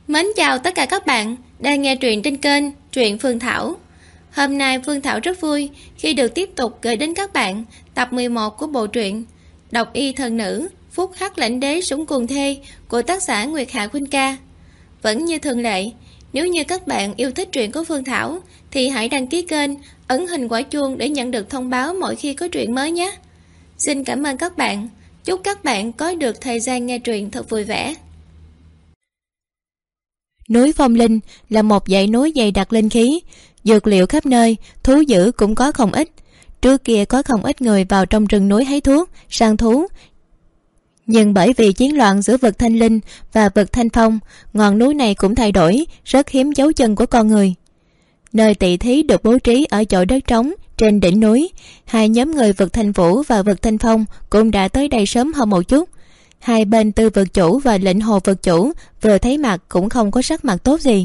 Mến chào tất cả các bạn đang nghe truyện trên kênh Truyện Phương Thảo. Hôm nay Phương Thảo rất vui khi được tiếp tục gửi đến các bạn tập 11 của bộ truyện Độc Y Thần Nữ Phúc Hắc Lãnh Đế Sủng Cuồng Thê của tác giả Nguyệt Hạ Khuynh Ca. Vẫn như thường lệ, nếu như các bạn yêu thích truyện của Phương Thảo thì hãy đăng ký kênh, ấn hình quả chuông để nhận được thông báo mỗi khi có truyện mới nhé. Xin cảm ơn các bạn. Chúc các bạn có được thời gian nghe truyện thật vui vẻ. Núi Phong Linh là một dãy núi dày đặc linh khí, dược liệu khắp nơi, thú dữ cũng có không ít. Trước kia có không ít người vào trong rừng núi hái thuốc, săn thú. Nhưng bởi vì chiến loạn giữa vực Thanh Linh và vực Thanh Phong, ngọn núi này cũng thay đổi, rất hiếm dấu chân của con người. Nơi tị thí được bố trí ở chỗ đất trống trên đỉnh núi. Hai nhóm người vực Thanh Vũ và vực Thanh Phong cũng đã tới đây sớm hơn một chút. Hai bên Tư vực chủ và Lệnh Hồ vực chủ vừa thấy mặt cũng không có sắc mặt tốt gì.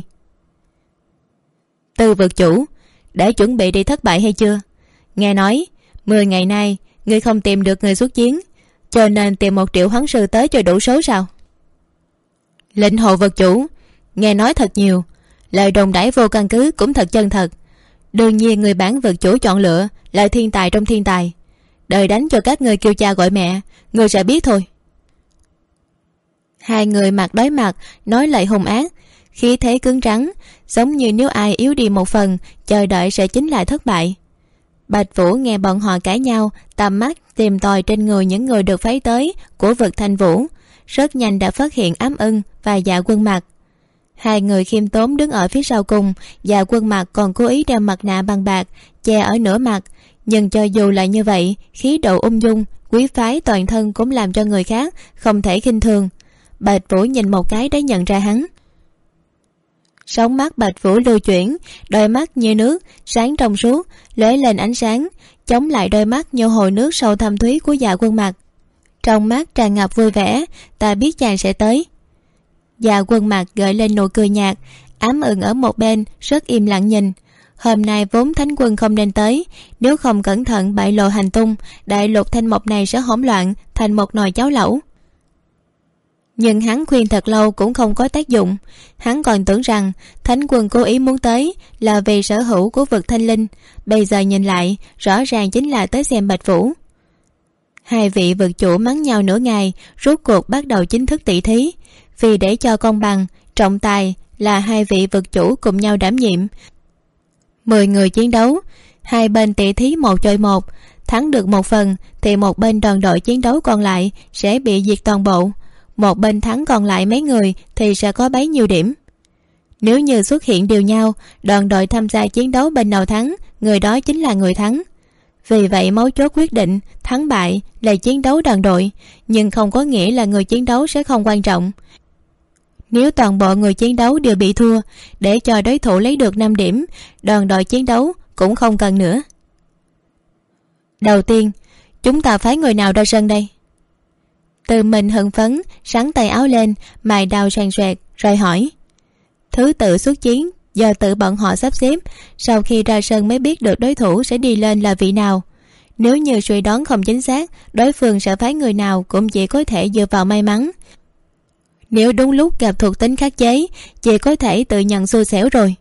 Tư vực chủ, đã chuẩn bị đi thất bại hay chưa? Nghe nói 10 ngày nay ngươi không tìm được người xuất chiến, cho nên tìm một triệu hoán sư tới cho đủ số sao? Lệnh Hồ vực chủ, nghe nói thật nhiều, lời đồn đãi vô căn cứ cũng thật chân thật. Đương nhiên người bản vực chủ chọn lựa là thiên tài trong thiên tài. Đời đánh cho các ngươi kêu cha gọi mẹ, ngươi sẽ biết thôi. Hai người mặt đối mặt nói lời hung ác, khí thế cứng rắn, giống như nếu ai yếu đi một phần, chờ đợi sẽ chính là thất bại. Bạch Vũ nghe bọn họ cãi nhau, tầm mắt tìm tòi trên người những người được phái tới của vực Thanh Vũ, rất nhanh đã phát hiện Ám Ưng và Dạ Quân Mặc. Hai người khiêm tốn đứng ở phía sau cùng. Dạ Quân Mặc còn cố ý đeo mặt nạ bằng bạc che ở nửa mặt, nhưng cho dù là như vậy, khí độ ung dung quý phái toàn thân cũng làm cho người khác không thể khinh thường. Bạch Vũ nhìn một cái đã nhận ra hắn. Sóng mắt Bạch Vũ lưu chuyển, đôi mắt như nước sáng trong suốt lóe lên ánh sáng, chống lại đôi mắt như hồ nước sâu thâm thúy của Dạ Quân Mặc. Trong mắt tràn ngập vui vẻ, ta biết chàng sẽ tới. Dạ Quân Mặc gợi lên nụ cười nhạt. Ám Ưng ở một bên rất im lặng nhìn. Hôm nay vốn Thánh Quân không nên tới, nếu không cẩn thận bại lộ hành tung, đại lục Thanh Mộc này sẽ hỗn loạn thành một nồi cháo lẩu. Nhưng hắn khuyên thật lâu cũng không có tác dụng. Hắn còn tưởng rằng Thánh Quân cố ý muốn tới là vì sở hữu của vực Thanh Linh, bây giờ nhìn lại rõ ràng chính là tới xem Bạch Vũ. Hai vị vực chủ mắng nhau nửa ngày, rốt cuộc bắt đầu chính thức tỷ thí. Vì để cho công bằng, trọng tài là hai vị vực chủ cùng nhau đảm nhiệm. 10 người chiến đấu, hai bên tỷ thí một chọi một, thắng được một phần thì một bên đoàn đội chiến đấu còn lại sẽ bị diệt toàn bộ. Một bên thắng còn lại mấy người thì sẽ có bấy nhiêu điểm. Nếu như xuất hiện điều nhau, đoàn đội tham gia chiến đấu bên nào thắng, người đó chính là người thắng. Vì vậy mấu chốt quyết định thắng bại là chiến đấu đoàn đội, nhưng không có nghĩa là người chiến đấu sẽ không quan trọng. Nếu toàn bộ người chiến đấu đều bị thua, để cho đối thủ lấy được 5 điểm, đoàn đội chiến đấu cũng không cần nữa. Đầu tiên, chúng ta phái người nào ra sân đây? Từ mình hưng phấn, sắn tay áo lên, mày đào xoàn xoẹt, rồi hỏi. Thứ tự xuất chiến do tự bọn họ sắp xếp, sau khi ra sân mới biết được đối thủ sẽ đi lên là vị nào. Nếu như suy đoán không chính xác, đối phương sẽ phái người nào cũng chỉ có thể dựa vào may mắn. Nếu đúng lúc gặp thuộc tính khắc chế, chỉ có thể tự nhận xui xẻo rồi.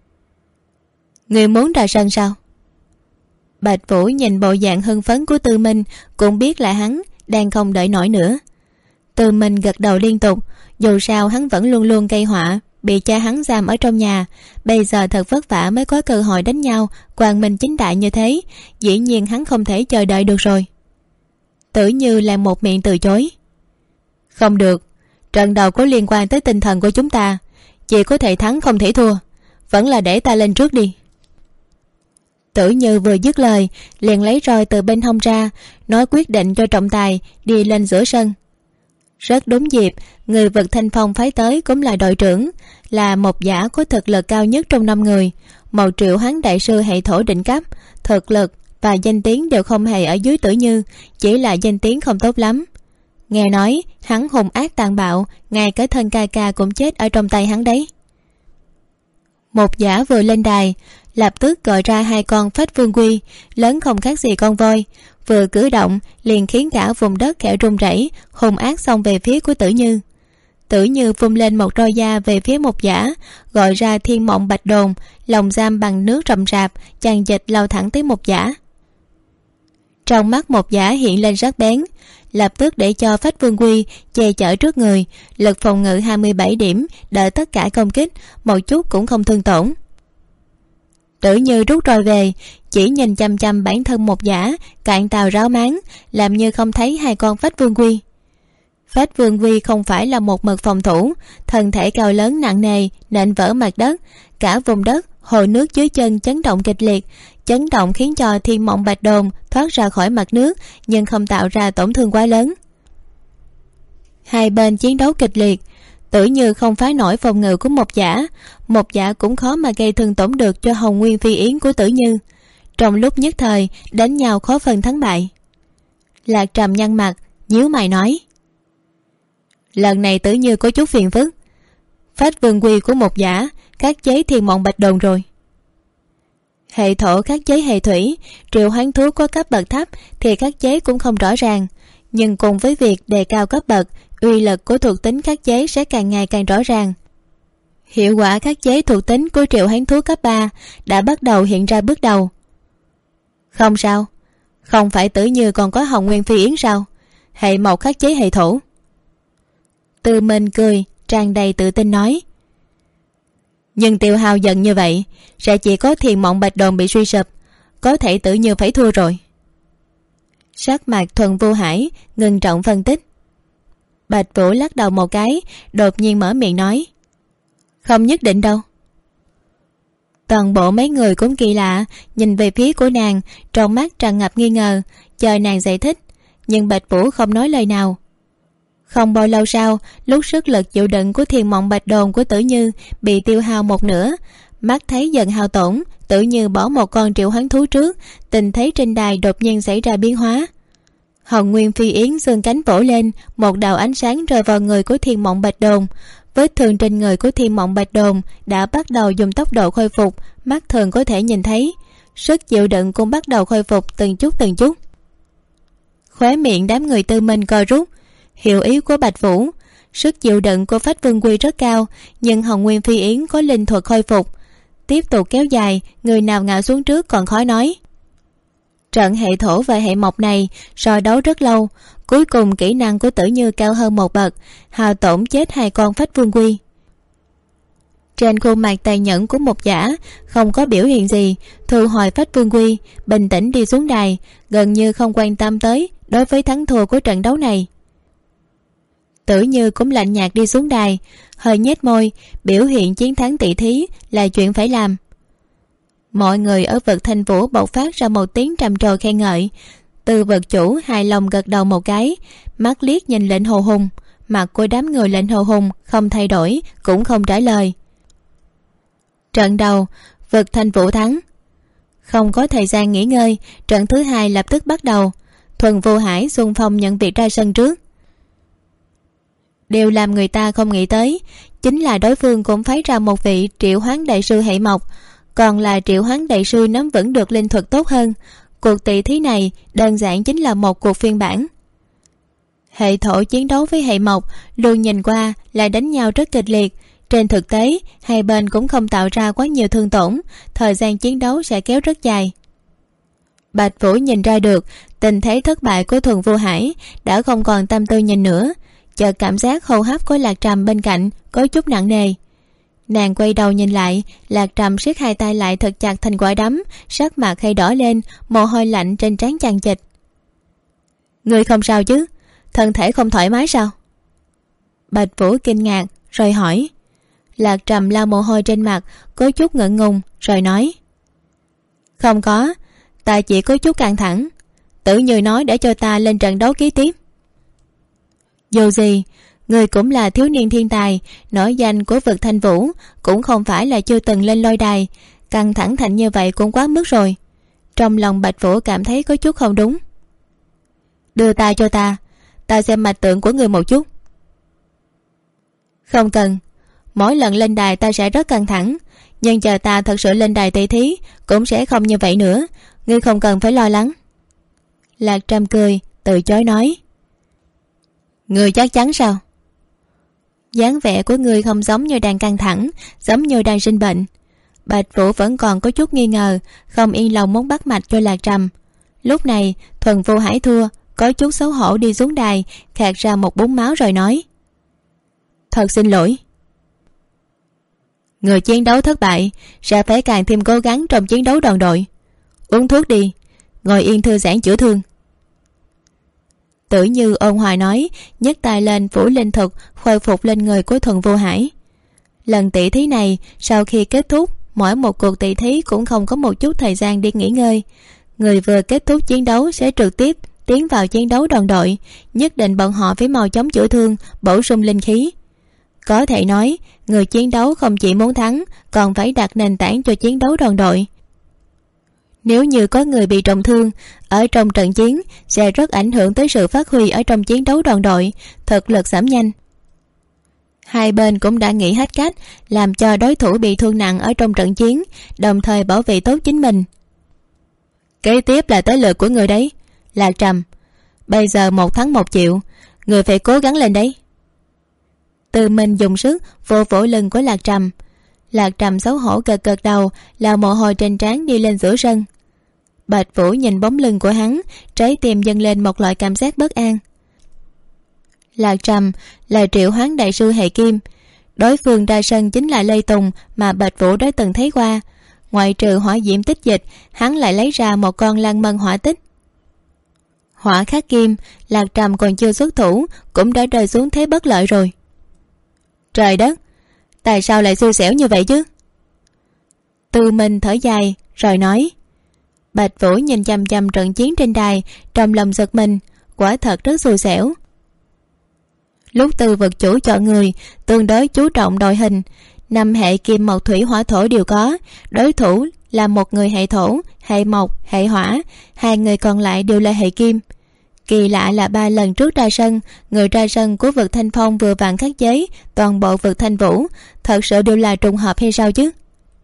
Người muốn ra sân sao? Bạch Vũ nhìn bộ dạng hưng phấn của Tư Minh, cũng biết là hắn đang không đợi nổi nữa. Tư Minh gật đầu liên tục, dù sao hắn vẫn luôn luôn gây họa, bị cha hắn giam ở trong nhà, bây giờ thật vất vả mới có cơ hội đánh nhau quang minh chính đại như thế, dĩ nhiên hắn không thể chờ đợi được rồi. Tử Như là một miệng từ chối. Không được, trận đầu có liên quan tới tinh thần của chúng ta, chỉ có thể thắng không thể thua, vẫn là để ta lên trước đi. Tử Như vừa dứt lời liền lấy roi từ bên hông ra, nói quyết định cho trọng tài đi lên giữa sân. Rất đúng dịp, người vực Thanh Phong phái tới cũng là đội trưởng, là một gã có thực lực cao nhất trong 5 người, một triệu hoán đại sư hệ thổ đỉnh cấp, thực lực và danh tiếng đều không hề ở dưới Tử Như, chỉ là danh tiếng không tốt lắm. Nghe nói hắn hung ác tàn bạo, ngay cả thân ca ca cũng chết ở trong tay hắn đấy. Một gã vừa lên đài lập tức gọi ra 2 con Phách Vương Quy, lớn không khác gì con voi, vừa cử động liền khiến cả vùng đất khẽ rung rẩy, hung ác xông về phía của Tử Như. Tử Như phun lên một roi da về phía Một Giả, gọi ra Thiên Mộng Bạch Đồn, lồng giam bằng nước rầm rạp, chằng chịt lao thẳng tới Một Giả. Trong mắt Một Giả hiện lên sắc bén, lập tức để cho Phách Vương Quy che chở trước người, lực phòng ngự 27 điểm, đỡ tất cả công kích, một chút cũng không thương tổn. Tử Như rút roi về, chỉ nhìn chăm chăm bản thân Một Giả, cạn tàu ráo máng, làm như không thấy hai con Phách Vương Quy. Phách Vương Quy không phải là một mực phòng thủ, thân thể cao lớn nặng nề nện vỡ mặt đất, cả vùng đất hồ nước dưới chân chấn động kịch liệt, chấn động khiến cho Thiên Mộng Bạch Đồn thoát ra khỏi mặt nước, nhưng không tạo ra tổn thương quá lớn. Hai bên chiến đấu kịch liệt, Tử Như không phá nổi phòng ngự của Một Giả cũng khó mà gây thương tổn được cho Hồng Nguyên Phi Yến của Tử Như. Trong lúc nhất thời đánh nhau khó phân thắng bại. Lạc Trầm nhăn mặt nhíu mày nói: lần này Tử Như có chút phiền phức. Phách Vương Quy của Một Giả khắc chế Thiên Mộng Bạch Đồn rồi. Hệ thổ khắc chế hệ thủy, triệu hoán thú có cấp bậc thấp thì khắc chế cũng không rõ ràng, nhưng cùng với việc đề cao cấp bậc, uy lực của thuộc tính khắc chế sẽ càng ngày càng rõ ràng. Hiệu quả khắc chế thuộc tính của triệu hoán thú cấp 3 đã bắt đầu hiện ra bước đầu. Không sao, không phải Tử Như còn có Hồng Nguyên Phi Yến sao? Hệ mộc khắc chế hệ thổ. Từ Minh cười tràn đầy tự tin nói: nhưng tiêu hao dần như vậy sẽ chỉ có Thiên Mộng Bạch Đồn bị suy sụp, có thể Tử Như phải thua rồi. Sắc mặt Thuần Vu Hải ngưng trọng phân tích. Bạch Vũ lắc đầu một cái, đột nhiên mở miệng nói: không nhất định đâu. Toàn bộ mấy người cũng kỳ lạ nhìn về phía của nàng, trong mắt tràn ngập nghi ngờ, chờ nàng giải thích, nhưng Bạch Vũ không nói lời nào. Không bao lâu sau, lúc sức lực chịu đựng của Thiên Mộng Bạch Đồn của Tử Như bị tiêu hao một nửa, mắt thấy dần hao tổn, Tử Như bỏ một con triệu hoán thú trước, tình thế trên đài đột nhiên xảy ra biến hóa. Hồng Nguyên Phi Yến giương cánh vỗ lên, một đạo ánh sáng rơi vào người của Thiên Mộng Bạch Đồn. Vết thương trên người của Thiên Mộng Bạch Đồn đã bắt đầu dùng tốc độ khôi phục, mắt thường có thể nhìn thấy. Sức chịu đựng cũng bắt đầu khôi phục từng chút. Khóe miệng đám người Tư Minh co rút. Hiểu ý của Bạch Vũ, sức chịu đựng của Phách Vương Quy rất cao, nhưng Hồng Nguyên Phi Yến có linh thuật khôi phục. Tiếp tục kéo dài, người nào ngã xuống trước còn khó nói. Trận hệ thổ và hệ mộc này so đấu rất lâu, cuối cùng kỹ năng của Tử Như cao hơn một bậc, hao tổn chết hai con Phách Vương Quy. Trên khuôn mặt tàn nhẫn của Một Giả không có biểu hiện gì, thu hồi Phách Vương Quy, bình tĩnh đi xuống đài, gần như không quan tâm tới đối với thắng thua của trận đấu này. Tử Như cũng lạnh nhạt đi xuống đài, hơi nhếch môi, biểu hiện chiến thắng tỷ thí là chuyện phải làm. Mọi người ở vực Thanh Vũ bộc phát ra một tiếng trầm trồ khen ngợi. Từ vực chủ hài lòng gật đầu một cái, mắt liếc nhìn Lệnh Hồ Hùng. Mặt của đám người Lệnh Hồ Hùng không thay đổi, cũng không trả lời. Trận đầu, vực Thanh Vũ thắng. Không có thời gian nghỉ ngơi, trận thứ hai lập tức bắt đầu. Thuần Vu Hải xung phong nhận việc ra sân trước. Điều làm người ta không nghĩ tới chính là đối phương cũng phái ra một vị triệu hoán đại sư hệ mộc, còn là triệu hoán đại sư nắm vững được linh thuật tốt hơn. Cuộc tỷ thí này đơn giản chính là một cuộc phiên bản. Hệ thổ chiến đấu với hệ mộc luôn nhìn qua là đánh nhau rất kịch liệt. Trên thực tế hai bên cũng không tạo ra quá nhiều thương tổn, thời gian chiến đấu sẽ kéo rất dài. Bạch Vũ nhìn ra được tình thế thất bại của Thuần Vu Hải, đã không còn tâm tư nhìn nữa, chợt cảm giác hô hấp của Lạc Trầm bên cạnh có chút nặng nề. Nàng quay đầu nhìn lại, Lạc Trầm siết hai tay lại thật chặt thành quả đấm, sắc mặt hay đỏ lên, mồ hôi lạnh trên trán chằng chịt. Ngươi không sao chứ? Thân thể không thoải mái sao? Bạch Vũ kinh ngạc rồi hỏi. Lạc Trầm lau mồ hôi trên mặt, có chút ngượng ngùng rồi nói: không có, ta chỉ có chút căng thẳng. Tử Như nói để cho ta lên trận đấu kế tiếp. Dù gì người cũng là thiếu niên thiên tài, nổi danh của vực Thanh Vũ, cũng không phải là chưa từng lên lôi đài, căng thẳng thành như vậy cũng quá mức rồi. Trong lòng Bạch Vũ cảm thấy có chút không đúng. Đưa ta cho ta xem mạch tượng của người một chút. Không cần, mỗi lần lên đài ta sẽ rất căng thẳng, nhưng chờ ta thật sự lên đài tỷ thí cũng sẽ không như vậy nữa, ngươi không cần phải lo lắng. Lạc Trầm cười từ chối nói. Ngươi chắc chắn sao? dáng vẻ của người không giống như đang căng thẳng, giống như đang sinh bệnh. Bạch Vũ vẫn còn có chút nghi ngờ, không yên lòng muốn bắt mạch cho Lạc Trầm. Lúc này Thuần Vô Hải thua, có chút xấu hổ đi xuống đài, khạc ra một búng máu rồi nói: Thật xin lỗi. Người chiến đấu thất bại sẽ phải càng thêm cố gắng trong chiến đấu đoàn đội. Uống thuốc đi, ngồi yên thư giãn chữa thương. Tử Như ôn hòa nói, nhấc tay lên phủ linh thực khôi phục lên người của Thuần Vô Hải. Lần tỷ thí này sau khi kết thúc, mỗi một cuộc tỷ thí cũng không có một chút thời gian đi nghỉ ngơi. Người vừa kết thúc chiến đấu sẽ trực tiếp tiến vào chiến đấu đoàn đội, nhất định bọn họ phải mau chóng chữa thương, bổ sung linh khí. Có thể nói người chiến đấu không chỉ muốn thắng, còn phải đặt nền tảng cho chiến đấu đoàn đội. Nếu như có người bị trọng thương ở trong trận chiến sẽ rất ảnh hưởng tới sự phát huy ở trong chiến đấu đoàn đội, thực lực giảm nhanh. Hai bên cũng đã nghĩ hết cách làm cho đối thủ bị thương nặng ở trong trận chiến, đồng thời bảo vệ tốt chính mình. Kế tiếp là tới lượt của người đấy, Lạc Trầm. Bây giờ 1 thắng 1 triệu, người phải cố gắng lên đấy. Từ mình dùng sức vỗ vỗ lưng của Lạc Trầm. Lạc Trầm xấu hổ gật gật đầu, là mồ hôi trên trán đi lên giữa sân. Bạch Vũ nhìn bóng lưng của hắn, trái tim dâng lên một loại cảm giác bất an. Lạc Trầm là Triệu Hoán đại sư hệ kim, đối phương ra sân chính là Lê Tùng mà Bạch Vũ đã từng thấy qua. Ngoại trừ hỏa diễm tích dịch, hắn lại lấy ra một con Lăng Mân hỏa tích. Hỏa khắc kim, Lạc Trầm còn chưa xuất thủ cũng đã rơi xuống thế bất lợi rồi. Trời đất, tại sao lại xui xẻo như vậy chứ? Từ mình thở dài rồi nói. Bạch Vũ nhìn chằm chằm trận chiến trên đài, trong lòng giật mình, quả thật rất xui xẻo. Lúc Từ vực chủ chọn người tương đối chú trọng đội hình, 5 hệ kim mộc thủy hỏa thổ đều có, đối thủ là một người hệ thổ, hệ mộc, hệ hỏa, 2 người còn lại đều là hệ kim. Kỳ lạ là 3 lần trước ra sân, người ra sân của vực Thanh Phong vừa vặn khắc chế toàn bộ vực Thanh Vũ, thật sự đều là trùng hợp hay sao chứ?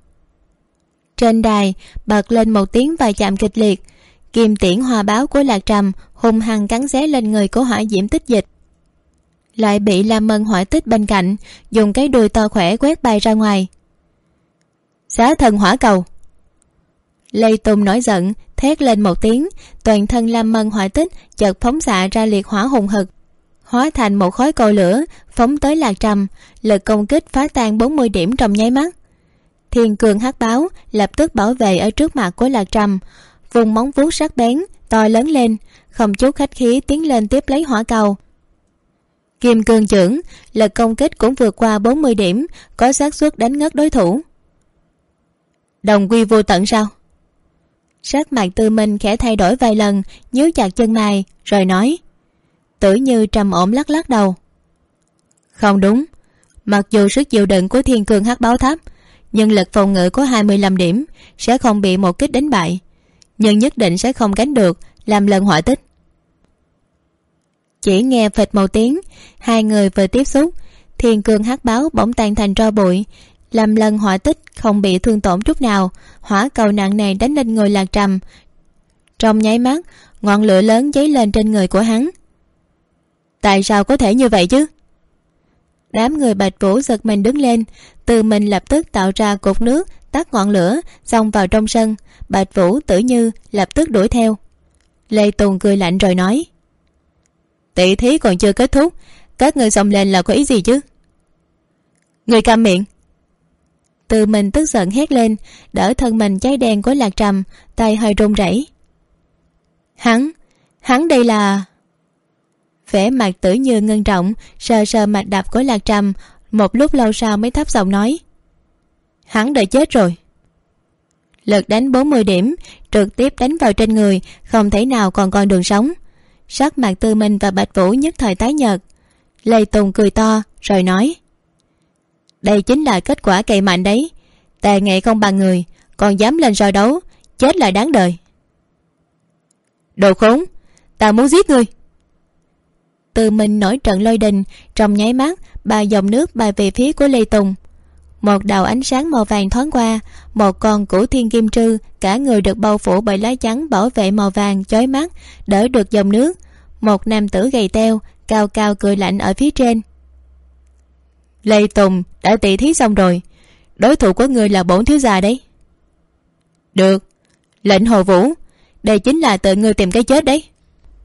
Trên đài bật lên một tiếng va chạm kịch liệt, kim tiễn hòa báo của Lạc Trầm hung hăng cắn xé lên người của hỏa diễm tích dịch, lại bị Lam Mân hỏa tích bên cạnh dùng cái đuôi to khỏe quét bay ra ngoài. Xá thần hỏa cầu! Lê Tùng nổi giận thét lên một tiếng, toàn thân Lam Mân hỏa tích chợt phóng xạ ra liệt hỏa hùng hực, hóa thành một khói cầu lửa phóng tới Lạc Trầm, lực công kích phá tan 40 điểm trong nháy mắt. Thiên Cường hắc báo lập tức bảo vệ ở trước mặt của Lạc Trầm, vùng móng vuốt sắc bén to lớn lên, không chút khách khí tiến lên tiếp lấy hỏa cầu. Kim Cương chưởng, lực công kích cũng vượt qua 40 điểm, có xác suất đánh ngất đối thủ. Đồng quy vô tận sao? Sắc mặt Tư Minh khẽ thay đổi vài lần, nhíu chặt chân mày rồi nói. Tử Như trầm ổn lắc lắc đầu. Không đúng, mặc dù sức chịu đựng của Thiên Cường hắc báo thấp, nhưng lực phòng ngự có 25 điểm, sẽ không bị một kích đánh bại, nhưng nhất định sẽ không gánh được làm lần hỏa tích. Chỉ nghe phịch một tiếng, 2 người vừa tiếp xúc, Thiên Cường hắc báo bỗng tan thành tro bụi, làm lần hỏa tích không bị thương tổn chút nào, hỏa cầu nặng nề đánh lên người Lạc Trầm. Trong nháy mắt, ngọn lửa lớn cháy lên trên người của hắn. Tại sao có thể như vậy chứ? Đám người Bạch Vũ giật mình đứng lên, Từ mình lập tức tạo ra cột nước tắt ngọn lửa, xông vào trong sân. Bạch Vũ, Tử Như lập tức đuổi theo. Lê Tùng cười lạnh rồi nói. Tỷ thí còn chưa kết thúc, các người xông lên là có ý gì chứ? Người câm miệng! Từ mình tức giận hét lên, đỡ thân mình cháy đen của Lạc Trầm, tay hơi run rẩy. Hắn đây là... Vẻ mặt Tử Như ngưng trọng, sờ sờ mạch đập của Lạc Trầm, một lúc lâu sau mới thấp giọng nói. Hắn đã chết rồi. Lực đánh 40 điểm, trực tiếp đánh vào trên người, không thể nào còn con đường sống. Sắc mặt Tư Minh và Bạch Vũ nhất thời tái nhợt. Lê Tùng cười to rồi nói. Đây chính là kết quả cày mạnh đấy, tài nghệ không bằng người, còn dám lên soi đấu, chết là đáng đời. Đồ khốn, ta muốn giết ngươi! Tư Minh nổi trận lôi đình, trong nháy mắt 3 dòng nước bay về phía của Lê Tùng. Một đạo ánh sáng màu vàng thoáng qua, một con cửu thiên kim trư cả người được bao phủ bởi lá chắn bảo vệ màu vàng chói mắt đỡ được dòng nước. Một nam tử gầy teo cao cao cười lạnh ở phía trên. Lê Tùng đã tỉ thí xong rồi, đối thủ của ngươi là bổn thiếu gia đấy. Được, lệnh Hồ Vũ, đây chính là tự ngươi tìm cái chết đấy.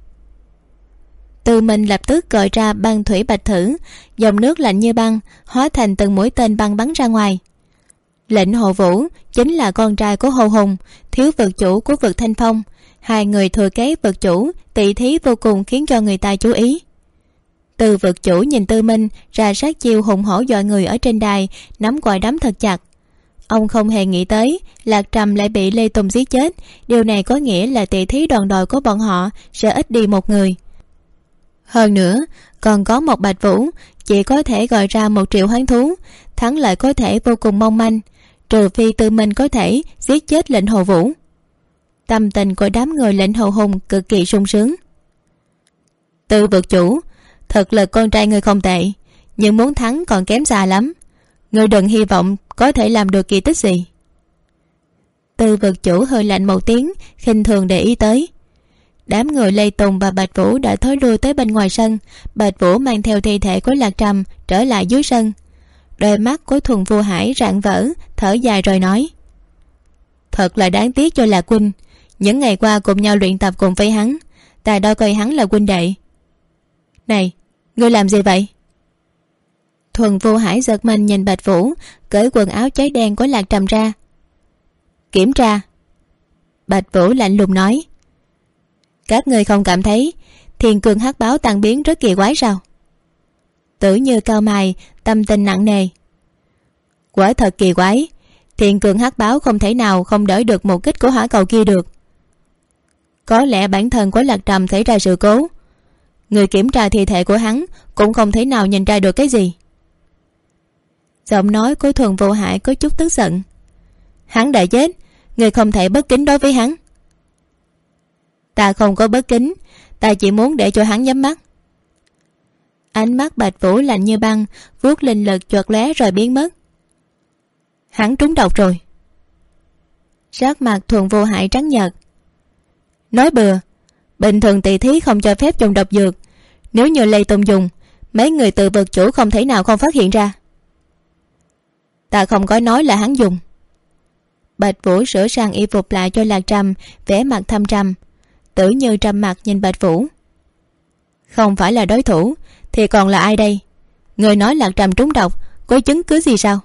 Từ mình lập tức gọi ra băng thủy bạch thử, dòng nước lạnh như băng hóa thành từng mũi tên băng bắn ra ngoài. Lệnh Hồ Vũ chính là con trai của Hồ Hùng, thiếu vực chủ của vực Thanh Phong. Hai người thừa kế vực chủ tỷ thí vô cùng khiến cho người ta chú ý. Từ vực chủ nhìn Tư Minh ra sát chiêu hùng hổ dọa người ở trên đài, nắm quả đấm thật chặt. Ông không hề nghĩ tới Lạc Trầm lại bị Lê Tùng giết chết. Điều này có nghĩa là tỷ thí đoàn đội của bọn họ sẽ ít đi một người. Hơn nữa còn có một Bạch Vũ, chỉ có thể gọi ra 1 triệu hoán thú, thắng lợi có thể vô cùng mong manh, trừ phi Tư Minh có thể giết chết lệnh Hồ Vũ. Tâm tình của đám người lệnh Hồ Hùng cực kỳ sung sướng. Từ vực chủ, thực lực con trai người không tệ, nhưng muốn thắng còn kém xa lắm. Người đừng hy vọng có thể làm được kỳ tích gì. Từ vực chủ hơi lạnh một tiếng, khinh thường để ý tới. Đám người Lê Tùng và Bạch Vũ đã thối lui tới bên ngoài sân. Bạch Vũ mang theo thi thể của Lạc Trầm trở lại dưới sân. Đôi mắt của Thuần Vô Hải rạng vỡ, thở dài rồi nói: Thật là đáng tiếc cho Lạc huynh. Những ngày qua cùng nhau luyện tập cùng với hắn, ta đâu coi hắn là huynh đệ. Này, ngươi làm gì vậy? Thuần Vô Hải giật mình nhìn Bạch Vũ cởi quần áo cháy đen của Lạc Trầm ra. Kiểm tra. Bạch Vũ lạnh lùng nói: Các ngươi không cảm thấy thiên cương hắc báo tan biến rất kỳ quái sao? Tử Như cau mày, tâm tình nặng nề. Quả thật kỳ quái, thiên cương hắc báo không thể nào không đỡ được một kích của hỏa cầu kia được. Có lẽ bản thân của Lạc Trầm xảy ra sự cố. Người kiểm tra thi thể của hắn cũng không thể nào nhìn ra được cái gì. Giọng nói của Thuần Vô Hải có chút tức giận. Hắn đã chết, người không thể bất kính đối với hắn. Ta không có bất kính, ta chỉ muốn để cho hắn nhắm mắt. Ánh mắt Bạch Vũ lạnh như băng, vuốt linh lực chợt lóe rồi biến mất. Hắn trúng độc rồi. Sắc mặt Thuần Vô Hải trắng nhợt. Nói bừa, bình thường tỷ thí không cho phép dùng độc dược. Nếu như Lê Tùng dùng, mấy người từ vực chủ không thể nào không phát hiện ra. Ta không có nói là hắn dùng. Bạch Vũ sửa sang y phục lại cho Lạc Trầm, vẻ mặt thâm trầm. Tử Như trầm mặt nhìn Bạch Vũ. Không phải là đối thủ thì còn là ai đây? Người nói Lạc Trầm trúng độc, có chứng cứ gì sao?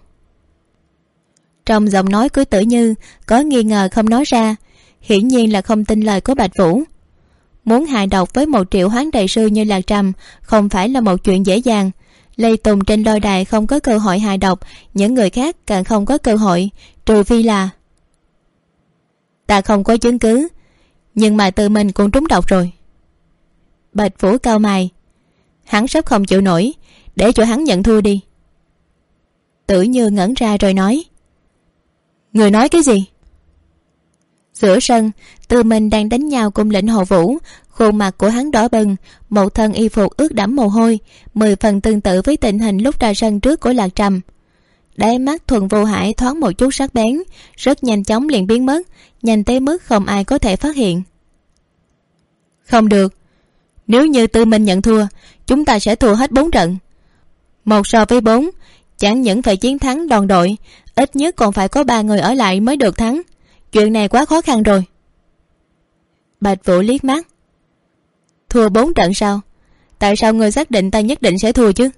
Trong giọng nói của Tử Như có nghi ngờ không nói ra, hiển nhiên là không tin lời của Bạch Vũ. Muốn hại độc với 1 triệu hoán đại sư như Lạc Trầm không phải là một chuyện dễ dàng. Lê Tùng trên lôi đài không có cơ hội hại độc, những người khác càng không có cơ hội, trừ phi là... Ta không có chứng cứ, nhưng mà tự mình cũng trúng độc rồi. Bạch Vũ cau mày. Hắn sắp không chịu nổi, để cho hắn nhận thua đi. Tử Như ngẩn ra rồi nói: Người nói cái gì? Giữa sân, Tư Minh đang đánh nhau cùng lệnh Hồ Vũ. Khuôn mặt của hắn đỏ bừng, một thân y phục ướt đẫm mồ hôi, 10 phần tương tự với tình hình lúc ra sân trước của Lạc Trầm. Đáy mắt Thuần Vô Hải thoáng một chút sắc bén, rất nhanh chóng liền biến mất, nhanh tới mức không ai có thể phát hiện. Không được, nếu như Tư Minh nhận thua, chúng ta sẽ thua hết 4 trận. 1 so với 4, chẳng những phải chiến thắng đoàn đội, ít nhất còn phải có 3 người ở lại mới được thắng. Chuyện này quá khó khăn rồi. Bạch Vũ liếc mắt. Thua 4 trận sao? Tại sao người xác định ta nhất định sẽ thua chứ?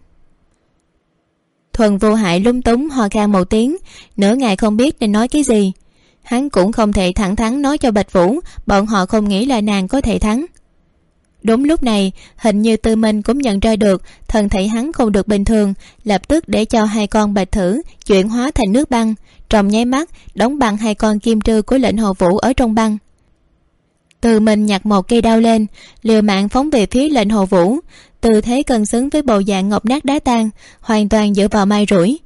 Thuần Vô Hải lúng túng ho khan một tiếng, nửa ngày không biết nên nói cái gì. Hắn cũng không thể thẳng thắn nói cho Bạch Vũ bọn họ không nghĩ là nàng có thể thắng. Đúng lúc này, hình như Tư Minh cũng nhận ra được thân thể hắn không được bình thường, lập tức để cho 2 con bạch thử chuyển hóa thành nước băng, trong nháy mắt đóng băng 2 con kim trư của lệnh Hồ Vũ ở trong băng. Tư Minh nhặt một cây đao lên, liều mạng phóng về phía lệnh Hồ Vũ, tư thế cân xứng với bộ dạng ngọc nát đá tan, hoàn toàn dựa vào mai rủi.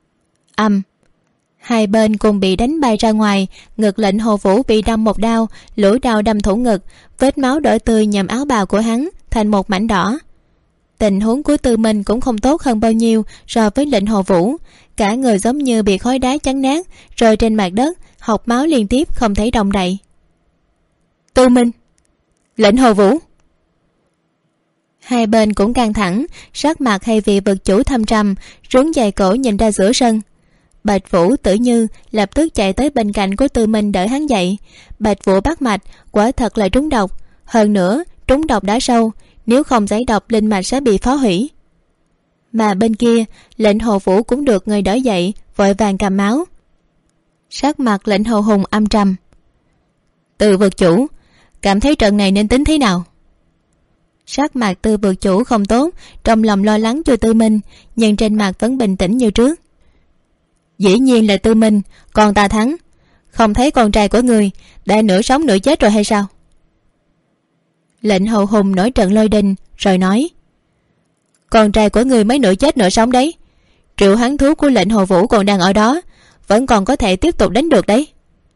Hai bên cùng bị đánh bay ra ngoài, ngực lệnh Hồ Vũ bị đâm một đao, lưỡi đao đâm thủng ngực, vết máu đỏ tươi nhằm áo bào của hắn thành một mảnh đỏ. Tình huống của Tư Minh cũng không tốt hơn bao nhiêu so với lệnh Hồ Vũ, cả người giống như bị khói đá chấn nát, rơi trên mặt đất, hộc máu liên tiếp không thể động đậy. Tư Minh, lệnh Hồ Vũ. Hai bên cũng căng thẳng, sắc mặt hay vì vực chủ thâm trầm, rún dài cổ nhìn ra giữa sân. Bạch Vũ, Tử Như lập tức chạy tới bên cạnh của Tư Minh đỡ hắn dậy. Bạch Vũ bắt mạch, quả thật là trúng độc. Hơn nữa trúng độc đã sâu, nếu không giải độc linh mạch sẽ bị phá hủy. Mà bên kia Lệnh Hồ Vũ cũng được người đỡ dậy, vội vàng cầm máu. Sắc mặt Lệnh Hồ Hùng âm trầm. Từ vực chủ, cảm thấy trận này nên tính thế nào? Sắc mặt Từ vực chủ không tốt, trong lòng lo lắng cho Tư Minh, nhưng trên mặt vẫn bình tĩnh như trước. Dĩ nhiên là Tư Minh, còn ta thắng. Không thấy con trai của người đã nửa sống nửa chết rồi hay sao? Lệnh Hồ Hùng nổi trận lôi đình rồi nói. Con trai của người mới nửa chết nửa sống đấy. Triệu hắn thú của Lệnh Hồ Vũ còn đang ở đó, vẫn còn có thể tiếp tục đánh được đấy.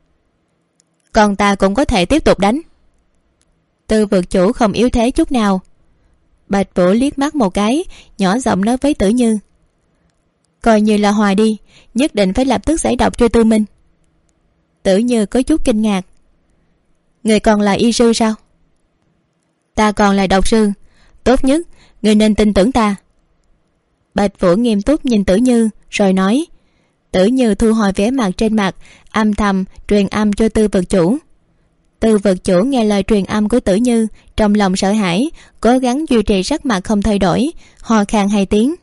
Còn ta cũng có thể tiếp tục đánh. Tư vực chủ không yếu thế chút nào. Bạch Vũ liếc mắt một cái, nhỏ giọng nói với Tử Như. Coi như là hòa đi, nhất định phải lập tức giải độc cho Tư Minh. Tử Như có chút kinh ngạc. Người còn là y sư sao? Ta còn là độc sư. Tốt nhất người nên tin tưởng ta. Bạch Vũ nghiêm túc nhìn Tử Như rồi nói. Tử Như thu hồi vẻ mặt trên mặt, âm thầm truyền âm cho Tư vực chủ. Tư vực chủ nghe lời truyền âm của Tử Như, trong lòng sợ hãi, cố gắng duy trì sắc mặt không thay đổi, ho khan 2 tiếng.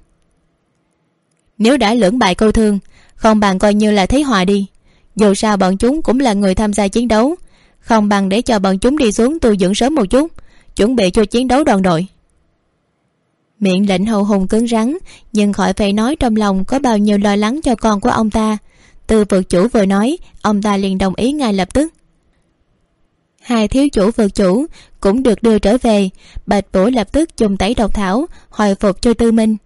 Nếu đã lưỡng bại câu thương, không bằng coi như là thấy hòa đi. Dù sao bọn chúng cũng là người tham gia chiến đấu, không bằng để cho bọn chúng đi xuống tu dưỡng sớm một chút, chuẩn bị cho chiến đấu đoàn đội. Miệng Lệnh Hồ Hùng cứng rắn, nhưng khỏi phải nói trong lòng có bao nhiêu lo lắng cho con của ông ta. Từ vực chủ vừa nói, ông ta liền đồng ý ngay lập tức. Hai thiếu chủ vực chủ cũng được đưa trở về. Bạch Vũ lập tức dùng tẩy độc thảo hồi phục cho Tư Minh.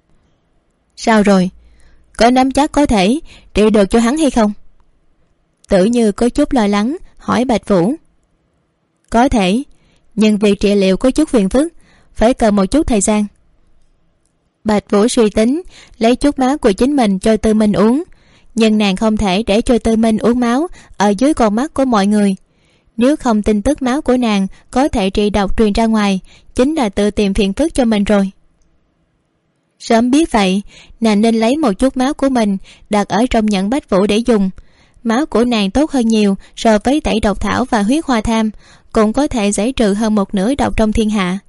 Sao rồi? Có nắm chắc có thể trị được cho hắn hay không? Tử Như có chút lo lắng hỏi Bạch Vũ. Có thể, nhưng việc trị liệu có chút phiền phức, phải cần một chút thời gian. Bạch Vũ suy tính lấy chút máu của chính mình cho Tư Minh uống, nhưng nàng không thể để cho Tư Minh uống máu ở dưới con mắt của mọi người. Nếu không tin tức máu của nàng có thể trị độc truyền ra ngoài, chính là tự tìm phiền phức cho mình rồi. Sớm biết vậy, nàng nên lấy một chút máu của mình đặt ở trong nhẫn Bách Vũ để dùng. Máu của nàng tốt hơn nhiều so với tẩy độc thảo và huyết hoa tham, cũng có thể giải trừ hơn một nửa độc trong thiên hạ.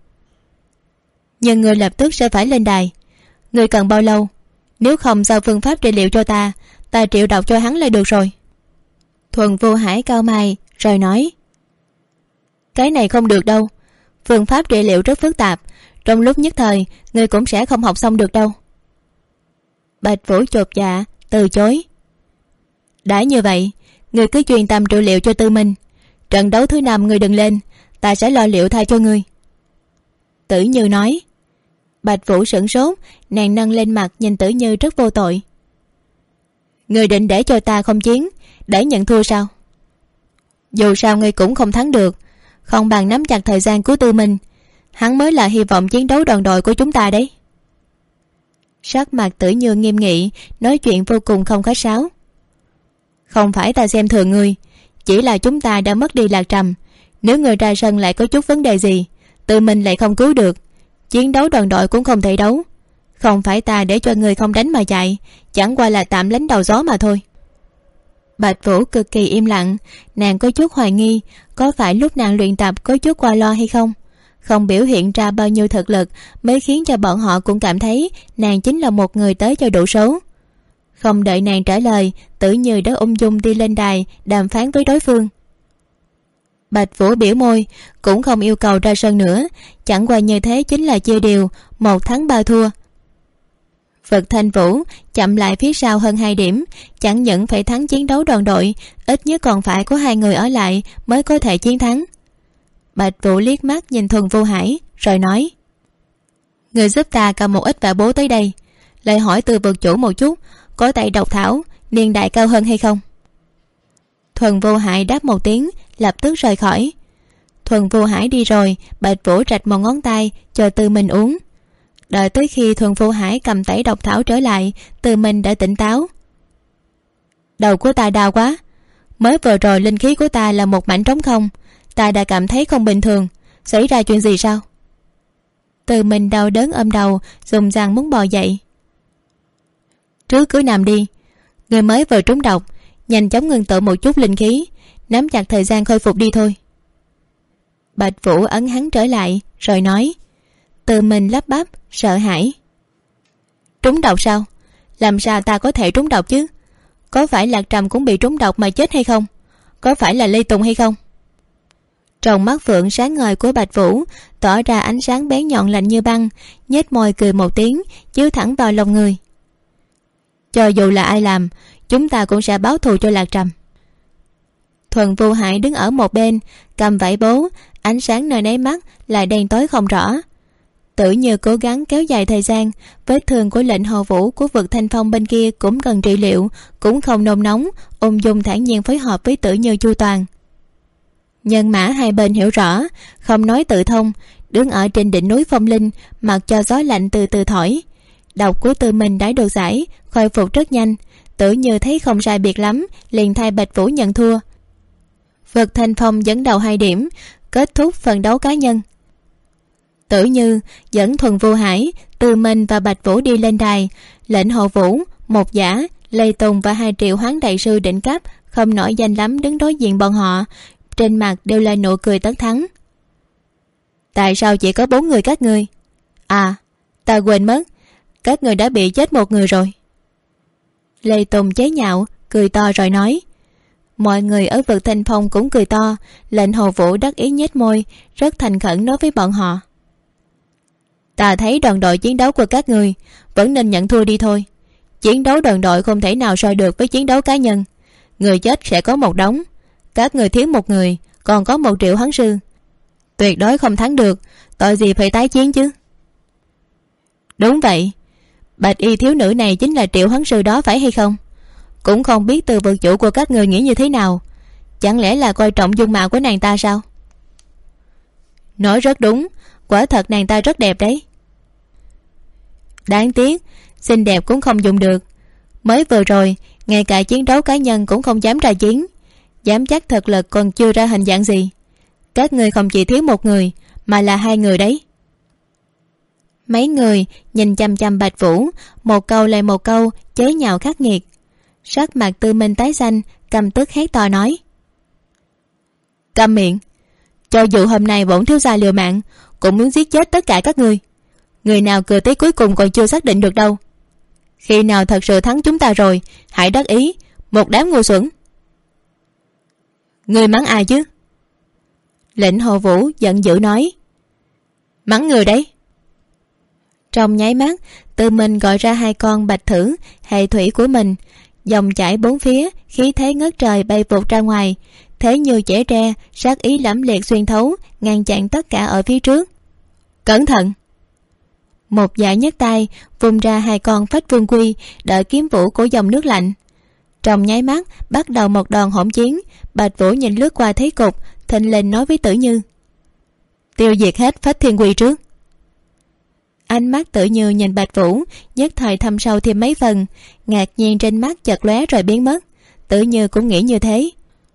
Nhưng người lập tức sẽ phải lên đài. Người cần bao lâu? Nếu không giao phương pháp trị liệu cho ta trị độc cho hắn là được rồi. Thuần Vô Hải cau mày rồi nói. Cái này không được đâu. Phương pháp trị liệu rất phức tạp, trong lúc nhất thời người cũng sẽ không học xong được đâu. Bạch Vũ chột dạ từ chối. Đã như vậy, người cứ chuyên tâm trị liệu cho Tư Minh. Trận đấu thứ 5 người đừng lên, ta sẽ lo liệu thay cho người. Tử Như nói. Bạch Vũ sửng sốt, nàng nâng lên mặt nhìn Tử Như rất vô tội. Người định để cho ta không chiến, để nhận thua sao? Dù sao ngươi cũng không thắng được, không bằng nắm chặt thời gian của Tư Minh. Hắn mới là hy vọng chiến đấu đoàn đội của chúng ta đấy. Sắc mặt Tử Như nghiêm nghị, nói chuyện vô cùng không khách sáo. Không phải ta xem thường ngươi, chỉ là chúng ta đã mất đi Lạc Trầm. Nếu người ra sân lại có chút vấn đề gì, Tư Minh lại không cứu được, chiến đấu đoàn đội cũng không thể đấu. Không phải ta để cho người không đánh mà chạy, chẳng qua là tạm lánh đầu gió mà thôi. Bạch Vũ cực kỳ im lặng, nàng có chút hoài nghi có phải lúc nàng luyện tập có chút qua lo hay không. Không biểu hiện ra bao nhiêu thực lực mới khiến cho bọn họ cũng cảm thấy nàng chính là một người tới cho đủ số. Không đợi nàng trả lời, Tử Như đã ung dung đi lên đài đàm phán với đối phương. Bạch Vũ biểu môi, cũng không yêu cầu ra sân nữa, chẳng qua như thế chính là chia đều, 1 thắng 3 thua. Vật Thanh Vũ chậm lại phía sau hơn 2 điểm, chẳng những phải thắng chiến đấu đoàn đội, ít nhất còn phải có 2 người ở lại mới có thể chiến thắng. Bạch Vũ liếc mắt nhìn Thuần Vô Hải rồi nói. Người giúp ta cầm một ít vả bố tới đây, lại hỏi từ vực chủ một chút, có tay độc thảo niên đại cao hơn hay không? Thuần Vô Hải đáp một tiếng, lập tức rời khỏi. Thuần Vô Hải đi rồi, Bạch Vũ rạch một ngón tay cho Tư Minh uống. Đợi tới khi Thuần Vô Hải cầm tẩy độc thảo trở lại, Tư Minh đã tỉnh táo. Đầu của ta đau quá, mới vừa rồi linh khí của ta là một mảnh trống không, ta đã cảm thấy không bình thường. Xảy ra chuyện gì sao? Từ mình đau đớn ôm đầu, dùng răng muốn bò dậy. Trước cứ nằm đi, người mới vừa trúng độc, nhanh chóng ngừng tụ một chút linh khí, nắm chặt thời gian khôi phục đi thôi. Bạch Vũ ấn hắn trở lại rồi nói. Từ mình lắp bắp sợ hãi. Trúng độc sao? Làm sao ta có thể trúng độc chứ? Có phải Lạc Trầm cũng bị trúng độc mà chết hay không? Có phải là Lê Tùng hay không? Trong mắt phượng sáng ngời của Bạch Vũ tỏ ra ánh sáng bén nhọn lạnh như băng, nhếch môi cười một tiếng, chiếu thẳng vào lòng người. Cho dù là ai làm, chúng ta cũng sẽ báo thù cho Lạc Trầm. Thuần Vô Hải đứng ở một bên, cầm vải bố, ánh sáng nơi nấy mắt lại đen tối không rõ. Tử Như cố gắng kéo dài thời gian, vết thương của Lệnh Hồ Vũ của vực Thanh Phong bên kia cũng cần trị liệu, cũng không nôn nóng, ung dung thản nhiên phối hợp với Tử Như chu toàn. Nhân mã hai bên hiểu rõ, không nói tự thông, đứng ở trên đỉnh núi Phong Linh, mặc cho gió lạnh từ từ thổi. Độc của Từ Mình đã được giải, khôi phục rất nhanh. Tử Như thấy không sai biệt lắm, liền thay Bạch Vũ nhận thua. Vực Thanh Phong dẫn đầu 2 điểm, kết thúc phần đấu cá nhân. Tử Như dẫn Thuần Vô Hải, Từ Mình và Bạch Vũ đi lên đài. Lệnh Hồ Vũ, Một Giả, Lê Tùng và 2 triệu hoán đại sư đỉnh cấp không nổi danh lắm đứng đối diện bọn họ, trên mặt đều là nụ cười tất thắng. Tại sao chỉ có 4 người các ngươi? À, ta quên mất, các người đã bị chết 1 người rồi. Lê Tùng chế nhạo, cười to rồi nói. Mọi người ở vực Thanh Phong cũng cười to. Lệnh Hồ Vũ đắc ý nhếch môi, rất thành khẩn nói với bọn họ. Ta thấy đoàn đội chiến đấu của các người vẫn nên nhận thua đi thôi. Chiến đấu đoàn đội không thể nào so được với chiến đấu cá nhân. Người chết sẽ có 1 đống, các người thiếu 1 người, còn có 1 triệu hoán sư. Tuyệt đối không thắng được, tội gì phải tái chiến chứ. Đúng vậy, Bạch y thiếu nữ này chính là triệu hoán sư đó phải hay không? Cũng không biết từ vực chủ của các người nghĩ như thế nào. Chẳng lẽ là coi trọng dung mạo của nàng ta sao? Nói rất đúng, quả thật nàng ta rất đẹp đấy. Đáng tiếc, xinh đẹp cũng không dùng được. Mới vừa rồi, ngay cả chiến đấu cá nhân cũng không dám ra chiến, dám chắc thực lực còn chưa ra hình dạng gì. Các người không chỉ thiếu 1 người, mà là 2 người đấy. Mấy người nhìn chăm chăm Bạch Vũ, một câu lại một câu chế nhạo khắc nghiệt. Sắc mặt Tư Minh tái xanh, căm tức hét to nói. Câm miệng! Cho dù hôm nay bổn thiếu gia liều mạng, cũng muốn giết chết tất cả các ngươi. Người nào cười tới cuối cùng còn chưa xác định được đâu. Khi nào thật sự thắng chúng ta rồi, hãy đắc ý, một đám ngu xuẩn. Ngươi mắng ai chứ? Lệnh Hồ Vũ giận dữ nói. Mắng người đấy. Trong nháy mắt, Tư Minh gọi ra 2 con bạch thử hệ thủy của mình, dòng chảy 4 phía, khí thế ngất trời bay vụt ra ngoài, thế như chẻ tre, sát ý lẫm liệt xuyên thấu, ngăn chặn tất cả ở phía trước. Cẩn thận! Một Giả nhấc tay vung ra 2 con phách vương quy, đợi kiếm vũ của dòng nước lạnh. Trong nháy mắt bắt đầu một đòn hỗn chiến. Bạch Vũ nhìn lướt qua thế cục, thình lình nói với Tử Như. Tiêu diệt hết phách thiên quy trước. Ánh mắt Tử Như nhìn Bạch Vũ, nhất thời thâm sâu thêm mấy phần, ngạc nhiên trên mắt chợt lóe rồi biến mất. Tử Như cũng nghĩ như thế.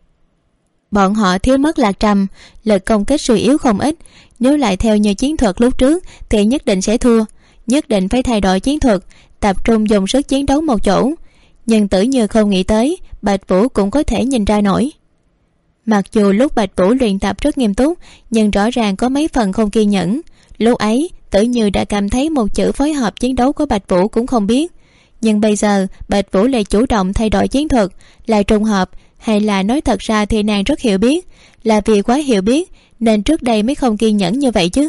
Bọn họ thiếu mất Lạc Trầm, lực công kích suy yếu không ít. Nếu lại theo như chiến thuật lúc trước thì nhất định sẽ thua. Nhất định phải thay đổi chiến thuật, tập trung dùng sức chiến đấu một chỗ. Nhưng Tử Như không nghĩ tới Bạch Vũ cũng có thể nhìn ra nổi. Mặc dù lúc Bạch Vũ luyện tập rất nghiêm túc, nhưng rõ ràng có mấy phần không kiên nhẫn. Lúc ấy Tử Như đã cảm thấy một chữ phối hợp chiến đấu của Bạch Vũ cũng không biết. Nhưng bây giờ Bạch Vũ lại chủ động thay đổi chiến thuật, là trùng hợp hay là nói thật ra thì nàng rất hiểu biết, là vì quá hiểu biết nên trước đây mới không kiên nhẫn như vậy chứ.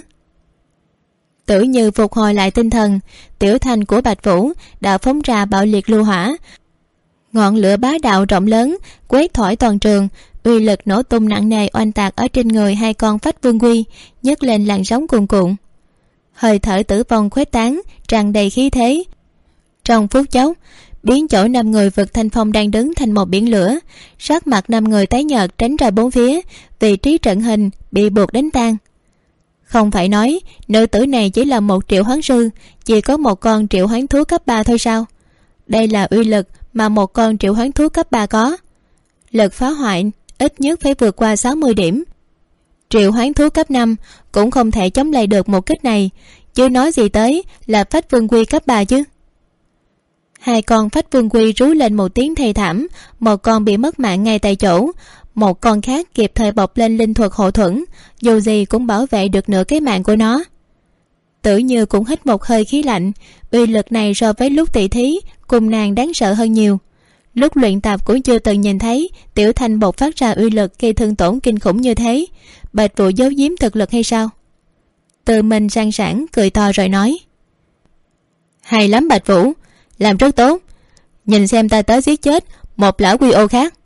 Tử Như phục hồi lại tinh thần, tiểu thành của Bạch Vũ đã phóng ra bạo liệt lưu hỏa, ngọn lửa bá đạo rộng lớn quét thổi toàn trường, uy lực nổ tung nặng nề oanh tạc ở trên người 2 con phách vương quy, nhấc lên làn sóng cuồn cuộn. Hơi thở tử vong khuếch tán, tràn đầy khí thế. Trong phút chốc, biến chỗ 5 người vực Thanh Phong đang đứng thành một biển lửa. Sắc mặt 5 người tái nhợt tránh ra 4 phía, vị trí trận hình bị buộc đánh tan. Không phải nói nữ tử này chỉ là 1 triệu hoán sư, chỉ có 1 con triệu hoán thú cấp 3 thôi sao? Đây là uy lực mà 1 con triệu hoán thú cấp 3 có. Lực phá hoại ít nhất phải vượt qua 60 điểm. Triệu hoán thú cấp 5 cũng không thể chống lại được một kích này. chứ nói gì tới là Phách Vương Quy cấp 3 chứ. Hai con Phách Vương Quy rú lên một tiếng thê thảm, một con bị mất mạng ngay tại chỗ, một con khác kịp thời bọc lên linh thuật hộ thuẫn, dù gì cũng bảo vệ được nửa cái mạng của nó. Tử Như cũng hít một hơi khí lạnh, uy lực này so với lúc tỷ thí cùng nàng đáng sợ hơn nhiều. Lúc luyện tập cũng chưa từng nhìn thấy Tiểu Thanh bộc phát ra uy lực gây thương tổn kinh khủng như thế. Bạch Vũ giấu giếm thực lực hay sao? Từ mình sang sảng cười to rồi nói: hay lắm Bạch Vũ, làm rất tốt. Nhìn xem ta tới giết chết một lão quy ô khác.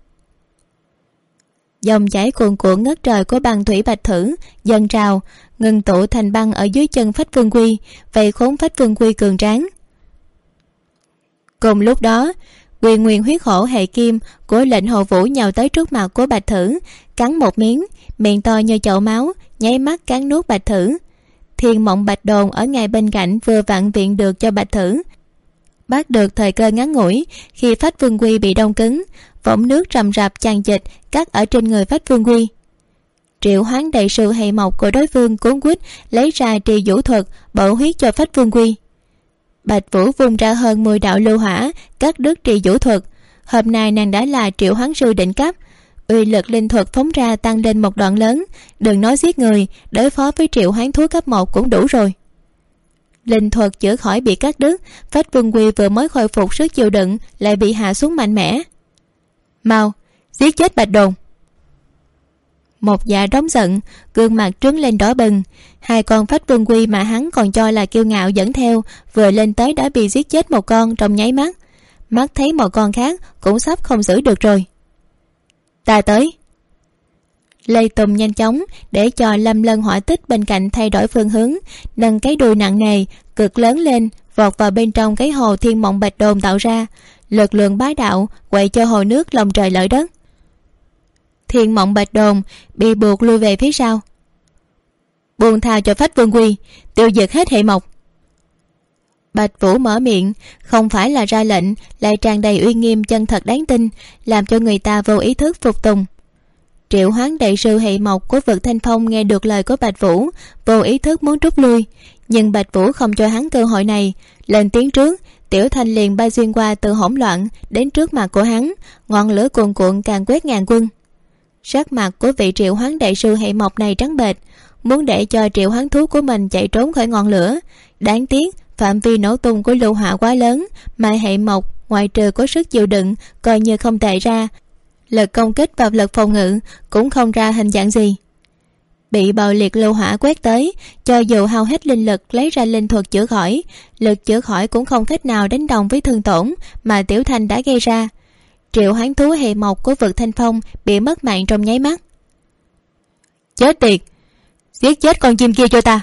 Dòng chảy cuồn cuộn ngất trời của băng thủy bạch thử dâng trào, ngừng tụ thành băng ở dưới chân Phách Vương Quy, vây khốn Phách Vương Quy cường tráng. Cùng lúc đó, Quyền Nguyên huyết hổ hệ kim của lệnh Hồ Vũ nhào tới trước mặt của bạch thử, cắn một miếng, miệng to như chậu máu, nháy mắt cắn nuốt bạch thử. Thiên Mộng Bạch Đồn ở ngay bên cạnh vừa vặn viện được cho bạch thử, bắt được thời cơ ngắn ngủi khi Phách Vương Quy bị đông cứng, vũng nước rầm rạp chằng chịt cắt ở trên người Phách Vương Quy. Triệu Hoán đại sư hệ mộc của đối phương cuốn quýt lấy ra trì vũ thuật bổ huyết cho Phách Vương Quy. Bạch Vũ vung ra hơn 10 đạo lưu hỏa cắt đứt trì vũ thuật. Hôm nay nàng đã là triệu hoán sư đỉnh cấp, uy lực linh thuật phóng ra tăng lên một đoạn lớn, đừng nói giết người, đối phó với triệu hoán thú cấp 1 cũng đủ rồi. Linh thuật chữa khỏi bị cắt đứt, Phách Vương Quy vừa mới khôi phục sức chịu đựng lại bị hạ xuống mạnh mẽ. Mau giết chết Bạch Đồn! Một dạ đóng giận, gương mặt trướng lên đỏ bừng. Hai con Phách Vương Quy mà hắn còn cho là kiêu ngạo dẫn theo vừa lên tới đã bị giết chết một con trong nháy mắt. Mắt thấy một con khác cũng sắp không giữ được rồi. Ta tới! Lê Tùng nhanh chóng để cho Lâm Lân hỏa tích bên cạnh thay đổi phương hướng, nâng cái đuôi nặng nề cực lớn lên, vọt vào bên trong cái hồ Thiên Mộng Bạch Đồn tạo ra, lực lượng bá đạo quậy cho hồ nước lòng trời lở đất. Thiên Mộng Bạch Đồn bị buộc lui về phía sau. Buông tha cho Phách Vương Quy, tiêu diệt hết hệ mộc. Bạch Vũ mở miệng, không phải là ra lệnh, lại tràn đầy uy nghiêm chân thật đáng tin, làm cho người ta vô ý thức phục tùng. Triệu Hoán đại sư hệ mộc của Vực Thanh Phong nghe được lời của Bạch Vũ, vô ý thức muốn rút lui, nhưng Bạch Vũ không cho hắn cơ hội này. Lên tiếng trước, Tiểu Thanh liền bay xuyên qua từ hỗn loạn đến trước mặt của hắn, ngọn lửa cuồn cuộn càng quét ngàn quân. Sắc mặt của vị triệu hoán đại sư hệ mộc này trắng bệch, muốn để cho triệu hoán thú của mình chạy trốn khỏi ngọn lửa. Đáng tiếc phạm vi nổ tung của lưu hỏa quá lớn, mà hệ mộc ngoại trừ có sức chịu đựng coi như không tệ ra, lực công kích và lực phòng ngự cũng không ra hình dạng gì. Bị bạo liệt lưu hỏa quét tới, cho dù hao hết linh lực lấy ra linh thuật chữa khỏi, lực chữa khỏi cũng không cách nào đánh đồng với thương tổn mà Tiểu Thanh đã gây ra. Triệu hoán thú hệ mộc của Vực Thanh Phong bị mất mạng trong nháy mắt. Chết tiệt! Giết chết con chim kia cho ta!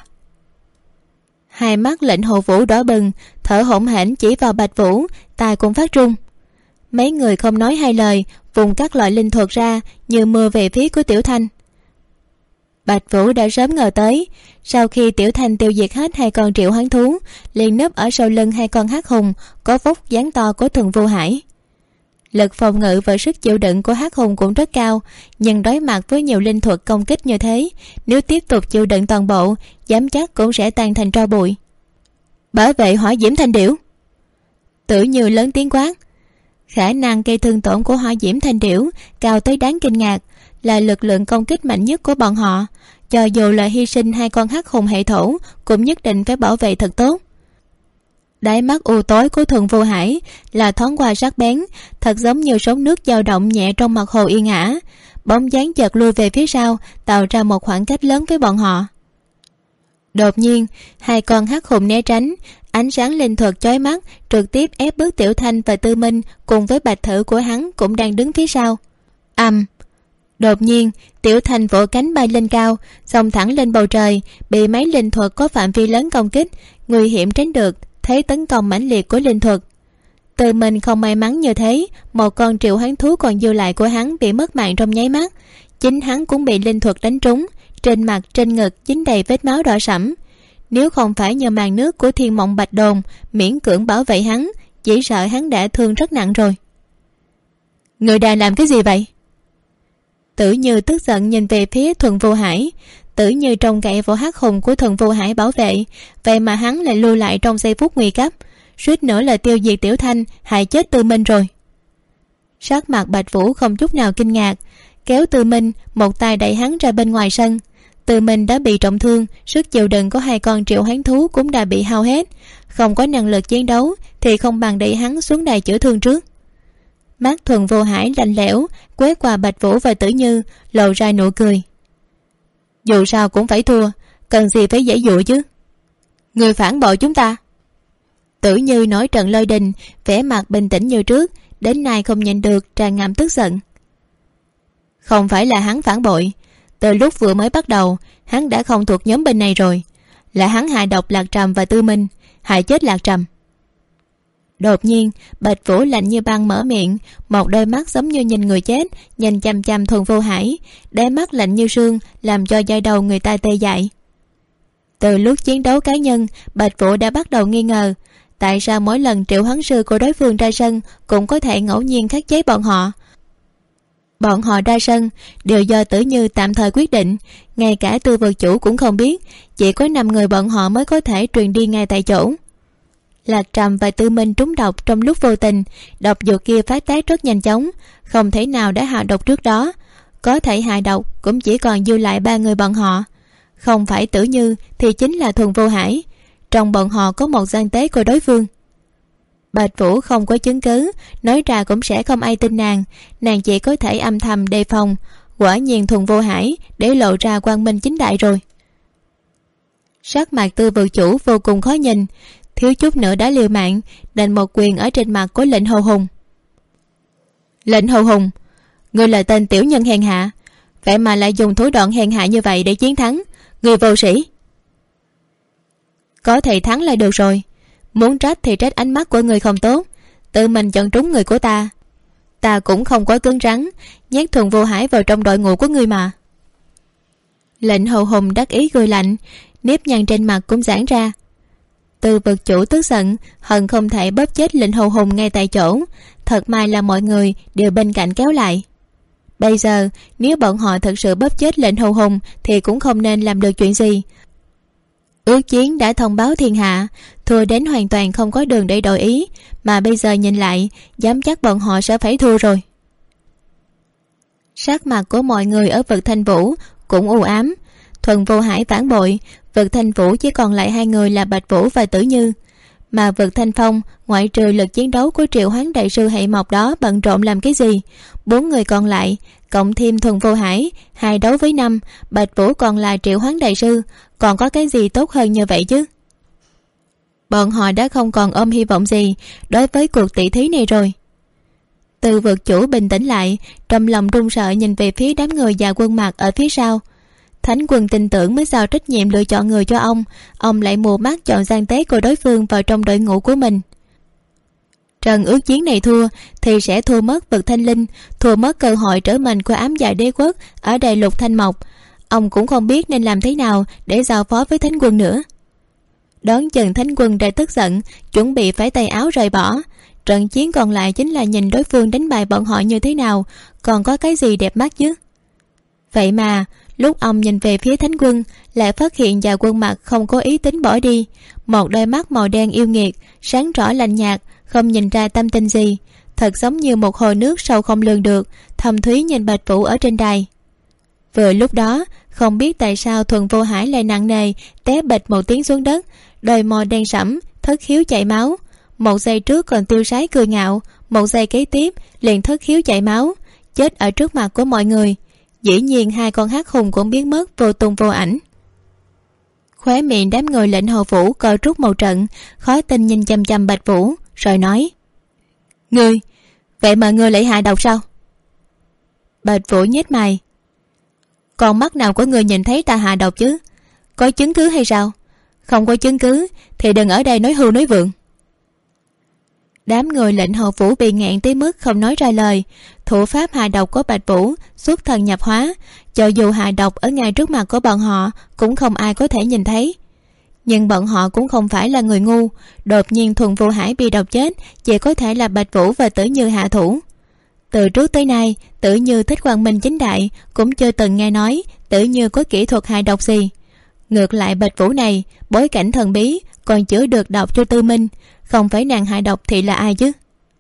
Hai mắt lệnh Hồ Vũ đỏ bừng, thở hổn hển chỉ vào Bạch Vũ, tai cũng phát run. Mấy người không nói hai lời, vùng các loại linh thuật ra như mưa về phía của Tiểu Thanh. Bạch Vũ đã sớm ngờ tới, sau khi Tiểu Thanh tiêu diệt hết hai con triệu hoán thú, liền nấp ở sau lưng hai con hắc hùng có vóc dáng to của Thuần Vô Hải. Lực phòng ngự và sức chịu đựng của hắc hùng cũng rất cao, nhưng đối mặt với nhiều linh thuật công kích như thế, nếu tiếp tục chịu đựng toàn bộ, dám chắc cũng sẽ tan thành tro bụi. Bảo vệ hỏa diễm thanh điểu! Tử Như lớn tiếng quát. Khả năng gây thương tổn của hỏa diễm thanh điểu cao tới đáng kinh ngạc, là lực lượng công kích mạnh nhất của bọn họ. Cho dù là hy sinh hai con hắc hùng hệ thổ, cũng nhất định phải bảo vệ thật tốt. Đáy mắt u tối của Thuần Vô Hải là thoáng qua sắc bén, thật giống như sóng nước dao động nhẹ trong mặt hồ yên ả. Bóng dáng chợt lui về phía sau, tạo ra một khoảng cách lớn với bọn họ. Đột nhiên, hai con hắc hùng né tránh, ánh sáng linh thuật chói mắt trực tiếp ép bước Tiểu Thanh và Tư Minh cùng với Bạch Thử của hắn cũng đang đứng phía sau. Đột nhiên, Tiểu Thanh vỗ cánh bay lên cao, xông thẳng lên bầu trời, bị mấy linh thuật có phạm vi lớn công kích, nguy hiểm tránh được thế tấn công mãnh liệt của linh thuật. Tư Minh không may mắn như thế, một con triệu hoán thú còn dư lại của hắn bị mất mạng trong nháy mắt. Chính hắn cũng bị linh thuật đánh trúng, trên mặt trên ngực dính đầy vết máu đỏ sẫm. Nếu không phải nhờ màn nước của Thiên Mộng Bạch Đồn miễn cưỡng bảo vệ hắn, chỉ sợ hắn đã thương rất nặng rồi. Người đang làm cái gì vậy? Tử Như tức giận nhìn về phía Thuần Vô Hải. Tử Như trông cậy vào hắc hùng của Thuần Vô Hải bảo vệ, vậy mà hắn lại lưu lại trong giây phút nguy cấp, suýt nữa là tiêu diệt Tiểu Thanh, hại chết Tư Minh rồi. Sắc mặt Bạch Vũ không chút nào kinh ngạc, kéo Tư Minh, một tay đẩy hắn ra bên ngoài sân. Tư Minh đã bị trọng thương, sức chịu đựng của 2 con triệu hoán thú cũng đã bị hao hết, không có năng lực chiến đấu thì không bằng đẩy hắn xuống đài chữa thương trước. Mắt Thuần Vô Hải lạnh lẽo quét qua Bạch Vũ và Tử Như, lộ ra nụ cười. Dù sao cũng phải thua, cần gì phải giãy giụa chứ. Người phản bội chúng ta. Tử Như nói trận lôi đình, vẻ mặt bình tĩnh như trước, đến nay không nhịn được tràn ngập tức giận. Không phải là hắn phản bội, từ lúc vừa mới bắt đầu hắn đã không thuộc nhóm bên này rồi, là hắn hại độc Lạc Trầm và Tư Minh, hại chết Lạc Trầm. Đột nhiên Bạch Vũ lạnh như băng mở miệng, một đôi mắt giống như nhìn người chết, nhìn chằm chằm Thuần Vô Hải, đáy mắt lạnh như sương, làm cho da đầu người ta tê dại. Từ lúc chiến đấu cá nhân, Bạch Vũ đã bắt đầu nghi ngờ tại sao mỗi lần triệu hoán sư của đối phương ra sân cũng có thể ngẫu nhiên khắc chế bọn họ. Bọn họ ra sân đều do Tử Như tạm thời quyết định, ngay cả Tư Vực Chủ cũng không biết, chỉ có 5 người bọn họ mới có thể truyền đi ngay tại chỗ. Lạc Trầm và Tư Minh trúng độc trong lúc vô tình, độc dược kia phát tác rất nhanh chóng, không thể nào đã hạ độc trước đó, có thể hạ độc cũng chỉ còn dư lại 3 người bọn họ. Không phải Tử Như thì chính là Thuần Vô Hải, trong bọn họ có một gian tế của đối phương. Bạch Vũ không có chứng cứ, nói ra cũng sẽ không ai tin nàng chỉ có thể âm thầm đề phòng. Quả nhiên Thuần Vô Hải để lộ ra quang minh chính đại rồi. Sắc mặt Tư Vực Chủ vô cùng khó nhìn, thiếu chút nữa đã liều mạng đành một quyền ở trên mặt của Lệnh Hầu Hùng. Lệnh Hầu Hùng, ngươi là tên tiểu nhân hèn hạ, vậy mà lại dùng thủ đoạn hèn hạ như vậy để chiến thắng, người vô sĩ. Có thể thắng là được rồi, muốn trách thì trách ánh mắt của người không tốt, tự mình chọn trúng người của ta. Ta cũng không có cứng rắn nhét Thuần Vô Hải vào trong đội ngũ của ngươi mà. Lệnh Hầu Hùng đắc ý cười lạnh, nếp nhăn trên mặt cũng giãn ra. Tư Vực Chủ tức giận, hận không thể bóp chết Lệnh Hầu Hùng ngay tại chỗ. Thật may là mọi người đều bên cạnh kéo lại. Bây giờ nếu bọn họ thật sự bóp chết Lệnh Hầu Hùng thì cũng không nên làm được chuyện gì. Ước chiến đã thông báo thiên hạ, thua đến hoàn toàn không có đường để đổi ý, mà bây giờ nhìn lại dám chắc bọn họ sẽ phải thua rồi. Sắc mặt của mọi người ở Vực Thanh Vũ cũng u ám. Thuần Vô Hải phản bội, Vực Thanh Vũ chỉ còn lại 2 người là Bạch Vũ và Tử Như, mà Vực Thanh Phong ngoại trừ lực chiến đấu của triệu hoán đại sư Hệ Mộc đó bận rộn làm cái gì. 4 người còn lại cộng thêm Thuần Vô Hải 2 đấu với 5, Bạch Vũ còn là triệu hoán đại sư, còn có cái gì tốt hơn như vậy chứ. Bọn họ đã không còn ôm hy vọng gì đối với cuộc tỷ thí này rồi. Từ Vực Chủ bình tĩnh lại, trong lòng run sợ nhìn về phía đám người già quân mặt ở phía sau. Thánh Quân tin tưởng mới giao trách nhiệm lựa chọn người cho ông lại mù mắt chọn gian tế của đối phương vào trong đội ngũ của mình. Trận ước chiến này thua thì sẽ thua mất Vực Thanh Linh, thua mất cơ hội trở mình của ám dạ đế quốc ở đại lục Thanh Mộc. Ông cũng không biết nên làm thế nào để giao phó với Thánh Quân nữa. Đón chừng Thánh Quân đã tức giận, chuẩn bị phải tay áo rời bỏ. Trận chiến còn lại chính là nhìn đối phương đánh bại bọn họ như thế nào, còn có cái gì đẹp mắt chứ. Vậy mà lúc ông nhìn về phía Thánh Quân, lại phát hiện già quân mặt không có ý tính bỏ đi, một đôi mắt màu đen yêu nghiệt, sáng rõ lạnh nhạt, không nhìn ra tâm tình gì, thật giống như một hồ nước sâu không lường được, thầm thúy nhìn Bạch Vũ ở trên đài. Vừa lúc đó, không biết tại sao Thuần Vô Hải lại nặng nề té bịch một tiếng xuống đất, đôi môi đen sẫm, thất khiếu chảy máu. Một giây trước còn tiêu sái cười ngạo, một giây kế tiếp liền thất khiếu chảy máu, chết ở trước mặt của mọi người. Dĩ nhiên 2 con hắc hùng cũng biến mất vô tung vô ảnh. Khóe miệng đám người Lệnh Hầu Phủ co rút một trận, khó tin nhìn chăm chăm Bạch Vũ, rồi nói: Ngươi, vậy mà ngươi lại hạ độc sao? Bạch Vũ nhếch mày: Con mắt nào của ngươi nhìn thấy ta hạ độc chứ? Có chứng cứ hay sao? Không có chứng cứ thì đừng ở đây nói hưu nói vượng. Đám người Lệnh Hầu Phủ bị nghẹn tới mức không nói ra lời. Thủ pháp hạ độc của Bạch Vũ xuất thần nhập hóa, cho dù hạ độc ở ngay trước mặt của bọn họ cũng không ai có thể nhìn thấy. Nhưng bọn họ cũng không phải là người ngu, đột nhiên Thuần Vô Hải bị độc chết chỉ có thể là Bạch Vũ và Tử Như hạ thủ. Từ trước tới nay Tử Như thích quang minh chính đại, cũng chưa từng nghe nói Tử Như có kỹ thuật hại độc gì. Ngược lại Bạch Vũ này bối cảnh thần bí, còn chữa được độc cho Tư Minh, không phải nàng hại độc thì là ai chứ?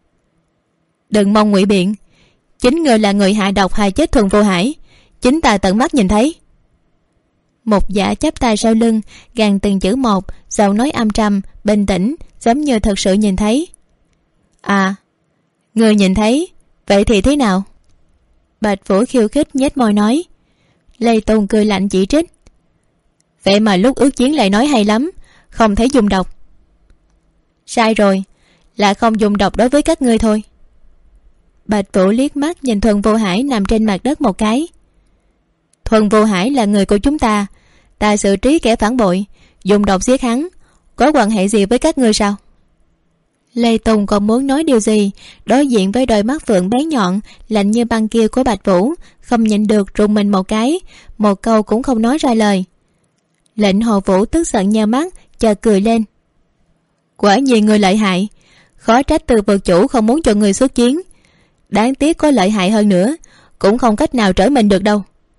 Đừng mong ngụy biện, chính người là người hại độc hại chết Thuần Vô Hải, chính ta tận mắt nhìn thấy. Một giả chắp tay sau lưng, gàn từng chữ một, giọng nói âm trầm bình tĩnh, giống như thật sự nhìn thấy. À, người nhìn thấy, vậy thì thế nào? Bạch Vũ khiêu khích nhếch môi nói. Lê Tùng cười lạnh chỉ trích. Vậy mà lúc ước chiến lại nói hay lắm, không thấy dùng độc. Sai rồi, là không dùng độc đối với các ngươi thôi. Bạch Vũ liếc mắt nhìn Thuần Vô Hải nằm trên mặt đất một cái. Thuần Vô Hải là người của chúng ta, ta xử trí kẻ phản bội, dùng độc giết hắn, có quan hệ gì với các ngươi sao? Lê Tùng còn muốn nói điều gì, đối diện với đôi mắt phượng bé nhọn lạnh như băng kia của Bạch Vũ, không nhịn được rùng mình một cái, một câu cũng không nói ra lời. Lệnh Hồ Vũ tức giận nheo mắt, chợt cười lên. Quả nhiên người lợi hại, khó trách Từ vực chủ không muốn cho người xuất chiến. Đáng tiếc có lợi hại hơn nữa, cũng không cách nào trở mình được đâu.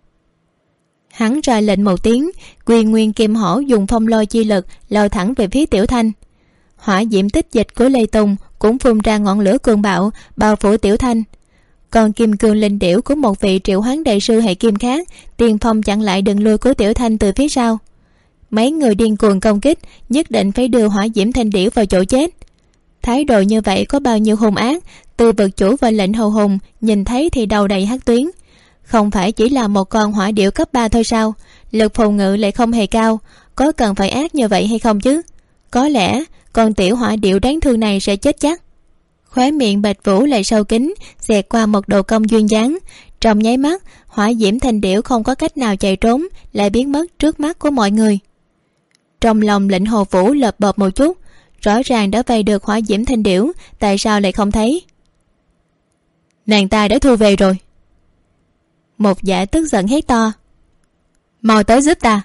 Hắn ra lệnh một tiếng, Quyền Nguyên Kim Hổ dùng phong lôi chi lực lao thẳng về phía Tiểu Thanh. Hỏa diễm tích dịch của Lê Tùng cũng phun ra ngọn lửa cường bạo bao phủ Tiểu Thanh. Còn kim cương linh điểu của một vị triệu hoán đại sư hệ kim khác tiền phong chặn lại đường lui của Tiểu Thanh từ phía sau. Mấy người điên cuồng công kích, nhất định phải đưa hỏa diễm thanh điểu vào chỗ chết. Thái độ như vậy có bao nhiêu hung ác, Từ vực chủ và lệnh hầu hùng nhìn thấy thì đầu đầy hắc tuyến. Không phải chỉ là một con hỏa điểu cấp 3 thôi sao? Lực phòng ngự lại không hề cao, có cần phải ác như vậy hay không chứ? Có lẽ con tiểu hỏa điểu đáng thương này sẽ chết chắc. Khóe miệng Bạch Vũ lại sâu kín, xẹt qua một độ cong duyên dáng. Trong nháy mắt, hỏa diễm thanh điểu không có cách nào chạy trốn, lại biến mất trước mắt của mọi người. Trong lòng lệnh Hồ Vũ lợp bợp một chút, rõ ràng đã vây được hỏa diễm thanh điểu, tại sao lại không thấy? Nàng ta đã thu về rồi. Một giả tức giận hét to. Mau tới giúp ta.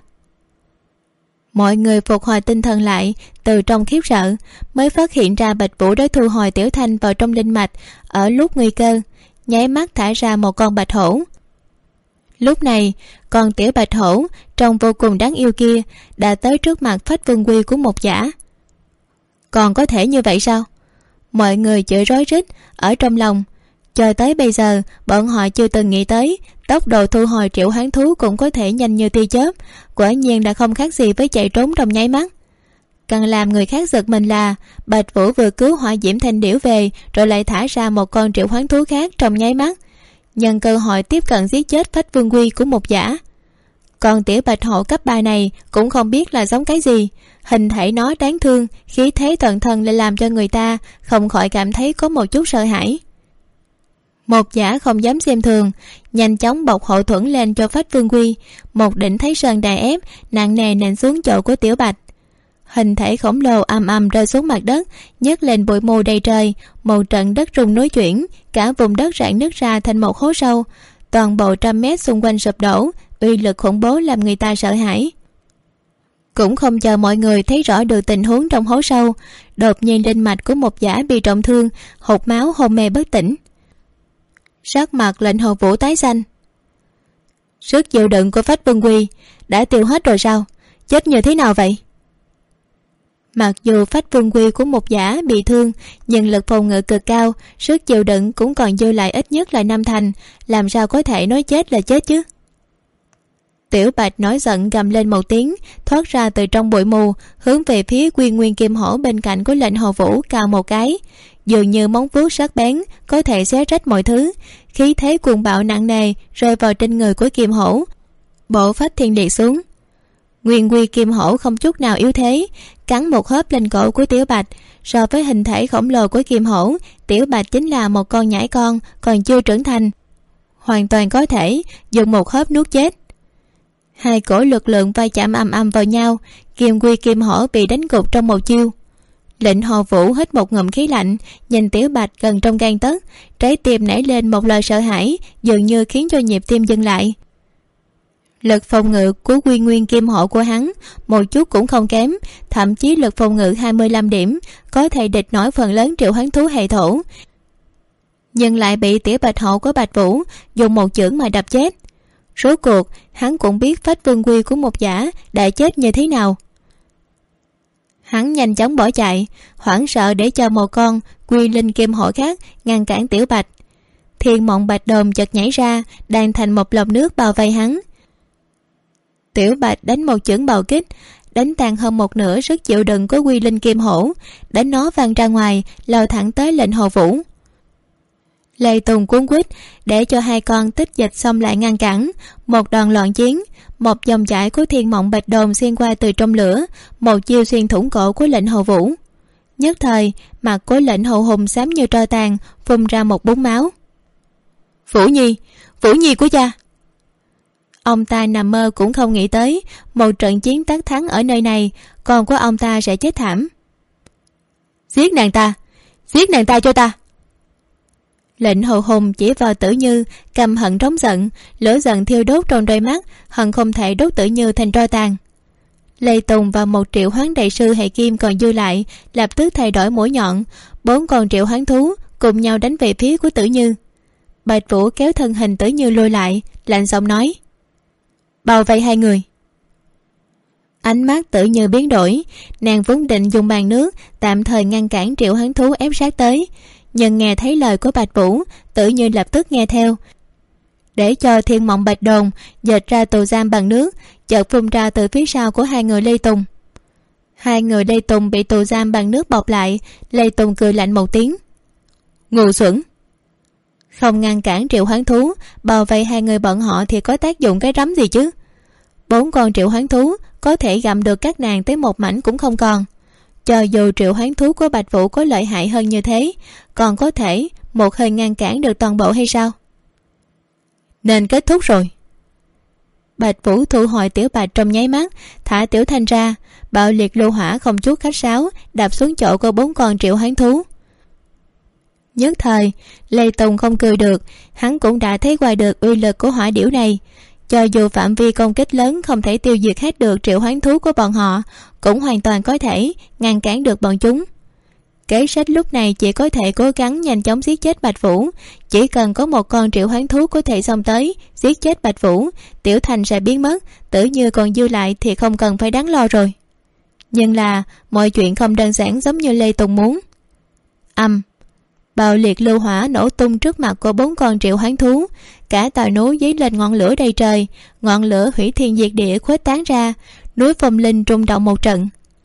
Mọi người phục hồi tinh thần lại, từ trong khiếp sợ mới phát hiện ra Bạch Vũ đã thu hồi Tiểu Thanh vào trong linh mạch ở lúc nguy cơ, nháy mắt thả ra một con bạch hổ. Lúc này con tiểu bạch hổ trông vô cùng đáng yêu kia đã tới trước mặt Phách Vương Quy của một giả. Còn có thể như vậy sao? Mọi người chửi rối rít ở trong lòng. Cho tới bây giờ bọn họ chưa từng nghĩ tới tốc độ thu hồi triệu hoán thú cũng có thể nhanh như tia chớp, quả nhiên đã không khác gì với chạy trốn trong nháy mắt. Càng làm người khác giật mình là Bạch Vũ vừa cứu hỏa diễm thanh điểu về, rồi lại thả ra một con triệu hoán thú khác trong nháy mắt, nhân cơ hội tiếp cận giết chết Phách Vương Quy của một giả. Còn tiểu bạch hổ cấp 3 này cũng không biết là giống cái gì, hình thể nó đáng thương, khí thế toàn thân lại làm cho người ta không khỏi cảm thấy có một chút sợ hãi. Một giả không dám xem thường, nhanh chóng bọc hộ thuẫn lên cho Phách Vương Quy, một đỉnh Thái Sơn đè ép nặng nề nện xuống chỗ của tiểu bạch. Hình thể khổng lồ ầm ầm rơi xuống mặt đất, nhấc lên bụi mù đầy trời, một trận đất rung núi chuyển, cả vùng đất rạn nứt ra thành một hố sâu, toàn bộ 100 mét xung quanh sụp đổ, uy lực khủng bố làm người ta sợ hãi. Cũng không chờ mọi người thấy rõ được tình huống trong hố sâu, đột nhiên linh mạch của một giả bị trọng thương, hộc máu hôn mê bất tỉnh. Sắc mặt lệnh Hồ Vũ tái xanh. Sức chịu đựng của Phách Vương Quy đã tiêu hết rồi sao? Chết như thế nào vậy? Mặc dù Phách Vương Quy của một giả bị thương, nhưng lực phòng ngự cực cao, sức chịu đựng cũng còn dư lại ít nhất là 5 thành, làm sao có thể nói chết là chết chứ? Tiểu bạch nói giận gầm lên một tiếng, thoát ra từ trong bụi mù, hướng về phía Quyền Nguyên Kim Hổ bên cạnh của lệnh Hồ Vũ cào một cái, dường như móng vuốt sắc bén có thể xé rách mọi thứ. Khí thế cuồng bạo nặng nề rơi vào trên người của Kim Hổ, bộ phách thiên địa xuống. Nguyên Quy Kim Hổ không chút nào yếu thế, cắn một hớp lên cổ của tiểu bạch. So với hình thể khổng lồ của Kim Hổ, tiểu bạch chính là một con nhãi con còn chưa trưởng thành, hoàn toàn có thể dùng một hớp nuốt chết. Hai cổ lực lượng va chạm ầm ầm vào nhau, Kim Quy Kim Hổ bị đánh gục trong một chiêu. Lệnh Hồ Vũ hít một ngụm khí lạnh, nhìn tiểu bạch gần trong gang tấc, trái tim nảy lên một lời sợ hãi, dường như khiến cho nhịp tim dừng lại. Lực phòng ngự của Quy Nguyên Kim Hổ của hắn một chút cũng không kém, thậm chí lực phòng ngự 25 điểm, có thể địch nổi phần lớn triệu hoán thú hệ thổ. nhưng lại bị tiểu bạch hổ của Bạch Vũ dùng một chưởng mà đập chết. Rốt cuộc hắn cũng biết Phách Vương Quy của một giả đã chết như thế nào. Hắn nhanh chóng bỏ chạy, hoảng sợ để cho một con Quy Linh Kim Hổ khác ngăn cản Tiểu Bạch. Thiên Mộng Bạch Đồn chợt nhảy ra, đang thành một lồng nước bao vây hắn. Tiểu Bạch đánh một chưởng bạo kích, đánh tan hơn một nửa sức chịu đựng của Quy Linh Kim Hổ, đánh nó văng ra ngoài, lao thẳng tới Lệnh Hồ Vũ. Lê Tùng cuốn quýt để cho hai con tích dịch xông lại ngăn cản. Một đòn loạn chiến, một dòng chảy của Thiên Mộng Bạch Đồn xuyên qua từ trong lửa, một chiêu xuyên thủng cổ của Lệnh Hồ Vũ. Nhất thời mặt của Lệnh Hồ Hùng xám như tro tàn, phun ra một búng máu. Vũ Nhi của cha! Ông ta nằm mơ cũng không nghĩ tới một trận chiến tất thắng ở nơi này, con của ông ta sẽ chết thảm. Giết nàng ta cho ta! Lệnh Hồ Hùng chỉ vào Tử Như, căm hận trống giận, lửa giận thiêu đốt trong đôi mắt, hận không thể đốt Tử Như thành tro tàn. Lê Tùng và một triệu hoán đại sư hệ kim còn dư lại lập tức thay đổi mũi nhọn, 4 con triệu hoán thú cùng nhau đánh về phía của Tử Như. Bạch Vũ kéo thân hình Tử Như lùi lại, lạnh giọng nói: bao vây hai người. Ánh mắt Tử Như biến đổi, nàng vốn định dùng bàn nước tạm thời ngăn cản triệu hoán thú ép sát tới, nhưng nghe thấy lời của Bạch Vũ, Tử Như lập tức nghe theo, để cho Thiên Mộng Bạch Đồn dệt ra tù giam bằng nước, chợt phun ra từ phía sau của hai người Lê Tùng. Hai người Lê Tùng bị tù giam bằng nước bọc lại. Lê Tùng cười lạnh một tiếng: ngu xuẩn! Không ngăn cản triệu hoán thú, bao vây hai người bọn họ thì có tác dụng cái rắm gì chứ? 4 con triệu hoán thú có thể gặm được các nàng tới một mảnh cũng không còn. Cho dù triệu hoán thú của Bạch Vũ có lợi hại hơn như thế, còn có thể một hơi ngăn cản được toàn bộ hay sao? Nên kết thúc rồi. Bạch Vũ thu hồi Tiểu Bạch trong nháy mắt, thả Tiểu Thanh ra, bạo liệt lưu hỏa không chút khách sáo đạp xuống chỗ của 4 con triệu hoán thú. Nhất thời Lê Tùng không cười được, hắn cũng đã thấy qua được uy lực của hỏa điểu này. Cho dù phạm vi công kích lớn không thể tiêu diệt hết được triệu hoán thú của bọn họ, cũng hoàn toàn có thể ngăn cản được bọn chúng. Kế sách lúc này chỉ có thể cố gắng nhanh chóng giết chết Bạch Vũ. Chỉ cần có một con triệu hoán thú có thể xông tới giết chết Bạch Vũ, Tiểu Thành sẽ biến mất, Tử Như còn dư lại thì không cần phải đáng lo rồi. Nhưng là mọi chuyện không đơn giản giống như Lê Tùng muốn. Bạo liệt lưu hỏa nổ tung trước mặt của 4 con triệu hoán thú, cả tòa núi dấy lên ngọn lửa đầy trời, ngọn lửa hủy thiên diệt địa khuếch tán ra, núi Phong Linh rung động một trận.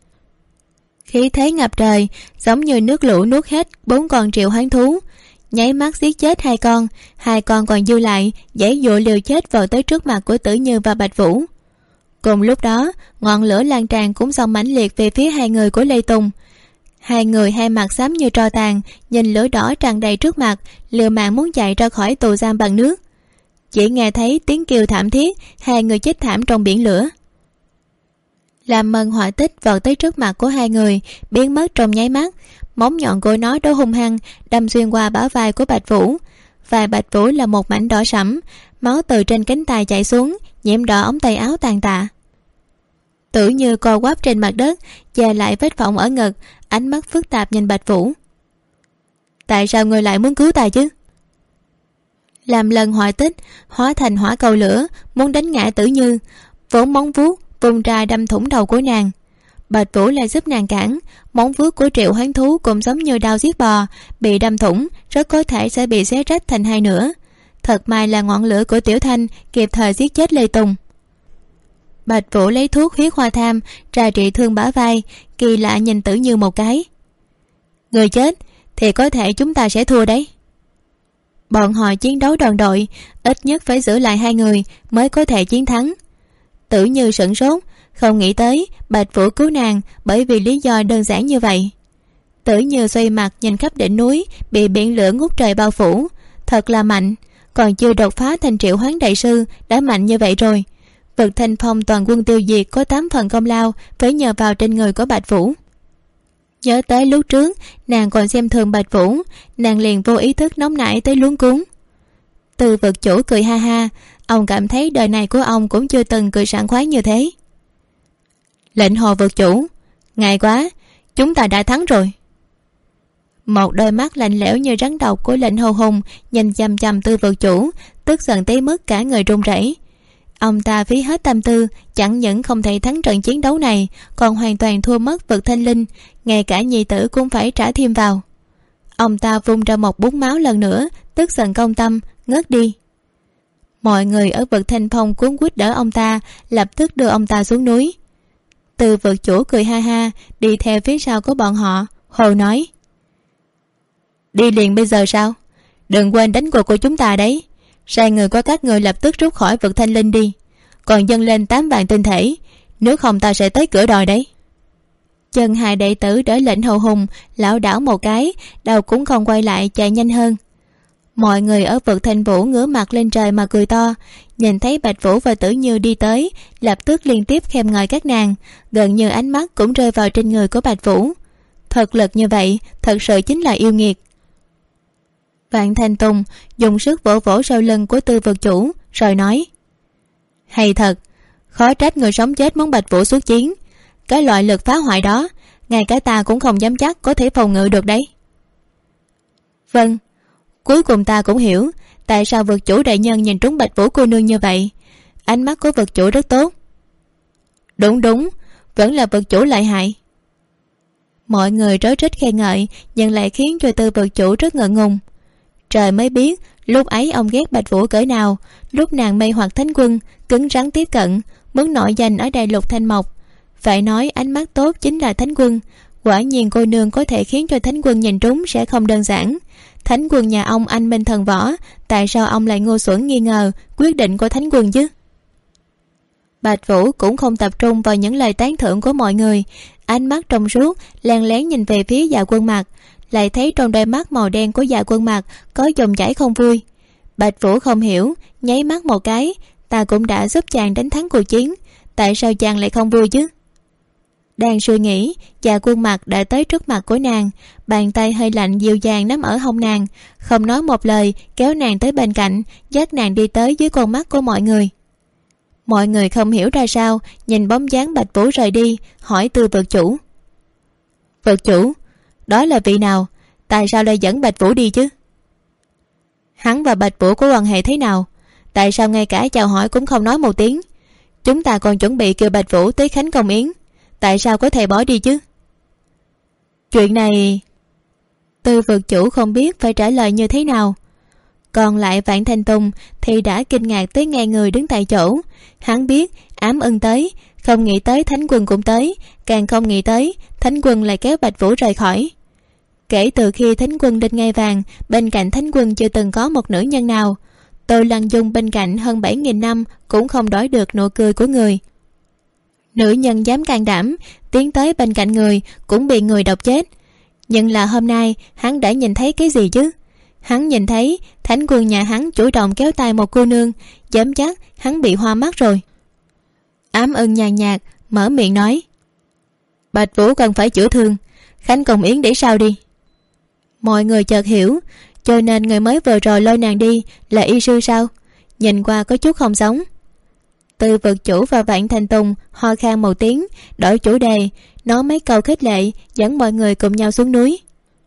Khí thế ngập trời, giống như nước lũ nuốt hết 4 con triệu hoán thú, nháy mắt giết chết hai con còn dư lại giãy giụa liều chết vào tới trước mặt của Tử Như và Bạch Vũ. Cùng lúc đó, ngọn lửa lan tràn cũng xông mãnh liệt về phía hai người của Lê Tùng. Hai người hai mặt xám như tro tàn, nhìn lửa đỏ tràn đầy trước mặt, liều mạng muốn chạy ra khỏi tù giam bằng nước. Chỉ nghe thấy tiếng kêu thảm thiết, hai người chết thảm trong biển lửa. Làm mần hỏa tích vọt tới trước mặt của hai người, biến mất trong nháy mắt. Móng nhọn của nó đổ hung hăng đâm xuyên qua bả vai của Bạch Vũ. Vai Bạch Vũ là một mảnh đỏ sẫm, máu từ trên cánh tay chảy xuống, nhiễm đỏ ống tay áo tàn tạ. Tử Như co quắp trên mặt đất, che lại vết phỏng ở ngực, ánh mắt phức tạp nhìn Bạch Vũ. Tại sao người lại muốn cứu ta chứ? Làm lần hỏa tích hóa thành hỏa cầu lửa, muốn đánh ngã Tử Như, vốn móng vuốt vung ra đâm thủng đầu của nàng. Bạch Vũ lại giúp nàng cản, móng vuốt của triệu hoán thú cũng giống như đao giết bò, bị đâm thủng rất có thể sẽ bị xé rách thành hai nửa. Thật may là ngọn lửa của Tiểu Thanh kịp thời giết chết Lê Tùng. Bạch Vũ lấy thuốc huyết hoa tham ra trị thương bả vai, kỳ lạ nhìn Tử Như một cái. Người chết thì có thể chúng ta sẽ thua đấy. Bọn họ chiến đấu đoàn đội, ít nhất phải giữ lại hai người mới có thể chiến thắng. Tử Như sửng sốt, không nghĩ tới Bạch Vũ cứu nàng bởi vì lý do đơn giản như vậy. Tử Như xoay mặt nhìn khắp đỉnh núi bị biển lửa ngút trời bao phủ, thật là mạnh, còn chưa đột phá thành triệu hoán đại sư đã mạnh như vậy rồi. Vực Thanh Phong toàn quân tiêu diệt có 8 phần công lao phải nhờ vào trên người của Bạch Vũ. Nhớ tới lúc trước nàng còn xem thường Bạch Vũ, nàng liền vô ý thức nóng nảy tới luống cuống. Từ vực chủ cười ha ha, ông cảm thấy đời này của ông cũng chưa từng cười sảng khoái như thế. Lệnh Hồ vực chủ, ngại quá, chúng ta đã thắng rồi. Một đôi mắt lạnh lẽo như rắn độc của Lệnh Hầu Hùng nhìn chằm chằm Tư Vực Chủ, tức giận tới mức cả người run rẩy. Ông ta phí hết tâm tư, chẳng những không thể thắng trận chiến đấu này, còn hoàn toàn thua mất Vực Thanh Linh, ngay cả nhi tử cũng phải trả thêm vào. Ông ta vung ra một búng máu lần nữa, tức giận công tâm, ngất đi. Mọi người ở Vực Thanh Phong cuốn quýt đỡ ông ta, lập tức đưa ông ta xuống núi. Từ Vực Chủ cười ha ha, đi theo phía sau của bọn họ, hồ nói: đi liền bây giờ sao? Đừng quên đánh cuộc của chúng ta đấy. Sai người của các người lập tức rút khỏi Vực Thanh Linh đi, còn dâng lên 8 vạn tinh thể, nếu không ta sẽ tới cửa đòi đấy. Chân hai đệ tử đỡ Lệnh Hầu Hùng lảo đảo một cái, đầu cũng không quay lại, chạy nhanh hơn. Mọi người ở Vực Thanh Vũ ngửa mặt lên trời mà cười to, nhìn thấy Bạch Vũ và Tử Như đi tới, lập tức liên tiếp khen ngợi các nàng, gần như ánh mắt cũng rơi vào trên người của Bạch Vũ. Thực lực như vậy thật sự chính là yêu nghiệt. Vạn Thanh Tùng dùng sức vỗ vỗ sau lưng của Tư Vực Chủ rồi nói: hay thật, khó trách người sống chết muốn Bạch Vũ xuất chiến. Cái loại lực phá hoại đó, ngay cả ta cũng không dám chắc có thể phòng ngự được đấy. Vâng, cuối cùng ta cũng hiểu tại sao Vực Chủ đại nhân nhìn trúng Bạch Vũ cô nương như vậy. Ánh mắt của Vực Chủ rất tốt. Đúng, vẫn là Vực Chủ lợi hại. Mọi người rối rít khen ngợi, nhưng lại khiến cho Tư Vực Chủ rất ngượng ngùng. Trời mới biết lúc ấy ông ghét Bạch Vũ cỡ nào, lúc nàng mê hoặc Thánh Quân cứng rắn tiếp cận, muốn nổi danh ở đại lục Thanh Mộc. Phải nói ánh mắt tốt chính là Thánh Quân. Quả nhiên cô nương có thể khiến cho Thánh Quân nhìn trúng sẽ không đơn giản. Thánh Quân nhà ông anh minh thần võ, tại sao ông lại ngu xuẩn nghi ngờ quyết định của Thánh Quân chứ? Bạch Vũ cũng không tập trung vào những lời tán thưởng của mọi người, ánh mắt trong suốt len lén nhìn về phía Dạ Quân Mặc, lại thấy trong đôi mắt màu đen của Dạ Quân Mặc có dòng chảy không vui. Bạch Vũ không hiểu, nháy mắt một cái: ta cũng đã giúp chàng đánh thắng cuộc chiến, tại sao chàng lại không vui chứ? Đang suy nghĩ, Dạ Quân Mặc đã tới trước mặt của nàng, bàn tay hơi lạnh dịu dàng nắm ở hông nàng, không nói một lời kéo nàng tới bên cạnh, dắt nàng đi tới dưới con mắt của mọi người. Mọi người không hiểu ra sao, nhìn bóng dáng Bạch Vũ rời đi, hỏi Tư Vực Chủ: Vực Chủ, đó là vị nào? Tại sao lại dẫn Bạch Vũ đi chứ? Hắn và Bạch Vũ có quan hệ thế nào? Tại sao ngay cả chào hỏi cũng không nói một tiếng? Chúng ta còn chuẩn bị kêu Bạch Vũ tới khánh công yến, tại sao có thể bỏ đi chứ? Chuyện này... Tư Vực Chủ không biết phải trả lời như thế nào. Còn lại Vạn Thanh Tùng thì đã kinh ngạc tới ngay người đứng tại chỗ. Hắn biết Ám Ưng tới, không nghĩ tới Thánh Quân cũng tới, càng không nghĩ tới Thánh Quân lại kéo Bạch Vũ rời khỏi. Kể từ khi Thánh Quân lên ngai vàng, bên cạnh Thánh Quân chưa từng có một nữ nhân nào. Tô Lăng Dung bên cạnh hơn 7.000 năm cũng không đổi được nụ cười của người. Nữ nhân dám can đảm tiến tới bên cạnh người cũng bị người độc chết. Nhưng là hôm nay hắn đã nhìn thấy cái gì chứ? Hắn nhìn thấy Thánh Quân nhà hắn chủ động kéo tay một cô nương, dám chắc hắn bị hoa mắt rồi. Ám Ưng nhàn nhạt mở miệng nói: Bạch Vũ cần phải chữa thương, khánh công yến để sao đi. Mọi người chợt hiểu, cho nên người mới vừa rồi lôi nàng đi là y sư sao? Nhìn qua có chút không giống. Tư Vực Chủ và Vạn Thanh Tùng ho khan một tiếng, đổi chủ đề, nói mấy câu khích lệ, dẫn mọi người cùng nhau xuống núi.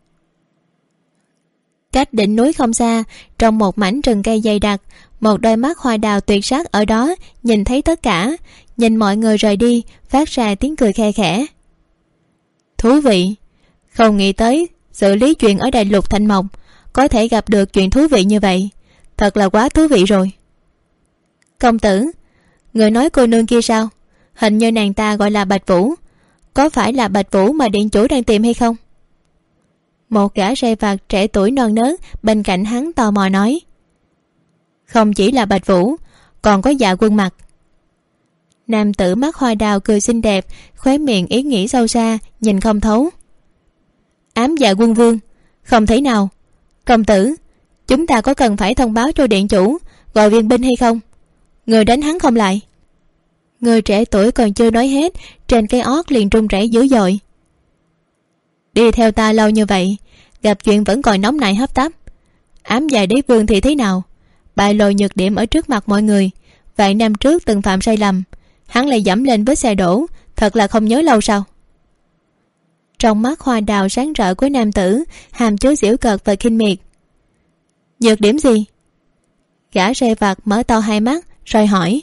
Cách đỉnh núi không xa, trong một mảnh rừng cây dày đặc, một đôi mắt hoa đào tuyệt sắc ở đó nhìn thấy tất cả, nhìn mọi người rời đi, phát ra tiếng cười khe khẽ. Thú vị, không nghĩ tới xử lý chuyện ở đại lục Thanh Mộc có thể gặp được chuyện thú vị như vậy, thật là quá thú vị rồi. Công tử, người nói cô nương kia sao? Hình như nàng ta gọi là Bạch Vũ, có phải là Bạch Vũ mà điện chủ đang tìm hay không? Một gã sai vặt trẻ tuổi non nớt bên cạnh hắn tò mò nói. Không chỉ là Bạch Vũ, còn có Dạ Quân Mặc. Nam tử mắt hoa đào cười xinh đẹp, khóe miệng ý nghĩ sâu xa, nhìn không thấu. Ám Dạ Quân Vương, không thể nào. Công tử, chúng ta có cần phải thông báo cho điện chủ gọi viện binh hay không? Người đánh hắn không lại. Người trẻ tuổi còn chưa nói hết, trên cây ót liền run rẩy dữ dội. Đi theo ta lâu như vậy, gặp chuyện vẫn còn nóng nảy hấp tấp. Ám Dạ Đế Vương thì thế nào? Bại lộ nhược điểm ở trước mặt mọi người. Vài năm trước từng phạm sai lầm, hắn lại dẫm lên vết xe đổ, thật là không nhớ lâu sao? Trong mắt hoa đào sáng rỡ của nam tử hàm chứa giễu cợt và khinh miệt. Nhược điểm gì? Gã rê vặt mở to hai mắt rồi hỏi.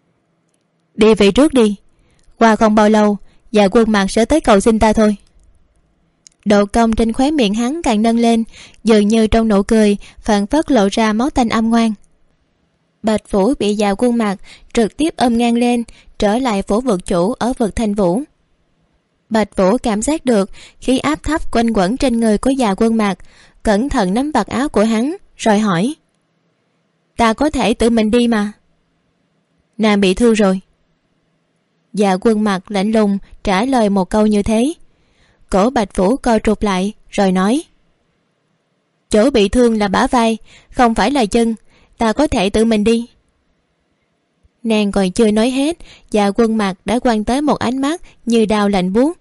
Đi về trước đi, qua không bao lâu Dạ Quân Mặc sẽ tới cầu xin ta thôi. Độ cong trên khóe miệng hắn càng nâng lên, dường như trong nụ cười phảng phất lộ ra máu tanh âm ngoan. Bạch Vũ bị Dạ Quân Mặc trực tiếp ôm ngang lên, trở lại phủ vực chủ ở vực Thanh Vũ. Bạch Vũ cảm giác được khí áp thấp quanh quẩn trên người của Dạ Quân Mặc, cẩn thận nắm vạt áo của hắn rồi hỏi. Ta có thể tự mình đi mà. Nàng bị thương rồi. Dạ Quân Mặc lạnh lùng trả lời một câu như thế. Cổ Bạch Vũ co rụt lại rồi nói. Chỗ bị thương là bả vai, không phải là chân, ta có thể tự mình đi. Nàng còn chưa nói hết, Dạ Quân Mặc đã quăng tới một ánh mắt như đao lạnh buốt.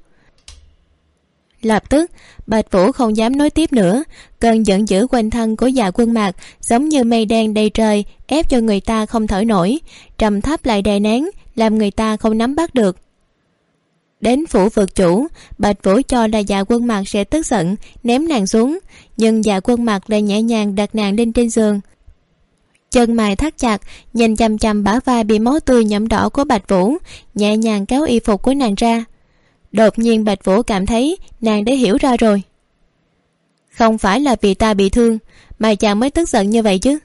Lập tức Bạch Vũ không dám nói tiếp nữa, cơn giận dữ quanh thân của Dạ Quân Mặc giống như mây đen đầy trời, ép cho người ta không thở nổi, trầm thấp lại đè nén, làm người ta không nắm bắt được. Đến phủ vực chủ, Bạch Vũ cho là Dạ Quân Mặc sẽ tức giận ném nàng xuống, nhưng Dạ Quân Mặc lại nhẹ nhàng đặt nàng lên trên giường. Chân mày thắt chặt, nhìn chằm chằm bả vai bị máu tươi nhuộm đỏ của Bạch Vũ, nhẹ nhàng kéo y phục của nàng ra. Đột nhiên Bạch Vũ cảm thấy nàng đã hiểu ra rồi. Không phải là vì ta bị thương mà chàng mới tức giận như vậy chứ?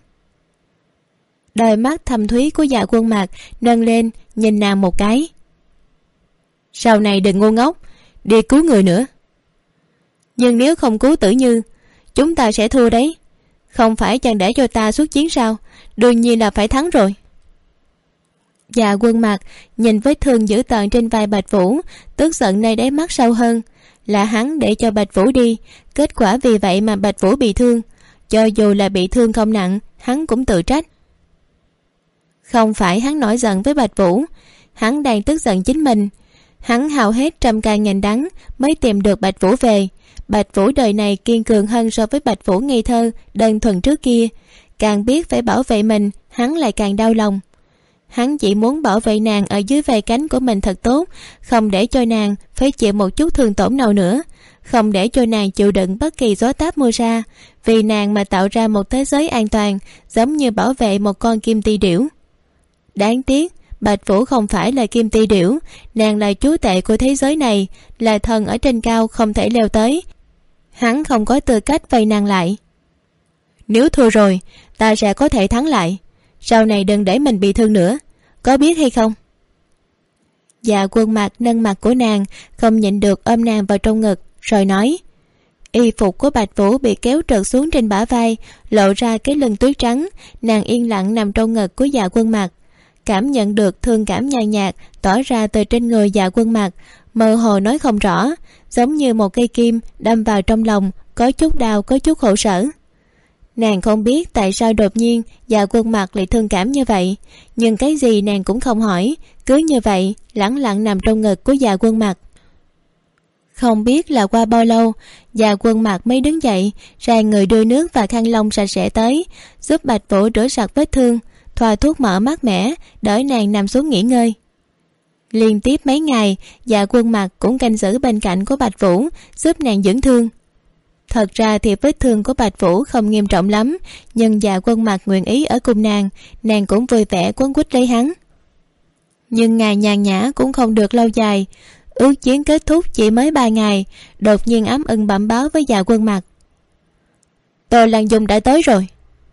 Đôi mắt thâm thúy của Dạ Quân Mặc nâng lên nhìn nàng một cái. Sau này đừng ngu ngốc, đi cứu người nữa. Nhưng nếu không cứu Tử Như, chúng ta sẽ thua đấy. Không phải chàng để cho ta xuất chiến sao? Đương nhiên là phải thắng rồi. Dạ Quân Mặc nhìn vết thương dữ tợn trên vai Bạch Vũ, tức giận nơi đáy mắt sâu hơn. Là hắn để cho Bạch Vũ đi, kết quả vì vậy mà Bạch Vũ bị thương. Cho dù là bị thương không nặng, hắn cũng tự trách. Không phải hắn nổi giận với Bạch Vũ, hắn đang tức giận chính mình. Hắn hao hết trăm can ngàn đắng mới tìm được Bạch Vũ về. Bạch Vũ đời này kiên cường hơn so với Bạch Vũ ngây thơ đơn thuần trước kia. Càng biết phải bảo vệ mình, hắn lại càng đau lòng. Hắn chỉ muốn bảo vệ nàng ở dưới vây cánh của mình thật tốt, không để cho nàng phải chịu một chút thương tổn nào nữa, không để cho nàng chịu đựng bất kỳ gió táp mưa sa, vì nàng mà tạo ra một thế giới an toàn, giống như bảo vệ một con kim ti điểu. Đáng tiếc Bạch Vũ không phải là kim ti điểu, nàng là chúa tể của thế giới này, là thần ở trên cao không thể leo tới. Hắn không có tư cách vây nàng lại. Nếu thua rồi, ta sẽ có thể thắng lại. Sau này đừng để mình bị thương nữa, có biết hay không? Dạ Quân Mặc nâng mặt của nàng, không nhịn được ôm nàng vào trong ngực rồi nói. Y phục của Bạch Vũ bị kéo trượt xuống trên bả vai, lộ ra cái lưng tuyết trắng. Nàng yên lặng nằm trong ngực của Dạ Quân Mặc, cảm nhận được thương cảm nhàn nhạt tỏ ra từ trên người Dạ Quân Mặc, mơ hồ nói không rõ, giống như một cây kim đâm vào trong lòng, có chút đau có chút khổ sở. Nàng không biết tại sao đột nhiên Dạ Quân Mặc lại thương cảm như vậy, nhưng cái gì nàng cũng không hỏi, cứ như vậy lẳng lặng nằm trong ngực của Dạ Quân Mặc. Không biết là qua bao lâu, Dạ Quân Mặc mới đứng dậy, ra người đưa nước và khăn lông sạch sẽ tới, giúp Bạch Vũ rửa sạch vết thương, thoa thuốc mỡ mát mẻ, đỡ nàng nằm xuống nghỉ ngơi. Liên tiếp mấy ngày, Dạ Quân Mặc cũng canh giữ bên cạnh của Bạch Vũ, giúp nàng dưỡng thương. Thật ra thì vết thương của Bạch Vũ không nghiêm trọng lắm, nhưng Dạ Quân Mặc nguyện ý ở cùng nàng cũng vui vẻ quấn quýt lấy hắn. Nhưng ngày nhàn nhã cũng không được lâu dài, ước chiến kết thúc chỉ mới 3 ngày, đột nhiên ấm ưng bẩm báo với Dạ Quân Mặc. Tô Lan Dung đã tới rồi.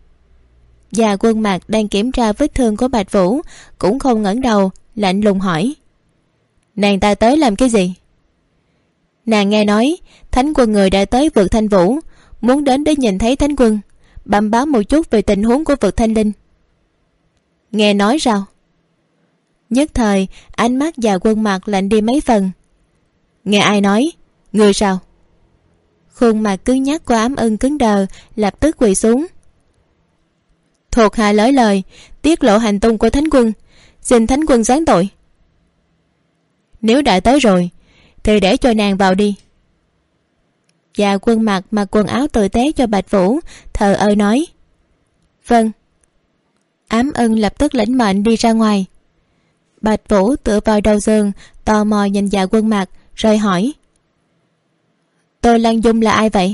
Dạ Quân Mặc đang kiểm tra vết thương của Bạch Vũ, cũng không ngẩng đầu, lạnh lùng hỏi. Nàng ta tới làm cái gì? Nàng nghe nói Thánh Quân người đã tới vực Thanh Vũ, muốn đến để nhìn thấy Thánh Quân, bẩm báo một chút về tình huống của vực Thanh Linh. Nghe nói sao? Nhất thời ánh mắt Dạ Quân Mặc lạnh đi mấy phần. Nghe ai nói? Người sao? Khuôn mặt cứng nhắc của Ám Ưng cứng đờ, lập tức quỳ xuống. Thuộc hạ lỡ lời tiết lộ hành tung của Thánh Quân, xin Thánh Quân giáng tội. Nếu đã tới rồi thì để cho nàng vào đi. Dạ Quân Mặc mặc quần áo tử tế cho Bạch Vũ, thờ ơ nói. Vâng. Ám Ưng lập tức lĩnh mệnh đi ra ngoài. Bạch Vũ tựa vào đầu giường, tò mò nhìn Dạ Quân Mặc rồi hỏi. Tô Lan Dung là ai vậy?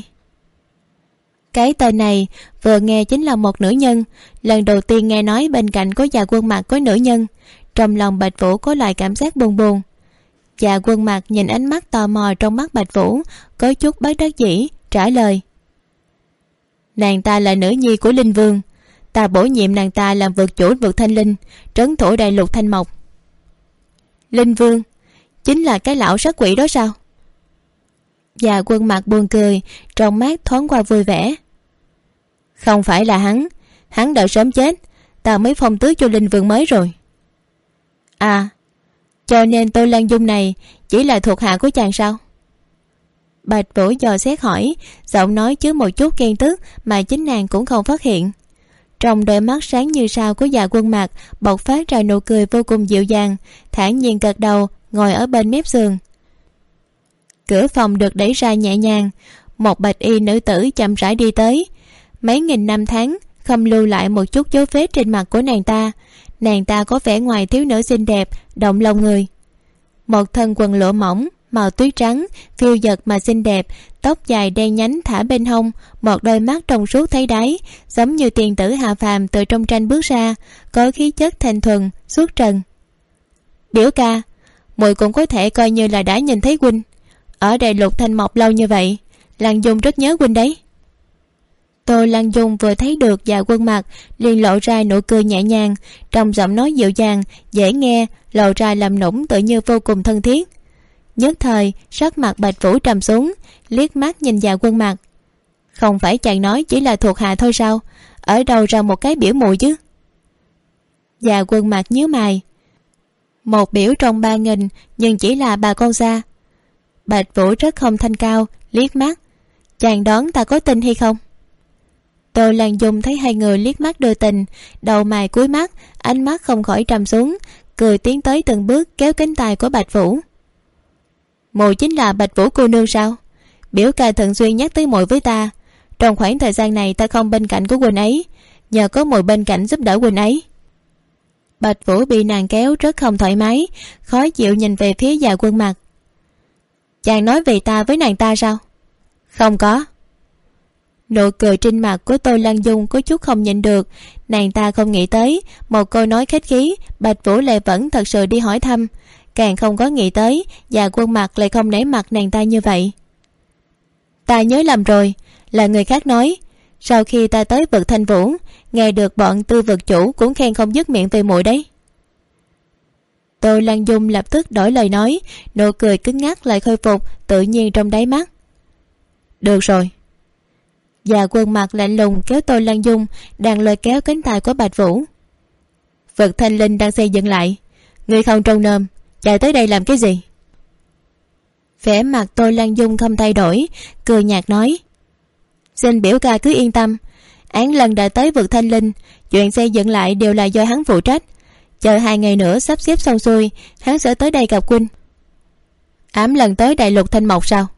Cái tên này vừa nghe chính là một nữ nhân. Lần đầu tiên nghe nói bên cạnh có Dạ Quân Mặc có nữ nhân, trong lòng Bạch Vũ có loại cảm giác buồn buồn. Dạ Quân Mặc nhìn ánh mắt tò mò trong mắt Bạch Vũ, có chút bất đắc dĩ trả lời: nàng ta là nữ nhi của Linh Vương, ta bổ nhiệm nàng ta làm vực chủ vực Thanh Linh, trấn thủ đại lục Thanh Mộc. Linh Vương chính là cái lão sát quỷ đó sao? Dạ Quân Mặc buồn cười, trong mắt thoáng qua vui vẻ. Không phải là hắn đã sớm chết, ta mới phong tước cho Linh Vương mới rồi. À, cho nên Tô Lan Dung này chỉ là thuộc hạ của chàng sao? Bạch Vũ dò xét hỏi, giọng nói chứa một chút ghen tức mà chính nàng cũng không phát hiện. Trong đôi mắt sáng như sao của Dạ Quân Mặc bộc phát ra nụ cười vô cùng dịu dàng, thản nhiên gật đầu, ngồi ở bên mép giường. Cửa phòng được đẩy ra nhẹ nhàng, một bạch y nữ tử chậm rãi đi tới. Mấy nghìn năm tháng không lưu lại một chút dấu vết trên mặt của nàng ta. Nàng ta có vẻ ngoài thiếu nữ xinh đẹp, động lòng người. Một thân quần lụa mỏng màu tuyết trắng, phiêu dật mà xinh đẹp, tóc dài đen nhánh thả bên hông, một đôi mắt trong suốt thấy đáy, giống như tiền tử hạ phàm từ trong tranh bước ra, có khí chất thanh thuần xuất trần. Biểu ca, muội cũng có thể coi như là đã nhìn thấy huynh. Ở đại lục Thanh Mộc lâu như vậy, Lan Dung rất nhớ huynh đấy. Tô Lan Dung vừa thấy được Dạ Quân Mặc liền lộ ra nụ cười nhẹ nhàng, trong giọng nói dịu dàng dễ nghe, lộ ra làm nũng tự như vô cùng thân thiết. Nhất thời sắc mặt Bạch Vũ trầm xuống, liếc mắt nhìn Dạ Quân Mặc. Không phải chàng nói chỉ là thuộc hạ thôi sao? Ở đâu ra một cái biểu muội chứ? Dạ Quân Mặc nhíu mày. Một biểu trong 3.000, nhưng chỉ là bà con xa. Bạch Vũ rất không thanh cao, liếc mắt. Chàng đoán ta có tin hay không? Tô Lan Dung thấy hai người liếc mắt đưa tình, đầu mày cúi mắt, ánh mắt không khỏi trầm xuống, cười tiến tới từng bước kéo cánh tay của Bạch Vũ. Muội chính là Bạch Vũ cô nương sao? Biểu ca thường xuyên nhắc tới muội với ta. Trong khoảng thời gian này ta không bên cạnh của huynh ấy, nhờ có muội bên cạnh giúp đỡ huynh ấy. Bạch Vũ bị nàng kéo rất không thoải mái, khó chịu nhìn về phía Dạ Quân Mặc. Chàng nói về ta với nàng ta sao? Không có. Nụ cười trên mặt của Tô Lan Dung có chút không nhịn được. Nàng ta không nghĩ tới một câu nói khách khí Bạch Vũ lại vẫn thật sự đi hỏi thăm, càng không có nghĩ tới Dạ Quân Mặc lại không nể mặt nàng ta như vậy. Ta nhớ lầm rồi, là người khác nói. Sau khi ta tới vực Thanh Vũ, nghe được bọn Tư vực chủ cũng khen không dứt miệng về muội đấy. Tô Lan Dung lập tức đổi lời nói, nụ cười cứng ngắc lại khôi phục tự nhiên trong đáy mắt. Được rồi. Dạ Quân Mặc lạnh lùng kéo Tô Lan Dung đang lôi kéo cánh tay của Bạch Vũ. Vực Thanh Linh đang xây dựng lại, ngươi không trông nom, chạy tới đây làm cái gì? Vẻ mặt Tô Lan Dung không thay đổi, cười nhạt nói. Xin biểu ca cứ yên tâm, Án Lân đã tới vực Thanh Linh, chuyện xây dựng lại đều là do hắn phụ trách. Chờ 2 ngày nữa sắp xếp xong xuôi, hắn sẽ tới đây gặp huynh. Ám Lần tới đại lục Thanh Mộc sao?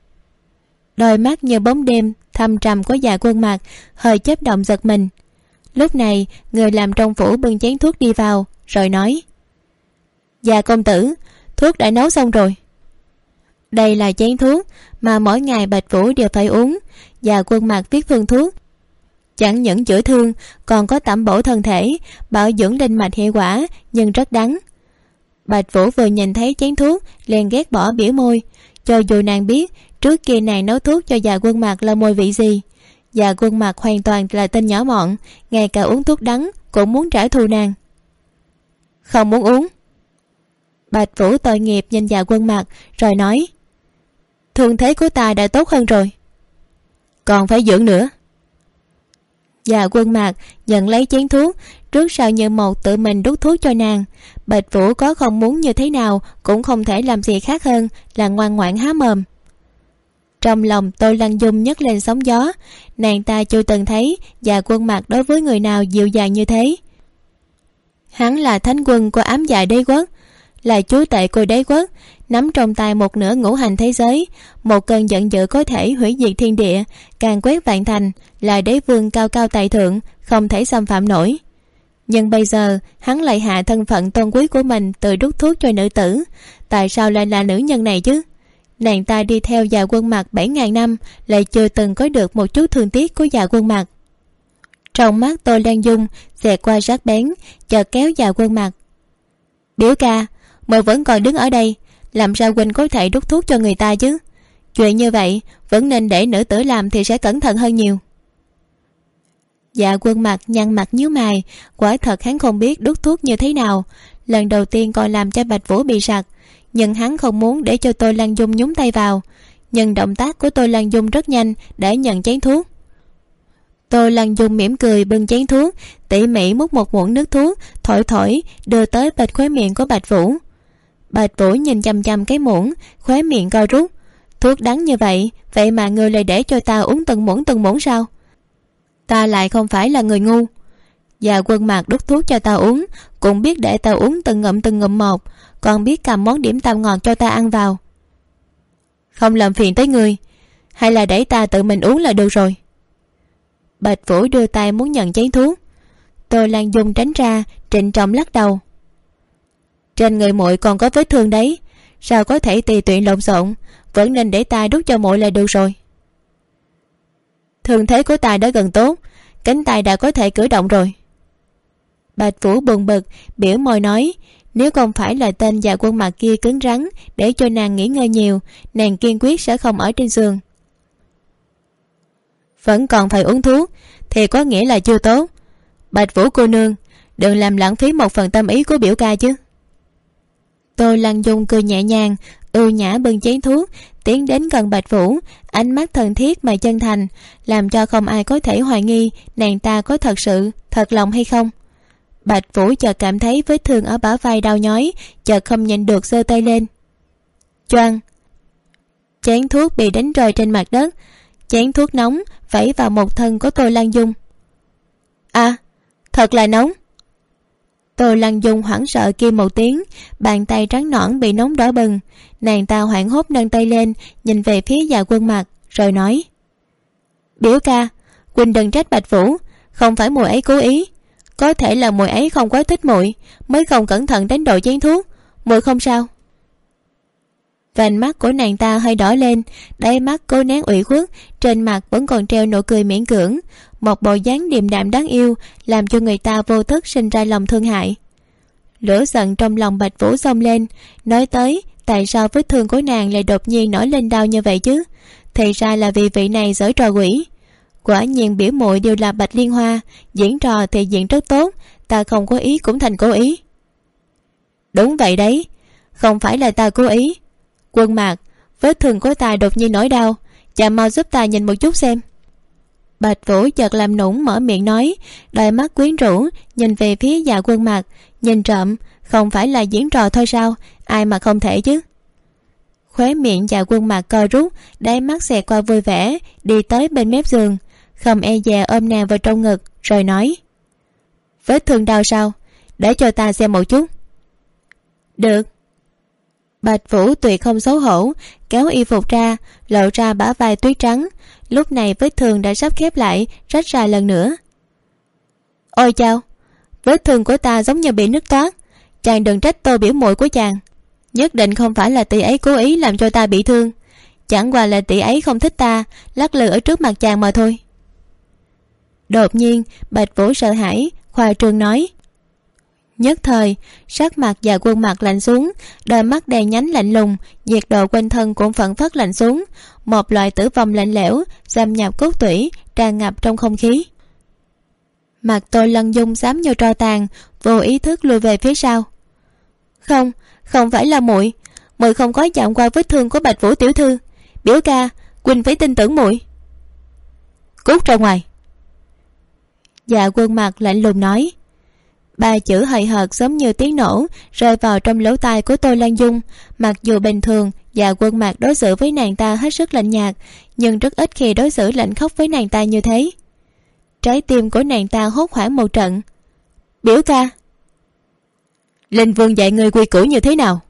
Đôi mắt như bóng đêm thâm trầm của Dạ Quân Mặc hơi chớp động giật mình. Lúc này người làm trong phủ bưng chén thuốc đi vào rồi nói. Dạ công tử, thuốc đã nấu xong rồi. Đây là chén thuốc mà mỗi ngày Bạch Vũ đều phải uống. Dạ Quân Mặc viết phương thuốc, chẳng những chữa thương còn có tẩm bổ thân thể, bảo dưỡng linh mạch hiệu quả, nhưng rất đắng. Bạch Vũ vừa nhìn thấy chén thuốc liền ghét bỏ biểu môi. Cho dù nàng biết trước kia nàng nấu thuốc cho Dạ Quân Mặc là mùi vị gì, Dạ Quân Mặc hoàn toàn là tên nhỏ mọn, ngay cả uống thuốc đắng cũng muốn trả thù nàng. Không muốn uống. Bạch Vũ tội nghiệp nhìn Dạ Quân Mặc rồi nói. Thương thế của ta đã tốt hơn rồi, còn phải dưỡng nữa. Dạ Quân Mặc nhận lấy chén thuốc, trước sau như một tự mình đút thuốc cho nàng. Bạch Vũ có không muốn như thế nào cũng không thể làm gì khác hơn là ngoan ngoãn há mồm. Trong lòng Tô Lan Dung nhấc lên sóng gió, nàng ta chưa từng thấy Dạ Quân Mặc đối với người nào dịu dàng như thế. Hắn là thánh quân của ám dạ đế quốc, là chúa tể của đế quốc, nắm trong tay một nửa ngũ hành thế giới, một cơn giận dữ có thể hủy diệt thiên địa, càn quét vạn thành, là đế vương cao cao tại thượng, không thể xâm phạm nổi. Nhưng bây giờ hắn lại hạ thân phận tôn quý của mình tự đút thuốc cho nữ tử. Tại sao lại là nữ nhân này chứ? Nàng ta đi theo Dạ Quân Mặc 7.000 năm, lại chưa từng có được một chút thương tiếc của Dạ Quân Mặc. Trong mắt Tô Lan Dung xẹt qua sắc bén, chợt kéo Dạ Quân Mặc. Biểu ca, mời vẫn còn đứng ở đây, làm sao huynh có thể đút thuốc cho người ta chứ? Chuyện như vậy vẫn nên để nữ tử làm thì sẽ cẩn thận hơn nhiều. Dạ Quân Mặc nhăn mặt nhíu mày, quả thật hắn không biết đút thuốc như thế nào, lần đầu tiên còn làm cho Bạch Vũ bị sặc, nhưng hắn không muốn để cho Tô Lan Dung nhúng tay vào. Nhưng động tác của Tô Lan Dung rất nhanh để nhận chén thuốc. Tô Lan Dung mỉm cười bưng chén thuốc, tỉ mỉ múc một muỗng nước thuốc, thổi thổi đưa tới bệt khóe miệng của Bạch Vũ. Bạch Vũ nhìn chăm chăm cái muỗng, khóe miệng co rút. Thuốc đắng như vậy, vậy mà ngươi lại để cho ta uống từng muỗng sao? Ta lại không phải là người ngu. Dạ Quân Mặc đút thuốc cho ta uống, cũng biết để ta uống từng ngụm một, còn biết cầm món điểm tâm ngọt cho ta ăn vào. Không làm phiền tới ngươi, hay là để ta tự mình uống là được rồi. Bạch Vũ đưa tay muốn nhận chén thuốc. Tô Lan Dung tránh ra, trịnh trọng lắc đầu. Trên người muội còn có vết thương đấy, sao có thể tùy tiện lộn xộn, vẫn nên để ta đút cho muội là được rồi. Thương thế của ta đã gần tốt, cánh tay đã có thể cử động rồi. Bạch Vũ buồn bực, biểu môi nói, nếu không phải là tên Dạ Quân Mặc kia cứng rắn để cho nàng nghỉ ngơi nhiều, nàng kiên quyết sẽ không ở trên giường. Vẫn còn phải uống thuốc thì có nghĩa là chưa tốt. Bạch Vũ cô nương, đừng làm lãng phí một phần tâm ý của biểu ca chứ. Tô Lan Dung cười nhẹ nhàng, ưu nhã bưng chén thuốc, tiến đến gần Bạch Vũ, ánh mắt thân thiết mà chân thành, làm cho không ai có thể hoài nghi nàng ta có thật sự thật lòng hay không. Bạch Vũ chợt cảm thấy vết thương ở bả vai đau nhói, chợt không nhịn được giơ tay lên. Choang! Chén thuốc bị đánh rơi trên mặt đất, chén thuốc nóng vẩy vào một thân của Tô Lan Dung. À, thật là nóng. Tô Lan Dung hoảng sợ kêu một tiếng, bàn tay trắng nõn bị nóng đỏ bừng. Nàng ta hoảng hốt nâng tay lên, nhìn về phía Dạ Quân Mặc, rồi nói: Biểu ca, huynh đừng trách Bạch Vũ, không phải muội ấy cố ý, có thể là muội ấy không quá thích muội, mới không cẩn thận đánh đổ chén thuốc, muội không sao. Vành mắt của nàng ta hơi đỏ lên, đáy mắt cố nén ủy khuất, trên mặt vẫn còn treo nụ cười miễn cưỡng, một bộ dáng điềm đạm đáng yêu, làm cho người ta vô thức sinh ra lòng thương hại. Lửa giận trong lòng Bạch Vũ xông lên, nói tới tại sao vết thương của nàng lại đột nhiên nổi lên đau như vậy chứ? Thì ra là vì vị này giở trò quỷ. Quả nhiên biểu muội đều là Bạch Liên Hoa, diễn trò thì diễn rất tốt, ta không có ý cũng thành cố ý. Đúng vậy đấy, không phải là ta cố ý. Quân Mạc, vết thương của ta đột nhiên nổi đau, chàng mau giúp ta nhìn một chút xem. Bạch Vũ chợt làm nũng mở miệng nói, đôi mắt quyến rũ nhìn về phía Dạ Quân Mạc, nhìn trộm, không phải là diễn trò thôi sao, ai mà không thể chứ. Khóe miệng Dạ Quân Mạc co rút, đáy mắt xẹt qua vui vẻ, đi tới bên mép giường, không e dè ôm nàng vào trong ngực, rồi nói: Vết thương đau sao, để cho ta xem một chút. Được. Bạch Vũ tuyệt không xấu hổ, kéo y phục ra, lộ ra bả vai tuyết trắng. Lúc này vết thương đã sắp khép lại, rách ra lần nữa. Ôi chao, vết thương của ta giống như bị nứt toát, chàng đừng trách Tô biểu muội của chàng, nhất định không phải là tỷ ấy cố ý làm cho ta bị thương, chẳng qua là tỷ ấy không thích ta lắc lư ở trước mặt chàng mà thôi. Đột nhiên Bạch Vũ sợ hãi, khoa trương nói. Nhất thời sắc mặt Dạ Quân Mặc lạnh xuống, đôi mắt đen nhánh lạnh lùng, nhiệt độ quanh thân cũng phẫn phất lạnh xuống, một loại tử vong lạnh lẽo xâm nhập cốt tủy, tràn ngập trong không khí. Mặt Tô Lan Dung xám như tro tàn, vô ý thức lùi về phía sau. Không phải là muội không có chạm qua vết thương của Bạch Vũ tiểu thư. Biểu ca, huynh phải tin tưởng muội. Cút ra ngoài. Dạ Quân Mặc lạnh lùng nói. Ba chữ hời hợt giống như tiếng nổ rơi vào trong lỗ tai của Tô Lan Dung. Mặc dù bình thường Dạ Quân Mặc đối xử với nàng ta hết sức lạnh nhạt, nhưng rất ít khi đối xử lạnh khóc với nàng ta như thế. Trái tim của nàng ta hốt hoảng một trận. Biểu ca, Linh Vương dạy người quy củ như thế nào?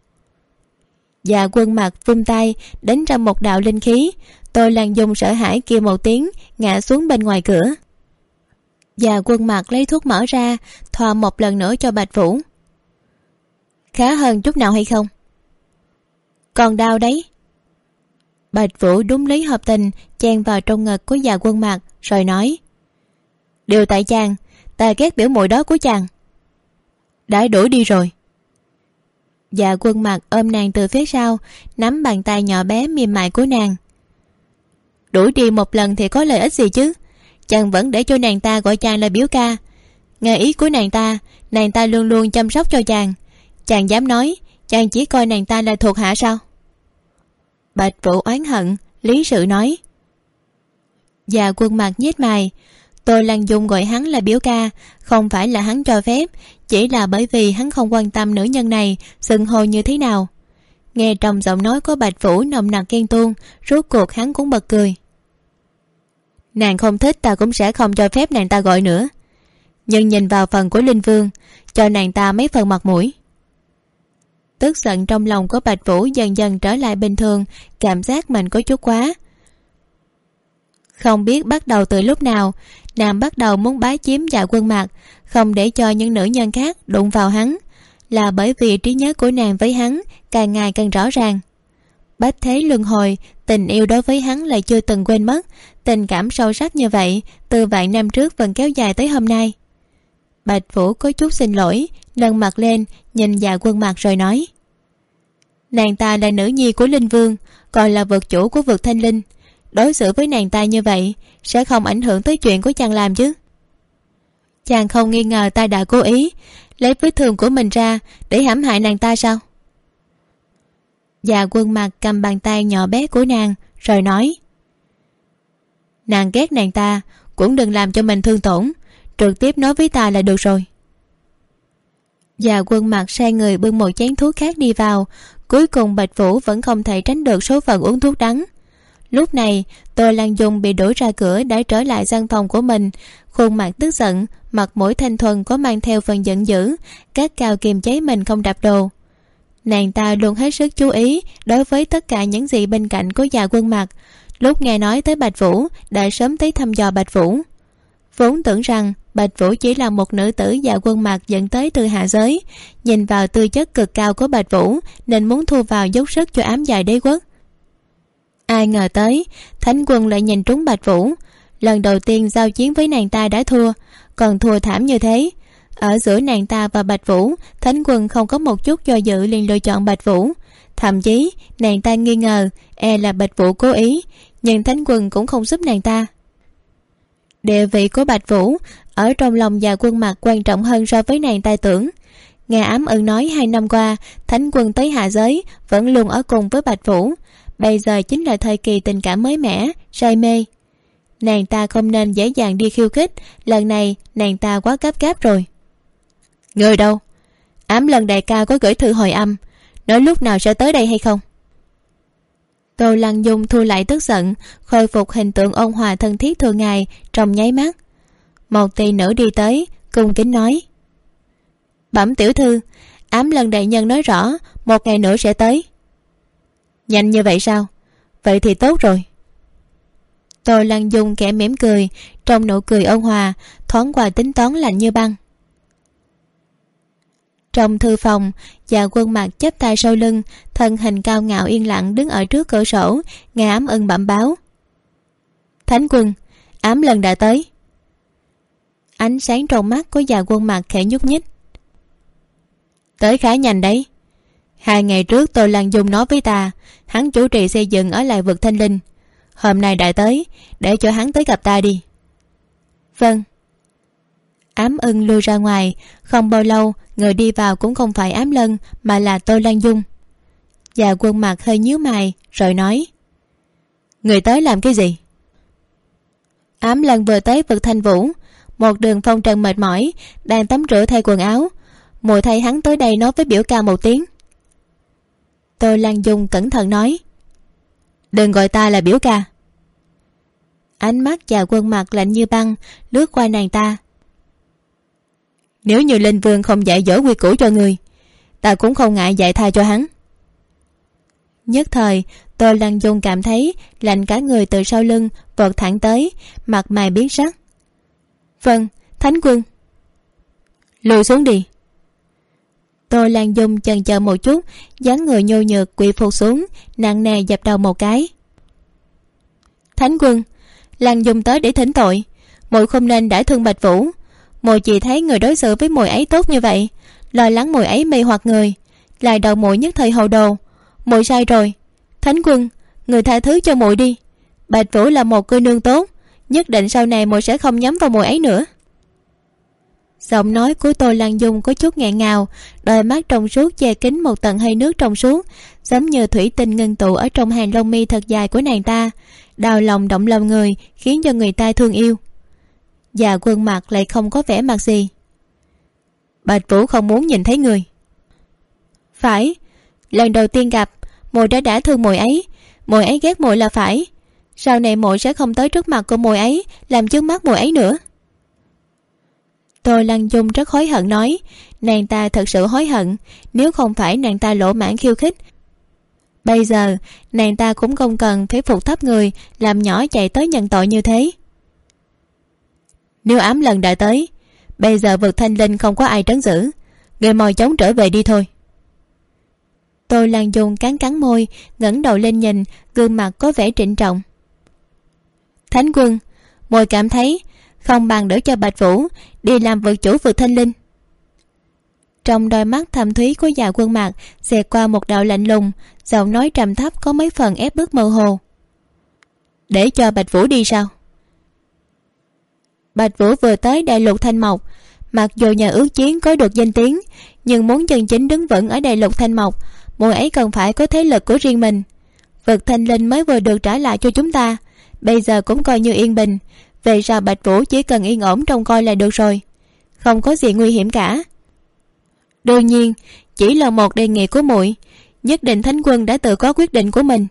Dạ Quân Mặc vung tay đánh ra một đạo linh khí. Tô Lan Dung sợ hãi kêu một tiếng, ngã xuống bên ngoài cửa. Dạ Quân Mặc lấy thuốc mỡ ra, thoa một lần nữa cho Bạch Vũ. Khá hơn chút nào hay không? Còn đau đấy. Bạch Vũ đúng lý hợp tình chen vào trong ngực của Dạ Quân Mặc rồi nói: Đều tại chàng, ta ghét biểu muội đó của chàng. Đã đuổi đi rồi. Dạ Quân Mặc ôm nàng từ phía sau, nắm bàn tay nhỏ bé mềm mại của nàng. Đuổi đi một lần thì có lợi ích gì chứ? Chàng vẫn để cho nàng ta gọi chàng là biểu ca. Nghe ý của nàng ta luôn luôn chăm sóc cho chàng. Chàng dám nói chàng chỉ coi nàng ta là thuộc hạ sao? Bạch Vũ oán hận lý sự nói. Dạ Quân Mặc nhếch mày. Tô Lăng Dung gọi hắn là biểu ca không phải là hắn cho phép, chỉ là bởi vì hắn không quan tâm nữ nhân này xưng hô như thế nào. Nghe trong giọng nói của Bạch Vũ nồng nặc ghen tuông, rốt cuộc hắn cũng bật cười. Nàng không thích ta cũng sẽ không cho phép nàng ta gọi nữa, nhưng nhìn vào phần của Linh Vương, cho nàng ta mấy phần mặt mũi. Tức giận trong lòng của Bạch Vũ dần dần trở lại bình thường, cảm giác mình có chút quá. Không biết bắt đầu từ lúc nào, nàng bắt đầu muốn bá chiếm Dạ Quân Mặc, không để cho những nữ nhân khác đụng vào hắn, là bởi vì trí nhớ của nàng với hắn càng ngày càng rõ ràng. Bách thế luân hồi, tình yêu đối với hắn lại chưa từng quên mất. Tình cảm sâu sắc như vậy từ vạn năm trước vẫn kéo dài tới hôm nay. Bạch Vũ có chút xin lỗi, nâng mặt lên nhìn Dạ Quân Mặc rồi nói: Nàng ta là nữ nhi của Linh Vương, còn là vực chủ của vực Thanh Linh. Đối xử với nàng ta như vậy sẽ không ảnh hưởng tới chuyện của chàng làm chứ? Chàng không nghi ngờ ta đã cố ý lấy vết thương của mình ra để hãm hại nàng ta sao? Dạ Quân Mặc cầm bàn tay nhỏ bé của nàng rồi nói: Nàng ghét nàng ta cũng đừng làm cho mình thương tổn, trực tiếp nói với ta là được rồi. Dạ Quân Mặc sai người bưng một chén thuốc khác đi vào. Cuối cùng Bạch Vũ vẫn không thể tránh được số phận uống thuốc đắng. Lúc này Tô Lan Dung bị đuổi ra cửa đã trở lại gian phòng của mình, khuôn mặt tức giận, mặt mũi thanh thuần có mang theo phần giận dữ, gắt gao kiềm chế mình không đạp đồ. Nàng ta luôn hết sức chú ý đối với tất cả những gì bên cạnh của Dạ Quân Mặc. Lúc nghe nói tới Bạch Vũ đã sớm tới thăm dò Bạch Vũ. Vốn tưởng rằng Bạch Vũ chỉ là một nữ tử Dạ Quân Mặc dẫn tới từ hạ giới, nhìn vào tư chất cực cao của Bạch Vũ nên muốn thu vào dốc sức cho ám dài đế quốc. Ai ngờ tới Thánh Quân lại nhìn trúng Bạch Vũ. Lần đầu tiên giao chiến với nàng ta đã thua, còn thua thảm như thế. Ở giữa nàng ta và Bạch Vũ, Thánh Quân không có một chút do dự liền lựa chọn Bạch Vũ. Thậm chí nàng ta nghi ngờ là Bạch Vũ cố ý, nhưng Thánh Quân cũng không giúp nàng ta. Địa vị của Bạch Vũ ở trong lòng Dạ Quân Mặc quan trọng hơn so với nàng ta tưởng. Nghe Ám Ưng nói 2 năm qua Thánh Quân tới hạ giới vẫn luôn ở cùng với Bạch Vũ. Bây giờ chính là thời kỳ tình cảm mới mẻ, say mê. Nàng ta không nên dễ dàng đi khiêu khích. Lần này nàng ta quá gấp gáp rồi. Người đâu? Ám Lần đại ca có gửi thư hồi âm, nói lúc nào sẽ tới đây hay không? Tô Lăng Dung thu lại tức giận, khôi phục hình tượng ôn hòa thân thiết thường ngày trong nháy mắt. Một tỷ nữ đi tới cung kính nói: Bẩm tiểu thư, Ám Lần đại nhân nói rõ 1 ngày nữa sẽ tới. Nhanh như vậy sao? Vậy thì tốt rồi. Tô Lăng Dung kẻ mỉm cười, trong nụ cười ôn hòa thoáng qua tính toán lạnh như băng. Trong thư phòng, Dạ Quân Mặc chắp tay sau lưng, thân hình cao ngạo yên lặng đứng ở trước cửa sổ, nghe Ám Ưng bẩm báo: Thánh Quân, Ám Lần đã tới. Ánh sáng trong mắt của Dạ Quân Mặc khẽ nhúc nhích. Tới khá nhanh đấy. 2 ngày trước Tô Lăng Dung nói với ta hắn chủ trì xây dựng ở lại vực Thanh Linh. Hôm nay đã tới, để cho hắn tới gặp ta đi. Vâng. Ám Ưng lui ra ngoài. Không bao lâu người đi vào cũng không phải Ám Lân mà là Tô Lăng Dung. Dạ Quân Mặc hơi nhíu mày rồi nói: Người tới làm cái gì? Ám Lân vừa tới vực Thanh Vũ, một đường phong trần mệt mỏi, đang tắm rửa thay quần áo. Mùi thay hắn tới đây nói với biểu ca một tiếng. Tô Lăng Dung cẩn thận nói: Đừng gọi ta là biểu ca. Ánh mắt Dạ Quân Mặc lạnh như băng lướt qua nàng ta. Nếu như Linh Vương không dạy dỗ quy củ cho người, ta cũng không ngại dạy tha cho hắn. Nhất thời Tô Lăng Dung cảm thấy lạnh cả người từ sau lưng vọt thẳng tới, mặt mày biến sắc. Vâng, Thánh Quân. Lùi xuống đi. Tô Lan Dung chần chờ một chút, dáng người nhô nhược quỳ phục xuống, nặng nề dập đầu một cái. Thánh quân, Lăng Dung tới để thỉnh tội, muội không nên đã thương Bạch Vũ. Muội chỉ thấy người đối xử với muội ấy tốt như vậy, lo lắng muội ấy mê hoặc người, lại đầu muội nhất thời hồ đồ. Muội sai rồi. Thánh quân, người tha thứ cho muội đi. Bạch Vũ là một cô nương tốt, nhất định sau này muội sẽ không nhắm vào muội ấy nữa. Giọng nói của Tô Lăng Dung có chút nghẹn ngào, đôi mắt trong suốt che kín một tầng hơi nước trong suốt, giống như thủy tinh ngưng tụ ở trong hàng lông mi thật dài của nàng ta, đau lòng động lòng người, khiến cho người ta thương yêu. Dạ Quân mặt lại không có vẻ mặt gì. Bạch Vũ không muốn nhìn thấy người. Phải, lần đầu tiên gặp, muội đã thương muội ấy ghét muội là phải. Sau này muội sẽ không tới trước mặt của muội ấy, làm trước mắt muội ấy nữa. Tô Lăng Dung rất hối hận nói, nàng ta thật sự hối hận, nếu không phải nàng ta lỗ mãn khiêu khích, bây giờ nàng ta cũng không cần phải phục thấp người, làm nhỏ chạy tới nhận tội như thế. Nếu Ám Lần đã tới, bây giờ vực Thanh Linh không có ai trấn giữ, người mau chóng trở về đi thôi. Tô Lăng Dung cắn môi, ngẩng đầu lên nhìn, gương mặt có vẻ trịnh trọng. Thánh quân, muội cảm thấy không bằng đỡ cho Bạch Vũ đi làm vực chủ vực Thanh Linh. Trong đôi mắt thâm thúy của Dạ Quân mặt xẹt qua một đạo lạnh lùng, giọng nói trầm thấp có mấy phần ép bức mơ hồ. Để cho Bạch Vũ đi sao? Bạch Vũ vừa tới đại lục Thanh Mộc, mặc dù nhà ước chiến có được danh tiếng, nhưng muốn chân chính đứng vững ở đại lục Thanh Mộc, muội ấy cần phải có thế lực của riêng mình. Vực Thanh Linh mới vừa được trả lại cho chúng ta, bây giờ cũng coi như yên bình. Về sau Bạch Vũ chỉ cần yên ổn trông coi là được rồi, không có gì nguy hiểm cả. Đương nhiên, chỉ là một đề nghị của muội, nhất định Thánh quân đã tự có quyết định của mình.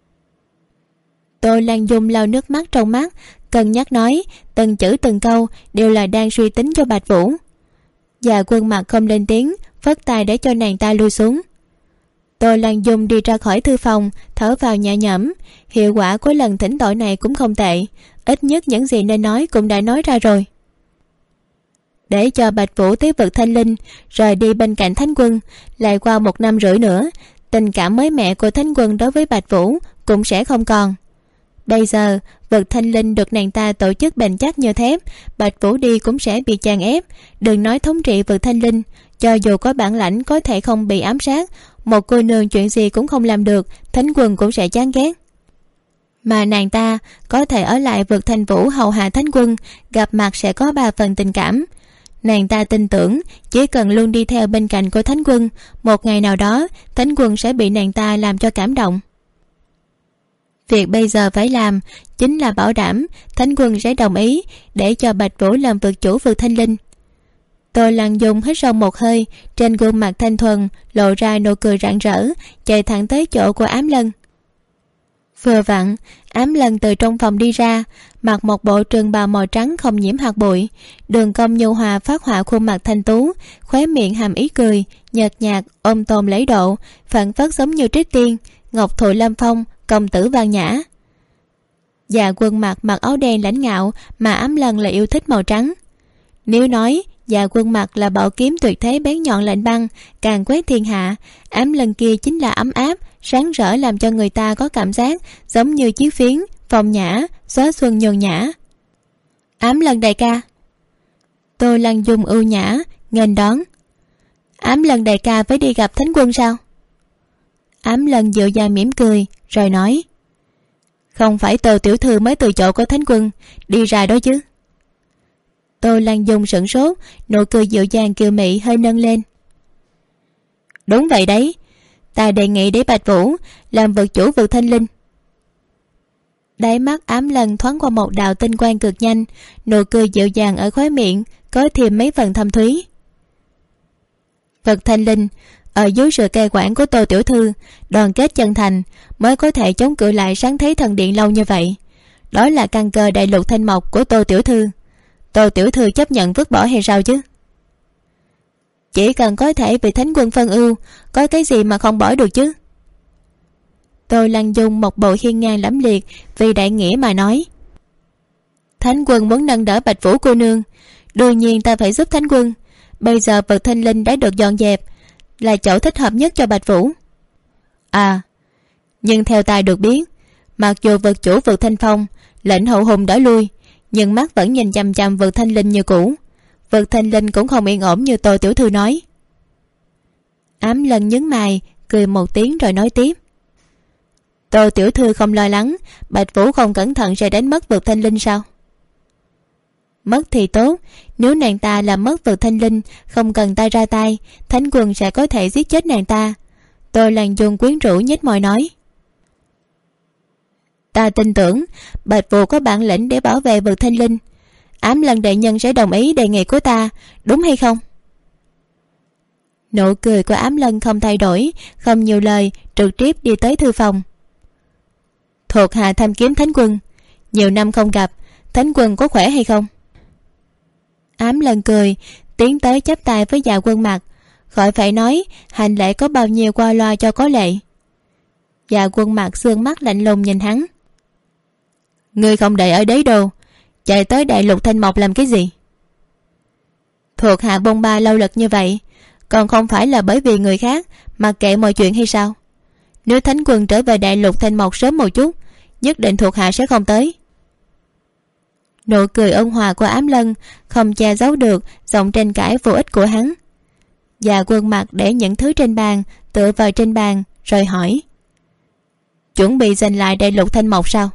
Tô Lăng Dung lau nước mắt trong mắt, cân nhắc nói, từng chữ từng câu đều là đang suy tính cho Bạch Vũ. Dạ Quân mặt không lên tiếng, phất tay để cho nàng ta lui xuống. Tô Lăng Dung đi ra khỏi thư phòng, thở vào nhẹ nhõm. Hiệu quả của lần thỉnh tội này cũng không tệ, ít nhất những gì nên nói cũng đã nói ra rồi. Để cho Bạch Vũ tới vực Thanh Linh, rời đi bên cạnh Thánh quân, lại qua 1 năm rưỡi nữa, tình cảm mới mẻ của Thánh quân đối với Bạch Vũ cũng sẽ không còn. Bây giờ vực Thanh Linh được nàng ta tổ chức bền chắc như thép, Bạch Vũ đi cũng sẽ bị chèn ép. Đừng nói thống trị vực Thanh Linh, cho dù có bản lãnh có thể không bị ám sát, một cô nương chuyện gì cũng không làm được, Thánh quân cũng sẽ chán ghét. Mà nàng ta có thể ở lại vực Thanh Vũ hầu hạ Thánh quân, gặp mặt sẽ có 3 phần tình cảm. Nàng ta tin tưởng chỉ cần luôn đi theo bên cạnh của Thánh quân, một ngày nào đó Thánh quân sẽ bị nàng ta làm cho cảm động. Việc bây giờ phải làm chính là bảo đảm Thánh quân sẽ đồng ý để cho Bạch Vũ làm vực chủ vực Thanh Linh. Tô Lăng Dung hít sâu một hơi, trên gương mặt thanh thuần lộ ra nụ cười rạng rỡ, chạy thẳng tới chỗ của Ám Lân. Vừa vặn Ám Lân từ trong phòng đi ra, mặc một bộ trường bào màu trắng không nhiễm hạt bụi, đường cong nhu hòa phát họa khuôn mặt thanh tú, khóe miệng hàm ý cười nhợt nhạt, ôm tồn lễ độ, phảng phất giống như trích tiên, ngọc thụ lâm phong, công tử văn nhã. Dạ Quân mặt mặc áo đen lãnh ngạo, mà Ám Lân lại yêu thích màu trắng. Nếu nói Dạ Quân mặt là bảo kiếm tuyệt thế bén nhọn lạnh băng, càng quét thiên hạ, Ám Lân kia chính là ấm áp sáng rỡ, làm cho người ta có cảm giác giống như chiếc phiến phong nhã, gió xuân nhường nhã. Ám Lân đại ca. Tô Lăng Dung ưu nhã nghênh đón. Ám Lân đại ca phải đi gặp Thánh quân sao? Ám Lân dịu dàng mỉm cười rồi nói, không phải Tô tiểu thư mới từ chỗ của Thánh quân đi ra đó chứ? Tô Lăng Dung sửng sốt, nụ cười dịu dàng kiều mị hơi nâng lên. Đúng vậy đấy, ta đề nghị để Bạch Vũ làm vực chủ vực Thanh Linh. Đáy mắt Ám Lân thoáng qua một đạo tinh quang cực nhanh, nụ cười dịu dàng ở khóe miệng có thêm mấy phần thâm thúy. Vực Thanh Linh ở dưới sự cai quản của Tô tiểu thư, đoàn kết chân thành mới có thể chống cự lại sáng thế thần điện lâu như vậy. Đó là căn cơ đại lục Thanh Mộc của Tô tiểu thư. Tô tiểu thư chấp nhận vứt bỏ hay sao chứ? Chỉ cần có thể vì Thánh quân phân ưu, có cái gì mà không bỏ được chứ? Tô Lăng Dung một bộ hiên ngang lẫm liệt vì đại nghĩa mà nói, Thánh quân muốn nâng đỡ Bạch Vũ cô nương, đương nhiên ta phải giúp Thánh quân. Bây giờ vực Thanh Linh đã được dọn dẹp, là chỗ thích hợp nhất cho Bạch Vũ. À, nhưng theo ta được biết, Mặc dù vực chủ vực Thanh Phong lệnh Hậu Hùng đã lui, nhưng mắt vẫn nhìn chằm chằm vực Thanh Linh như cũ. Vực Thanh Linh cũng không yên ổn như Tô tiểu thư nói. Ám Lân nhướng mày cười một tiếng rồi nói tiếp. Tô tiểu thư không lo lắng Bạch Vũ không cẩn thận sẽ đánh mất vực Thanh Linh sao? Mất thì tốt, nếu nàng ta làm mất vực Thanh Linh, không cần ta ra tay, Thánh Quân sẽ có thể giết chết nàng ta. Tôi làng dùng quyến rũ nhếch môi nói. Ta tin tưởng Bạch Vũ có bản lĩnh để bảo vệ vực Thanh Linh. Ám Lân đại nhân sẽ đồng ý đề nghị của ta, đúng hay không? Nụ cười của Ám Lân không thay đổi, không nhiều lời, trực tiếp đi tới thư phòng. Thuộc hạ tham kiếm Thánh Quân, nhiều năm không gặp, Thánh Quân có khỏe hay không? Ám Lân cười, tiến tới chắp tay với Dạ Quân Mặc, khỏi phải nói hành lễ có bao nhiêu qua loa cho có lệ. Dạ Quân Mặc xương mắt lạnh lùng nhìn hắn. Ngươi không đợi ở đấy đâu, chạy tới đại lục Thanh Mộc làm cái gì? Thuộc hạ bôn ba lâu lực như vậy, còn không phải là bởi vì người khác mặc kệ mọi chuyện hay sao? Nếu Thánh Quân trở về đại lục Thanh Mộc sớm một chút, nhất định thuộc hạ sẽ không tới. Nụ cười ôn hòa của Ám Lân không che giấu được giọng tranh cãi vô ích của hắn. Dạ Quân Mặc để những thứ trên bàn tựa vào trên bàn rồi hỏi. Chuẩn bị giành lại đại lục Thanh Mộc sao?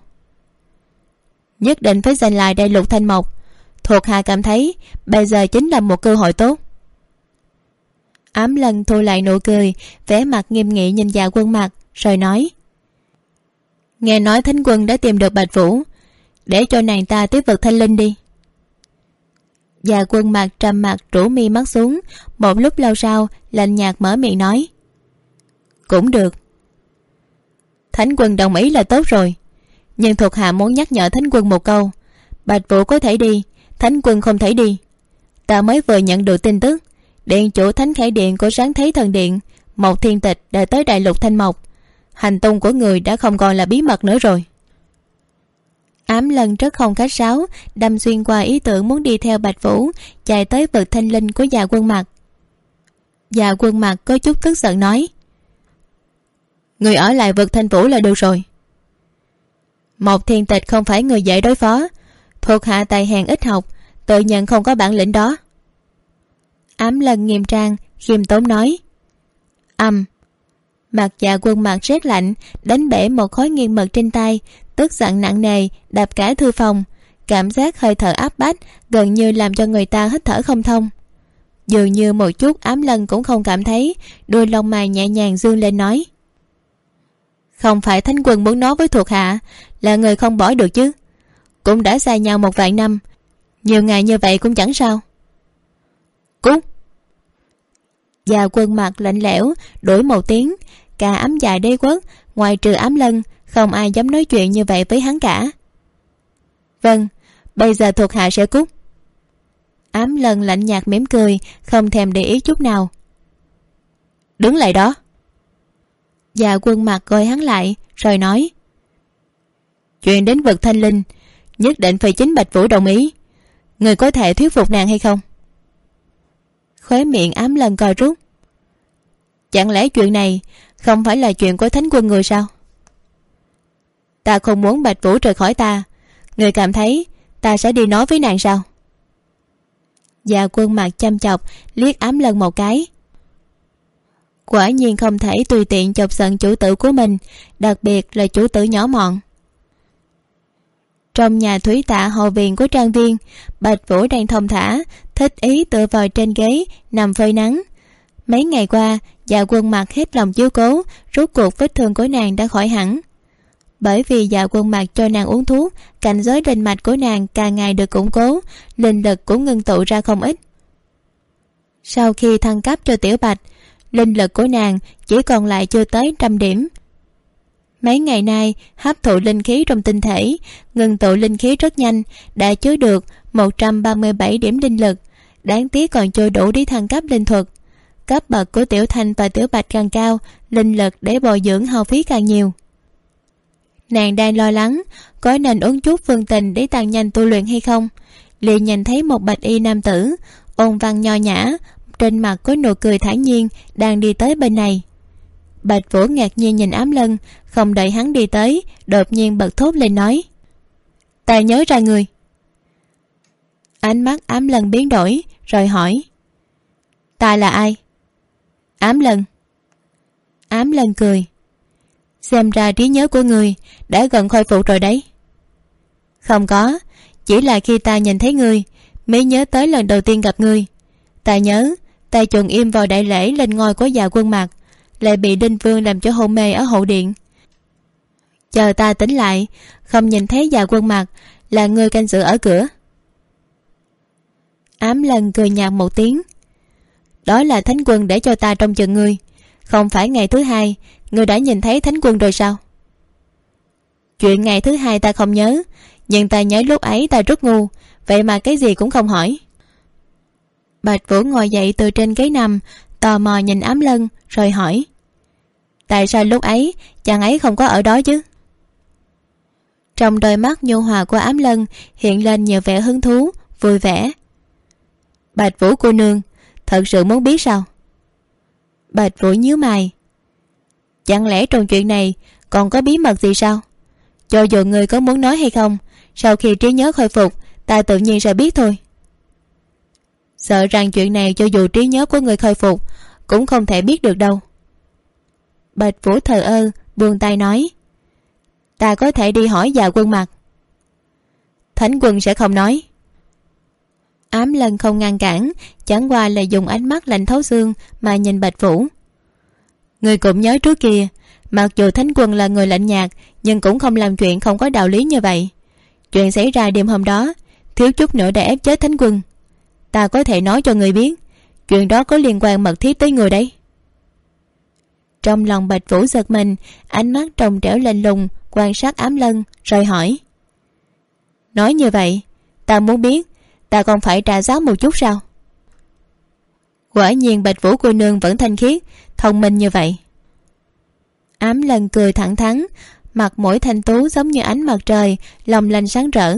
Nhất định phải giành lại đại lục Thanh Mộc. Thuộc hạ cảm thấy bây giờ chính là một cơ hội tốt. Ám Lân thu lại nụ cười, vẻ mặt nghiêm nghị nhìn Dạ Quân Mặc rồi nói. Nghe nói Thánh Quân đã tìm được Bạch Vũ, để cho nàng ta tiếp vực Thanh Linh đi. Dạ Quân Mặc trầm mặt rũ mi mắt xuống, một lúc lâu sau lạnh nhạt mở miệng nói. Cũng được. Thánh Quân đồng ý là tốt rồi, nhưng thuộc hạ muốn nhắc nhở Thánh Quân một câu. Bạch Vũ có thể đi, Thánh Quân không thể đi. Ta mới vừa nhận được tin tức, điện chủ Thánh Khải Điện của Sáng Thế Thần Điện Mộc Thiên Tịch đã tới đại lục Thanh Mộc. Hành tung của người đã không còn là bí mật nữa rồi. Ám Lân rất không khách sáo, đâm xuyên qua ý tưởng muốn đi theo Bạch Vũ chạy tới vực Thanh Linh của Dạ Quân Mặc. Dạ Quân Mặc có chút tức giận nói. Người ở lại vực Thanh Vũ là được rồi. Mộc Thiên Tịch không phải người dễ đối phó, thuộc hạ tài hèn ít học, tự nhận không có bản lĩnh đó. Ám Lân nghiêm trang khiêm tốn nói. Mặt Dạ Quân Mặc rét lạnh, đánh bể một khối nghiêng mực trên tay, tức giận nặng nề đạp cả thư phòng, cảm giác hơi thở áp bách gần như làm cho người ta hít thở không thông. Dường như một chút Ám Lân cũng không cảm thấy, đuôi lông mày nhẹ nhàng dương lên nói. Không phải Thánh Quân muốn nói với thuộc hạ là người không bỏ được chứ? Cũng đã xa nhau 1 vạn năm, nhiều ngày như vậy cũng chẳng sao. Cút. Dạ Quân Mặc lạnh lẽo đuổi một tiếng, cả Ám Dạ Đế quốc ngoài trừ Ám Lân không ai dám nói chuyện như vậy với hắn cả. Vâng, bây giờ thuộc hạ sẽ cút. Ám Lân lạnh nhạt mỉm cười, không thèm để ý chút nào. Đứng lại đó. Dạ Quân Mặc gọi hắn lại rồi nói. Chuyện đến vực Thanh Linh nhất định phải chính Bạch Vũ đồng ý. Người có thể thuyết phục nàng hay không? Khóe miệng Ám Lân co rút. Chẳng lẽ chuyện này không phải là chuyện của Thánh Quân người sao? Ta không muốn Bạch Vũ rời khỏi ta, người cảm thấy ta sẽ đi nói với nàng sao? Dạ Quân Mặc chăm chọc liếc Ám Lân một cái. Quả nhiên không thể tùy tiện chọc giận chủ tử của mình, đặc biệt là chủ tử nhỏ mọn. Trong nhà thúy tạ hậu viện của trang viên, Bạch Vũ đang thong thả thích ý tựa vào trên ghế nằm phơi nắng. Mấy ngày qua Dạ Quân Mặc hết lòng chiếu cố, rốt cuộc vết thương của nàng đã khỏi hẳn. Bởi vì Dạ Quân Mặc cho nàng uống thuốc, cảnh giới linh mạch của nàng càng ngày được củng cố, linh lực cũng ngưng tụ ra không ít. Sau khi thăng cấp cho Tiểu Bạch, linh lực của nàng chỉ còn lại chưa tới 100 điểm. Mấy ngày nay hấp thụ linh khí trong tinh thể, ngưng tụ linh khí rất nhanh, đã chứa được 137 điểm linh lực. Đáng tiếc còn chưa đủ để thăng cấp linh thuật. Cấp bậc của Tiểu Thanh và Tiểu Bạch càng cao, linh lực để bồi dưỡng hao phí càng nhiều. Nàng đang lo lắng có nên uống chút phương tình để tăng nhanh tu luyện hay không, liền nhìn thấy một bạch y nam tử ôn văn nho nhã, trên mặt có nụ cười thản nhiên đang đi tới bên này. Bạch Vũ ngạc nhiên nhìn Ám Lân, không đợi hắn đi tới, đột nhiên bật thốt lên nói: "Ta nhớ ra người." Ánh mắt Ám Lân biến đổi, rồi hỏi: "Ta là ai?" "Ám Lân." Ám Lân cười: "Xem ra trí nhớ của người đã gần khôi phục rồi đấy." "Không có, chỉ là khi ta nhìn thấy người mới nhớ tới lần đầu tiên gặp người. Ta nhớ ta chuẩn im vào đại lễ lên ngôi của già Quân Mạc, lại bị Đinh Vương làm cho hôn mê ở hậu điện. Chờ ta tỉnh lại, không nhìn thấy già Quân Mạc, là người canh giữ ở cửa." Ám Lân cười nhạt một tiếng: "Đó là Thánh Quân để cho ta trông chừng ngươi. Không phải ngày thứ hai ngươi đã nhìn thấy Thánh Quân rồi sao?" "Chuyện ngày thứ hai ta không nhớ, nhưng ta nhớ lúc ấy ta rất ngu, vậy mà cái gì cũng không hỏi." Bạch Vũ ngồi dậy từ trên ghế nằm, tò mò nhìn Ám Lân rồi hỏi: "Tại sao lúc ấy chàng ấy không có ở đó chứ?" Trong đôi mắt nhu hòa của Ám Lân hiện lên nhiều vẻ hứng thú, vui vẻ. "Bạch Vũ cô nương thật sự muốn biết sao?" Bạch Vũ nhíu mày: "Chẳng lẽ trong chuyện này còn có bí mật gì sao? Cho dù người có muốn nói hay không, sau khi trí nhớ khôi phục, ta tự nhiên sẽ biết thôi." "Sợ rằng chuyện này cho dù trí nhớ của người khôi phục cũng không thể biết được đâu." Bạch Vũ thờ ơ buông tay nói: "Ta có thể đi hỏi già Quân Mạc." "Thánh Quân sẽ không nói." Ám Lân không ngăn cản, chẳng qua là dùng ánh mắt lạnh thấu xương mà nhìn Bạch Vũ. "Người cũng nhớ trước kia, mặc dù Thánh Quân là người lạnh nhạt, nhưng cũng không làm chuyện không có đạo lý như vậy. Chuyện xảy ra đêm hôm đó, thiếu chút nữa đã ép chết Thánh Quân. Ta có thể nói cho người biết, chuyện đó có liên quan mật thiết tới người đấy." Trong lòng Bạch Vũ giật mình, ánh mắt trong trẻo lạnh lùng quan sát Ám Lân rồi hỏi: "Nói như vậy, ta muốn biết, ta còn phải trả giá một chút sao?" "Quả nhiên Bạch Vũ cô nương vẫn thanh khiết, thông minh như vậy." Ám Lân cười thẳng thắn, mặt mũi thanh tú giống như ánh mặt trời, long lanh sáng rỡ.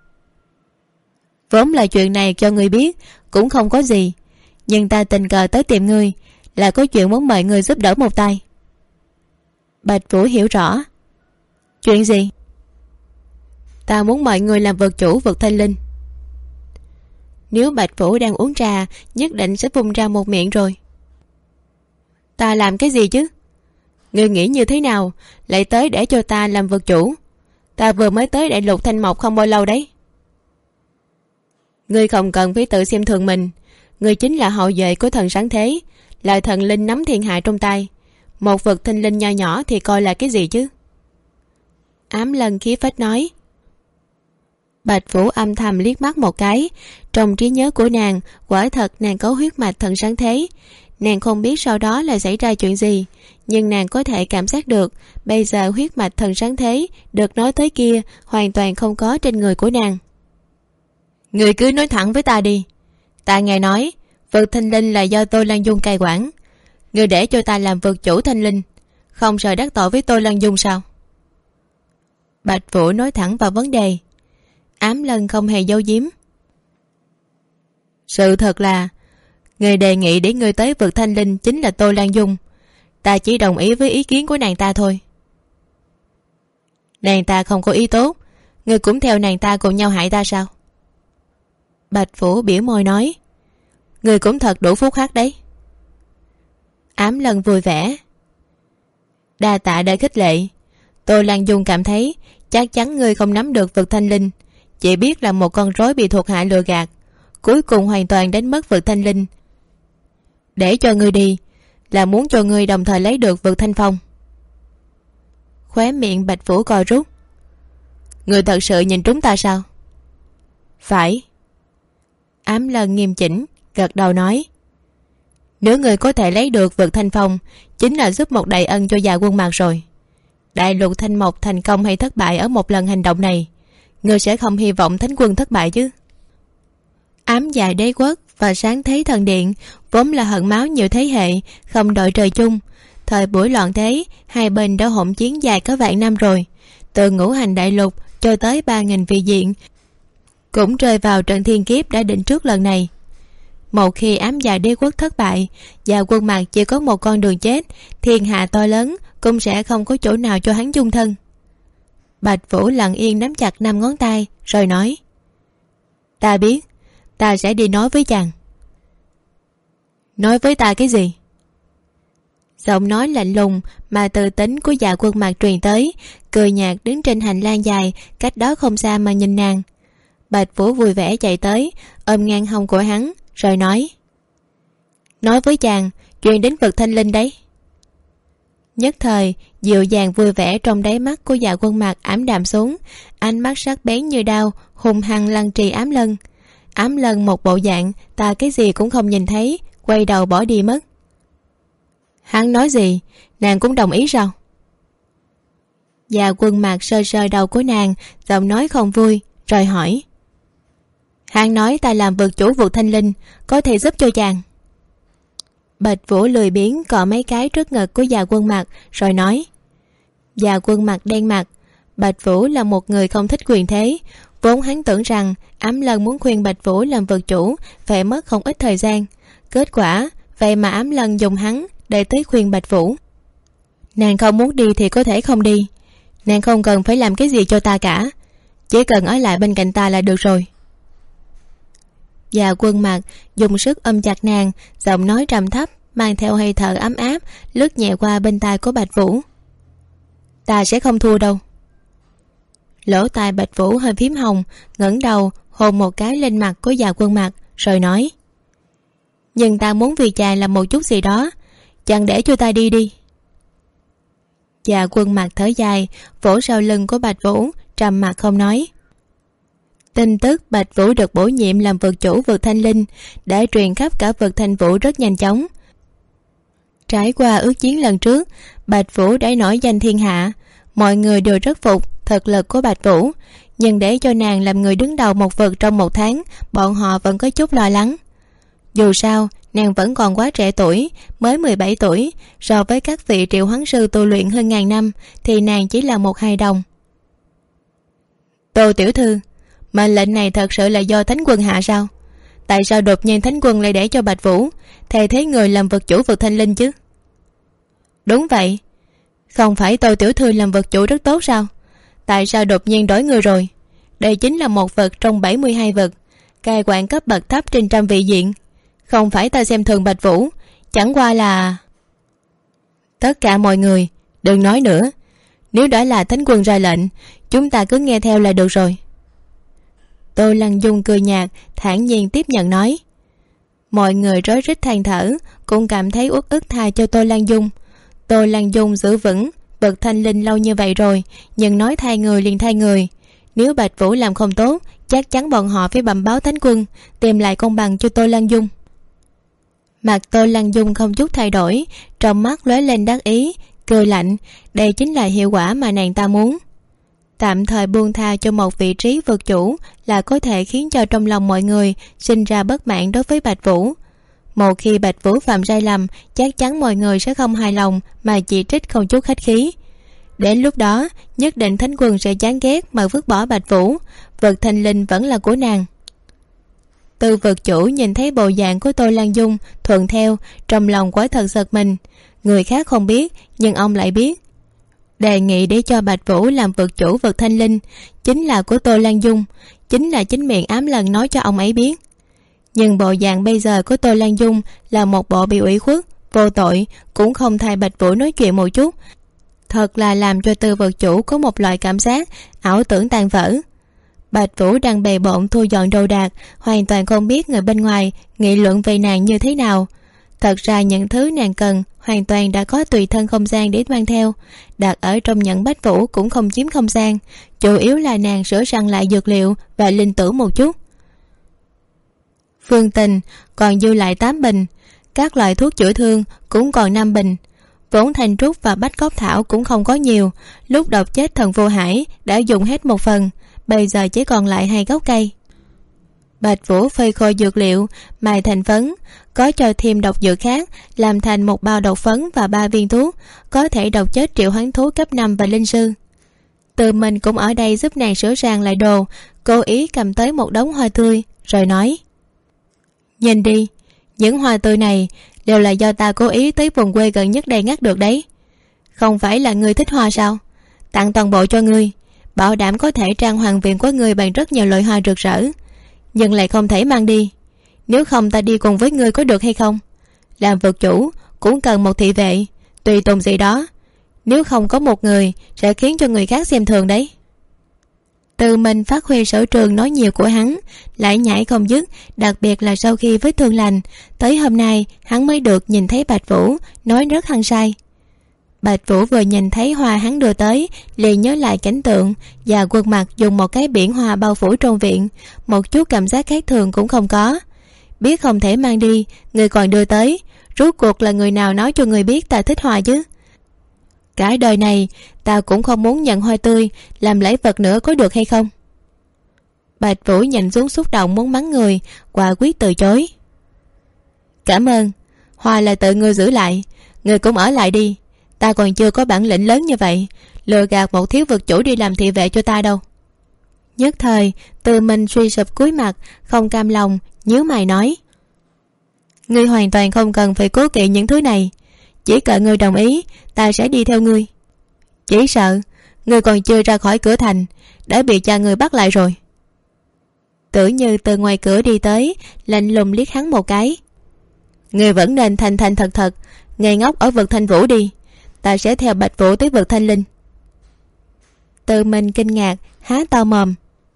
"Vốn là chuyện này cho người biết cũng không có gì, nhưng ta tình cờ tới tìm ngươi là có chuyện muốn mời người giúp đỡ một tay." Bạch Vũ hiểu rõ. "Chuyện gì?" "Ta muốn mời người làm vật chủ vực Thanh Linh." Nếu Bạch Vũ đang uống trà, nhất định sẽ phun ra một miệng rồi. "Ta làm cái gì chứ? Ngươi nghĩ như thế nào lại tới để cho ta làm vật chủ? Ta vừa mới tới đại lục Thanh Mộc không bao lâu đấy." "Ngươi không cần phải tự xem thường mình. Ngươi chính là hậu duệ của thần sáng thế, là thần linh nắm thiên hạ trong tay. Một vật Thanh Linh nho nhỏ thì coi là cái gì chứ?" Ám Lân khí phách nói. Bạch Vũ âm thầm liếc mắt một cái. Trong trí nhớ của nàng, quả thật nàng có huyết mạch thần sáng thế. Nàng không biết sau đó là xảy ra chuyện gì, nhưng nàng có thể cảm giác được bây giờ huyết mạch thần sáng thế được nói tới kia hoàn toàn không có trên người của nàng. "Người cứ nói thẳng với ta đi. Ta nghe nói vực Thanh Linh là do Tô Lan Dung cai quản. Người để cho ta làm vực chủ Thanh Linh, không sợ đắc tội với Tô Lan Dung sao?" Bạch Vũ nói thẳng vào vấn đề. Ám Lân không hề giấu giếm. "Sự thật là người đề nghị để người tới vực Thanh Linh chính là Tô Lan Dung. Ta chỉ đồng ý với ý kiến của nàng ta thôi." "Nàng ta không có ý tốt, người cũng theo nàng ta cùng nhau hại ta sao?" Bạch Vũ bĩu môi nói. "Người cũng thật đủ phúc hắc đấy." Ám Lân vui vẻ. "Đa tạ đã khích lệ. Tô Lan Dung cảm thấy chắc chắn ngươi không nắm được vực Thanh Linh, chỉ biết là một con rối bị thuộc hạ lừa gạt, cuối cùng hoàn toàn đánh mất vực Thanh Linh. Để cho ngươi đi là muốn cho ngươi đồng thời lấy được vực Thanh Phong." Khóe miệng Bạch Vũ co rút. "Ngươi thật sự nhìn trúng ta sao?" "Phải." Ám Lân nghiêm chỉnh gật đầu nói. "Nếu người có thể lấy được vực Thanh Phong, chính là giúp một đại ân cho già Quân Mạc rồi. Đại lục Thanh Mộc thành công hay thất bại ở một lần hành động này, người sẽ không hy vọng Thánh Quân thất bại chứ?" Ám Dạ Đế Quốc và Sáng Thế Thần Điện vốn là hận máu nhiều thế hệ, không đội trời chung. Thời buổi loạn thế, hai bên đã hỗn chiến dài có vạn năm rồi. Từ ngũ hành đại lục cho tới 3.000 vị diện cũng rơi vào trận thiên kiếp đã định trước lần này. Một khi ám dạ đế quốc thất bại và Quân Mạc chỉ có một con đường chết, thiên hạ to lớn cũng sẽ không có chỗ nào cho hắn chung thân. Bạch Vũ lặng yên nắm chặt 5 ngón tay rồi nói: Ta biết, ta sẽ đi nói với chàng. Nói với ta cái gì? Giọng nói lạnh lùng mà từ tính của Dạ Quân Mạc truyền tới, cười nhạt đứng trên hành lang dài cách đó không xa mà nhìn nàng. Bạch Vũ vui vẻ chạy tới, ôm ngang hông của hắn rồi nói: Nói với chàng chuyện đến vực Thanh Linh đấy. Nhất thời dịu dàng vui vẻ trong đáy mắt của Dạ Quân Mạc ảm đạm xuống, ánh mắt sắc bén như đao hung hăng lăng trì Ám Lân. Ám Lân một bộ dạng ta cái gì cũng không nhìn thấy, quay đầu bỏ đi mất. Hắn nói gì, nàng cũng đồng ý sao? Dạ Quân Mạc sơ sơ đầu của nàng, giọng nói không vui rồi hỏi: Hắn nói ta làm vực chủ vực Thanh Linh, có thể giúp cho chàng. Bạch Vũ lười biếng cọ mấy cái trước ngực của Dạ Quân Mạc rồi nói. Dạ Quân Mạc đen mặt. Bạch Vũ là một người không thích quyền thế, vốn hắn tưởng rằng Ám Lân muốn khuyên Bạch Vũ làm vực chủ phải mất không ít thời gian. Kết quả vậy mà Ám Lân dùng hắn để tới khuyên Bạch Vũ. Nàng không muốn đi thì có thể không đi, nàng không cần phải làm cái gì cho ta cả, chỉ cần ở lại bên cạnh ta là được rồi. Dạ Quân Mạc dùng sức ôm chặt nàng, giọng nói trầm thấp mang theo hơi thở ấm áp lướt nhẹ qua bên tai của Bạch Vũ. Ta sẽ không thua đâu. Lỗ tai Bạch Vũ hơi phím hồng, ngẩng đầu hôn một cái lên mặt của Dạ Quân Mạc rồi nói: Nhưng ta muốn vì chàng làm một chút gì đó, chàng để cho ta đi đi. Dạ Quân Mạc thở dài, vỗ sau lưng của Bạch Vũ, trầm mặc không nói. Tin tức Bạch Vũ được bổ nhiệm làm vực chủ vực Thanh Linh đã truyền khắp cả vực Thanh Vũ rất nhanh chóng. Trải qua ước chiến lần trước, Bạch Vũ đã nổi danh thiên hạ, mọi người đều rất phục thực lực của Bạch Vũ, nhưng để cho nàng làm người đứng đầu một vực trong 1 tháng, bọn họ vẫn có chút lo lắng. Dù sao nàng vẫn còn quá trẻ tuổi, mới 17 tuổi, so với các vị triệu hoán sư tu luyện hơn 1000 năm thì nàng chỉ là một hài đồng. Tô tiểu thư, mệnh lệnh này thật sự là do Thánh Quân hạ sao? Tại sao đột nhiên Thánh Quân lại để cho Bạch Vũ thề thế người làm vực chủ vực Thanh Linh chứ? Đúng vậy, không phải Tô tiểu thư làm vực chủ rất tốt sao? Tại sao đột nhiên đổi người rồi? Đây chính là một vực trong 72 vực, cai quản cấp bậc thấp trên trăm vị diện. Không phải ta xem thường Bạch Vũ, chẳng qua là... Tất cả mọi người đừng nói nữa, nếu đã là Thánh Quân ra lệnh, chúng ta cứ nghe theo là được rồi. Tô Lăng Dung cười nhạt, thản nhiên tiếp nhận nói. Mọi người rối rít than thở, cũng cảm thấy uất ức tha cho Tô Lăng Dung. Tô Lăng Dung giữ vững vực Thanh Linh lâu như vậy rồi, nhưng nói thay người liền thay người. Nếu Bạch Vũ làm không tốt, chắc chắn bọn họ phải bẩm báo Thánh Quân, tìm lại công bằng cho Tô Lăng Dung. Mặt Tô Lăng Dung không chút thay đổi, trong mắt lóe lên đắc ý, cười lạnh. Đây chính là hiệu quả mà nàng ta muốn. Tạm thời buông tha cho một vị trí vực chủ là có thể khiến cho trong lòng mọi người sinh ra bất mãn đối với Bạch Vũ. Một khi Bạch Vũ phạm sai lầm, chắc chắn mọi người sẽ không hài lòng mà chỉ trích không chút khách khí. Đến lúc đó nhất định Thánh Quân sẽ chán ghét mà vứt bỏ Bạch Vũ, vực Thanh Linh vẫn là của nàng. Từ vực chủ nhìn thấy bộ dạng của Tô Lan Dung thuận theo, trong lòng quả thật giật mình. Người khác không biết, nhưng ông lại biết. Đề nghị để cho Bạch Vũ làm vực chủ vực Thanh Linh chính là của Tô Lan Dung, chính là chính miệng Ám Lân nói cho ông ấy biết. Nhưng bộ dạng bây giờ của Tô Lan Dung là một bộ bị ủy khuất, vô tội, cũng không thay Bạch Vũ nói chuyện một chút. Thật là làm cho Từ vực chủ có một loại cảm giác ảo tưởng tan vỡ. Bạch Vũ đang bề bộn thu dọn đồ đạc, hoàn toàn không biết người bên ngoài nghị luận về nàng như thế nào. Thật ra những thứ nàng cần hoàn toàn đã có tùy thân không gian để mang theo, đặt ở trong nhẫn Bách Vũ cũng không chiếm không gian, chủ yếu là nàng sửa sang lại dược liệu và linh tử một chút. Phương Tình còn dư lại 8 bình, các loại thuốc chữa thương cũng còn 5 bình. Vốn thanh trúc và bách cốc thảo cũng không có nhiều, lúc độc chết thần Vô Hải đã dùng hết 1 phần, bây giờ chỉ còn lại 2 gốc cây. Bạch Vũ phơi khô dược liệu, mài thành phấn, có cho thêm độc dược khác, làm thành 1 bao độc phấn và 3 viên thuốc, có thể độc chết triệu hoán thú cấp 5 và linh sư. Từ mình cũng ở đây giúp nàng sửa sang lại đồ, cố ý cầm tới một đống hoa tươi, rồi nói: Nhìn đi, Những hoa tươi này đều là do ta cố ý tới vùng quê gần nhất đây ngắt được đấy. Không phải là ngươi thích hoa sao? Tặng toàn bộ cho ngươi, bảo đảm có thể trang hoàng viện của ngươi bằng rất nhiều loại hoa rực rỡ, nhưng lại không thể mang đi. Nếu không ta đi cùng với ngươi có được hay không? Làm vực chủ cũng cần một thị vệ, tùy tùng gì đó. Nếu không có một người sẽ khiến cho người khác xem thường đấy. Tự mình phát huy sở trường nói nhiều của hắn, lại nhảy không dứt. Đặc biệt là sau khi vết thương lành, tới hôm nay hắn mới được nhìn thấy Bạch Vũ nói rất hăng say. Bạch Vũ vừa nhìn thấy hoa hắn đưa tới, liền nhớ lại cảnh tượng và khuôn mặt dùng một cái biển hoa bao phủ trong viện, một chút cảm giác khác thường cũng không có. Biết không thể mang đi, người còn đưa tới, rốt cuộc là người nào nói cho người biết ta thích hoa chứ? Cả đời này ta cũng không muốn nhận hoa tươi làm lễ vật nữa, có được hay không? Bạch Vũ nhìn xuống xúc động muốn mắng người, quả quyết từ chối. Cảm ơn, hoa là tự ngươi giữ lại, ngươi cũng ở lại đi. Ta còn chưa có bản lĩnh lớn như vậy lừa gạt một thiếu vực chủ đi làm thị vệ cho ta đâu. Nhất thời Từ Minh suy sụp cúi mặt, không cam lòng, nhíu mày nói: ngươi hoàn toàn không cần phải cố kỵ những thứ này. Chỉ cần ngươi đồng ý, ta sẽ đi theo ngươi. Chỉ sợ ngươi còn chưa ra khỏi cửa thành đã bị cha ngươi bắt lại rồi. Tử Như từ ngoài cửa đi tới, lạnh lùng liếc hắn một cái. Ngươi vẫn nên thành thành thật thật ngây ngốc ở vực Thanh Vũ đi. Ta sẽ theo Bạch Vũ tới vực Thanh Linh. Tự mình kinh ngạc há to mồm.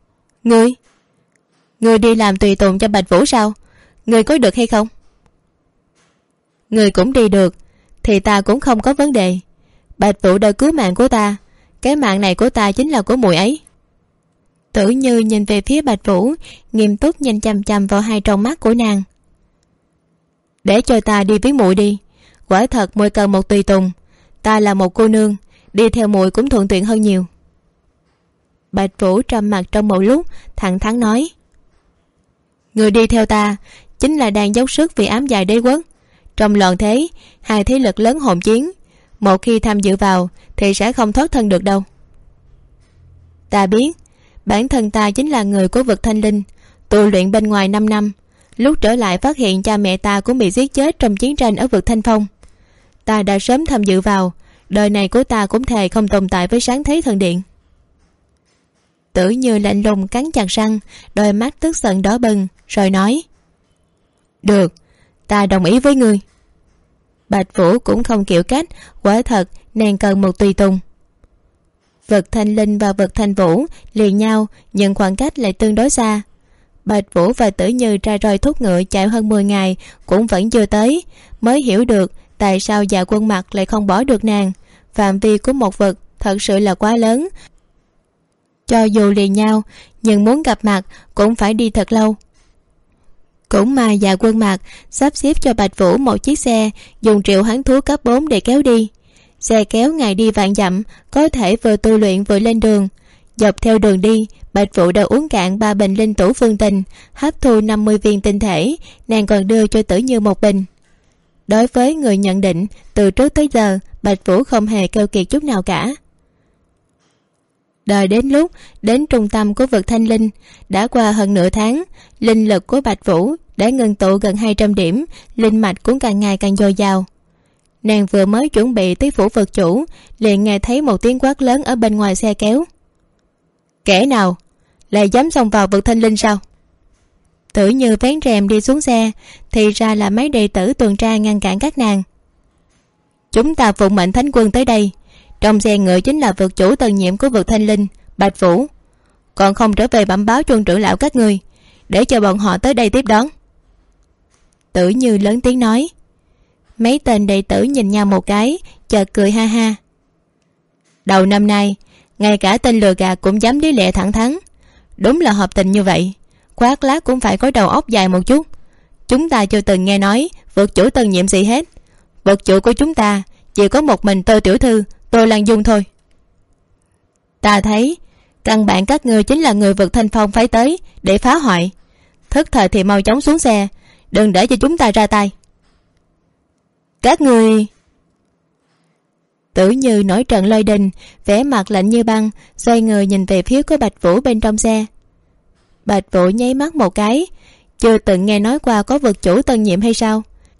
Ngươi đi làm tùy tùng cho Bạch Vũ sao? Ngươi có được hay không? Ngươi cũng đi được thì ta cũng không có vấn đề. Bạch Vũ đã cứu mạng của ta, cái mạng này của ta chính là của muội ấy. Tử Như nhìn về phía Bạch Vũ, nghiêm túc nhìn chằm chằm vào hai tròng mắt của nàng. Để cho ta đi với muội đi. Quả thật muội cần một tùy tùng. Ta là một cô nương, đi theo muội cũng thuận tiện hơn nhiều. Bạch Vũ trầm mặt trong một lúc, thẳng thắn nói: người đi theo ta chính là đang dốc sức vì ám dài đế quốc. Trong loạn thế, hai thế lực lớn hỗn chiến, một khi tham dự vào thì sẽ không thoát thân được đâu. Ta biết, bản thân ta chính là người của vực Thanh Linh, tu luyện bên ngoài 5 năm. Lúc trở lại phát hiện cha mẹ ta cũng bị giết chết trong chiến tranh ở vực Thanh Phong. Ta đã sớm tham dự vào, đời này của ta cũng thề không tồn tại với Sáng Thế Thần Điện. Tử Như lạnh lùng cắn chặt răng, đôi mắt tức giận đỏ bừng, rồi nói: được, ta đồng ý với ngươi. Bạch Vũ cũng không kiểu cách, quả thật nàng cần một tùy tùng. Vực Thanh Linh và vực Thanh Vũ liền nhau, nhưng khoảng cách lại tương đối xa. Bạch Vũ và Tử Như ra roi thúc ngựa chạy hơn 10 ngày cũng vẫn chưa tới, mới hiểu được tại sao Dạ Quân Mặc lại không bỏ được nàng. Phạm vi của một vực thật sự là quá lớn, cho dù liền nhau nhưng muốn gặp mặt cũng phải đi thật lâu. Cũng mà Dạ Quân Mặc sắp xếp cho Bạch Vũ một chiếc xe dùng triệu hoán thú cấp 4 để kéo đi. Xe kéo ngày đi vạn dặm, có thể vừa tu luyện vừa lên đường. Dọc theo đường đi, Bạch Vũ đã uống cạn 3 bình linh tủ phương tình, hấp thu 50 viên tinh thể. Nàng còn đưa cho Tử Như một bình. Đối với người nhận định, từ trước tới giờ Bạch Vũ không hề keo kiệt chút nào cả. Đợi đến lúc đến trung tâm của vực Thanh Linh, đã qua hơn nửa tháng, linh lực của Bạch Vũ đã ngưng tụ gần 200 điểm, linh mạch cũng càng ngày càng dồi dào. Nàng vừa mới chuẩn bị tới phủ vực chủ, liền nghe thấy một tiếng quát lớn ở bên ngoài xe kéo. Kẻ nào lại dám xông vào vực Thanh Linh sao? Tử Như vén rèm đi xuống xe, thì ra là mấy đệ tử tuần tra ngăn cản các nàng. Chúng ta phụng mệnh thánh quân tới đây, trong xe ngựa chính là vực chủ tân nhiệm của vực Thanh Linh, Bạch Vũ. Còn không trở về bẩm báo chuông trưởng lão các ngươi, để cho bọn họ tới đây tiếp đón. Tử Như lớn tiếng nói. Mấy tên đệ tử nhìn nhau một cái, chợt cười ha ha. Đầu năm nay, ngay cả tên lừa gạt cũng dám lý lẽ thẳng thắn. Đúng là hợp tình như vậy, khoác lác cũng phải có đầu óc dài một chút. Chúng ta chưa từng nghe nói vực chủ tân nhiệm gì hết. Vực chủ của chúng ta chỉ có một mình Tô tiểu thư, Tô Lan Dung thôi. Ta thấy căn bản các ngươi chính là người vực Thanh Phong phái tới để phá hoại. Thức thời thì mau chóng xuống xe, đừng để cho chúng ta ra tay. Các ngươi... Tử Như nổi trận lôi đình, vẻ mặt lạnh như băng, xoay người nhìn về phía của Bạch Vũ bên trong xe. Bạch Vũ nháy mắt một cái, chưa từng nghe nói qua có vực chủ tân nhiệm hay sao?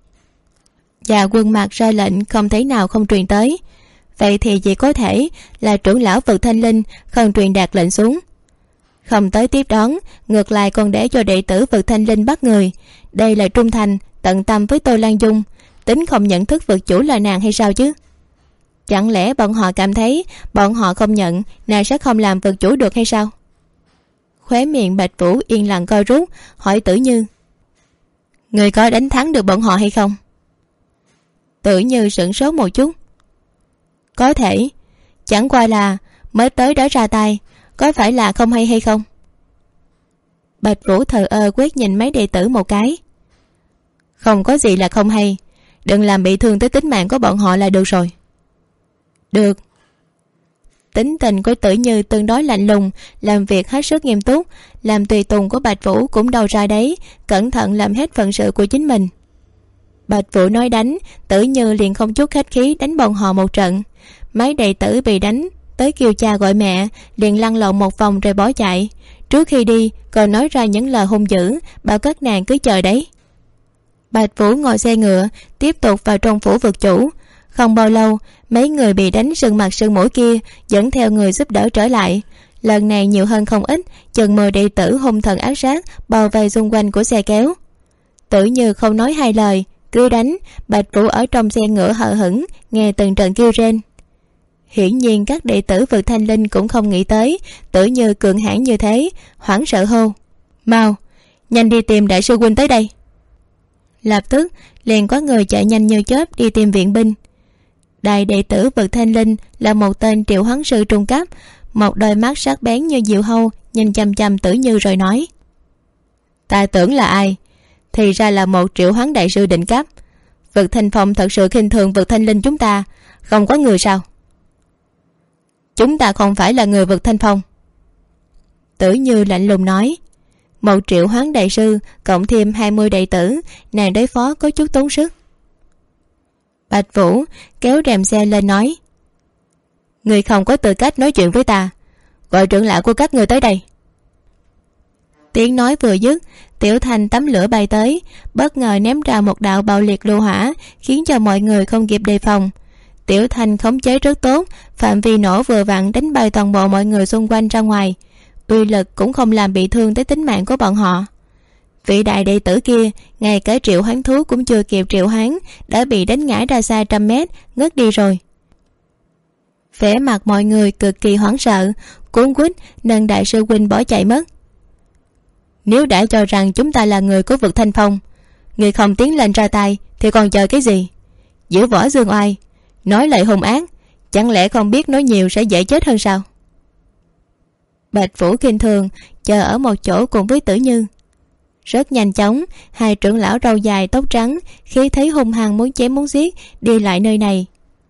Và Quân Mạc ra lệnh không thể nào không truyền tới. Vậy thì chỉ có thể là trưởng lão vực Thanh Linh không truyền đạt lệnh xuống, không tới tiếp đón, ngược lại còn để cho đệ tử vực Thanh Linh bắt người. Đây là trung thành tận tâm với Tô Lan Dung, tính không nhận thức vực chủ là nàng hay sao chứ? Chẳng lẽ bọn họ cảm thấy bọn họ không nhận nàng sẽ không làm vực chủ được hay sao? Khóe miệng Bạch Vũ yên lặng co rút, hỏi Tử Như: người có đánh thắng được bọn họ hay không? Tử Như sửng sốt một chút. Có thể, chẳng qua là mới tới đó ra tay, có phải là không hay không? Bạch Vũ thờ ơ quét nhìn mấy đệ tử một cái. Không có gì là không hay, đừng làm bị thương tới tính mạng của bọn họ là được rồi. Được. Tính tình của Tử Như tương đối lạnh lùng, làm việc hết sức nghiêm túc, làm tùy tùng của Bạch Vũ cũng đâu ra đấy, cẩn thận làm hết phận sự của chính mình. Bạch Vũ nói đánh, Tử Như liền không chút khách khí đánh bọn họ một trận. Mấy đệ tử bị đánh tới kêu cha gọi mẹ, liền lăn lộn một vòng rồi bỏ chạy. Trước khi đi còn nói ra những lời hung dữ, bảo các nàng cứ chờ đấy. Bạch Vũ ngồi xe ngựa tiếp tục vào trong phủ vực chủ. Không bao lâu, mấy người bị đánh sưng mặt sưng mũi kia dẫn theo người giúp đỡ trở lại. Lần này nhiều hơn không ít, chừng 10 đệ tử hung thần ác sát bao vây xung quanh của xe kéo. Tử Như không nói hai lời, cứ đánh. Bạch Vũ ở trong xe ngựa hờ hững nghe từng trận kêu rên. Hiển nhiên các đệ tử vực Thanh Linh cũng không nghĩ tới Tử Như cường hãn như thế, hoảng sợ hô: mau, nhanh đi tìm đại sư huynh tới đây. Lập tức liền có người chạy nhanh như chớp đi tìm viện binh. Đại đệ tử vực Thanh Linh là một tên triệu hoán sư trung cấp, một đôi mắt sắc bén như diều hâu nhìn chằm chằm Tử Như rồi nói: ta tưởng là ai, thì ra là một triệu hoán đại sư đỉnh cấp. Vực Thanh Phong thật sự khinh thường vực Thanh Linh chúng ta, không có người sao? Chúng ta không phải là người vực Thanh Phong. Tử Như lạnh lùng nói: một triệu hoán đại sư cộng thêm 20 đệ tử, nàng đối phó có chút tốn sức. Bạch Vũ kéo rèm xe lên nói: người không có tư cách nói chuyện với ta, gọi trưởng lão của các người tới đây. Tiếng nói vừa dứt, Tiểu Thanh tắm lửa bay tới, bất ngờ ném ra một đạo bạo liệt lưu hỏa, khiến cho mọi người không kịp đề phòng. Tiểu Thanh khống chế rất tốt, phạm vi nổ vừa vặn đánh bay toàn bộ mọi người xung quanh ra ngoài, uy lực cũng không làm bị thương tới tính mạng của bọn họ. Vị đại đệ tử kia ngay cả triệu hoán thú cũng chưa kịp triệu hoán đã bị đánh ngã ra xa 100 mét, ngất đi rồi. Vẻ mặt mọi người cực kỳ hoảng sợ, cuống quýt nâng đại sư huynh bỏ chạy mất. Nếu đã cho rằng chúng ta là người của vực Thanh Phong, người không tiến lên ra tay thì còn chờ cái gì? Giữ võ dương oai, nói lời hung ác, chẳng lẽ không biết nói nhiều sẽ dễ chết hơn sao? Bạch Vũ khinh thường chờ ở một chỗ cùng với Tử Như. Rất nhanh chóng, hai trưởng lão râu dài tóc trắng khí thấy hung hăng muốn chém muốn giết đi lại nơi này.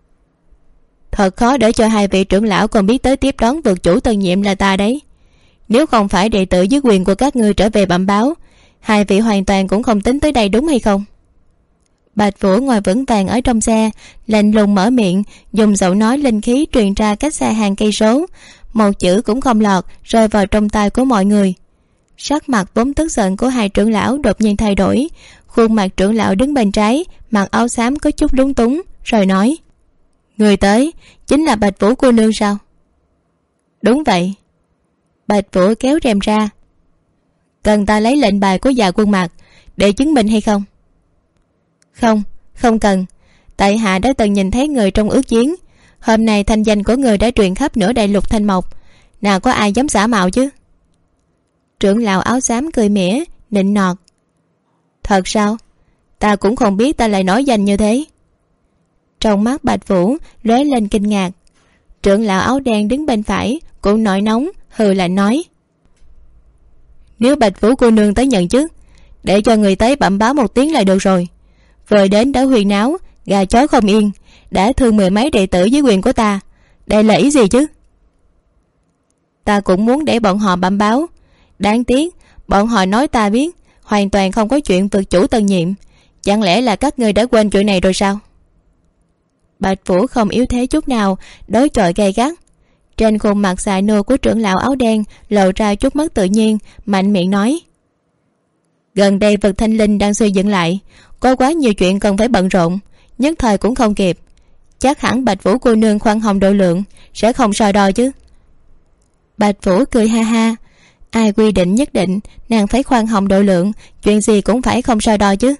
Thật khó để cho hai vị trưởng lão còn biết tới tiếp đón vực chủ tân nhiệm là ta đấy. Nếu không phải đệ tử dưới quyền của các ngươi trở về bẩm báo, hai vị hoàn toàn cũng không tính tới đây đúng hay không? Bạch Vũ ngồi vững vàng ở trong xe, lạnh lùng mở miệng, dùng giọng nói linh khí truyền ra cách xa hàng cây số, một chữ cũng không lọt rơi vào trong tai của mọi người. Sắc mặt vốn tức giận của hai trưởng lão đột nhiên thay đổi, khuôn mặt trưởng lão đứng bên trái, mặc áo xám có chút lúng túng, rồi nói: người tới chính là Bạch Vũ cô nương sao? Đúng vậy. Bạch Vũ kéo rèm ra: cần ta lấy lệnh bài của Dạ Quân Mạc để chứng minh hay không? Không, không cần. Tại hạ đã từng nhìn thấy người trong ước chiến. Hôm nay thanh danh của người đã truyền khắp nửa đại lục Thanh Mộc, nào có ai dám giả mạo chứ? Trưởng lão áo xám cười mỉa, nịnh nọt: thật sao? Ta cũng không biết ta lại nói danh như thế. Trong mắt Bạch Vũ lóe lên kinh ngạc. Trưởng lão áo đen đứng bên phải cũng nổi nóng, hừ lạnh nói: nếu Bạch Vũ cô nương tới nhận chức, để cho người tới bẩm báo một tiếng là được rồi. Vừa đến đã huyên náo, gà chó không yên, đã thương 10 mấy đệ tử dưới quyền của ta, đây là ý gì chứ? Ta cũng muốn để bọn họ bẩm báo, đáng tiếc bọn họ nói ta biết hoàn toàn không có chuyện vực chủ tân nhiệm. Chẳng lẽ là các ngươi đã quên chuyện này rồi sao? Bạch Vũ không yếu thế chút nào, đối chọi gay gắt. Trên khuôn mặt xài nô của trưởng lão áo đen lộ ra chút mất tự nhiên, mạnh miệng nói: Gần đây vực thanh linh đang xây dựng lại, có quá nhiều chuyện cần phải bận rộn, nhất thời cũng không kịp. Chắc hẳn Bạch Vũ cô nương khoan hồng độ lượng, sẽ không so đo chứ. Bạch Vũ cười ha ha. Ai quy định nhất định nàng phải khoan hồng độ lượng, chuyện gì cũng phải không so đo chứ.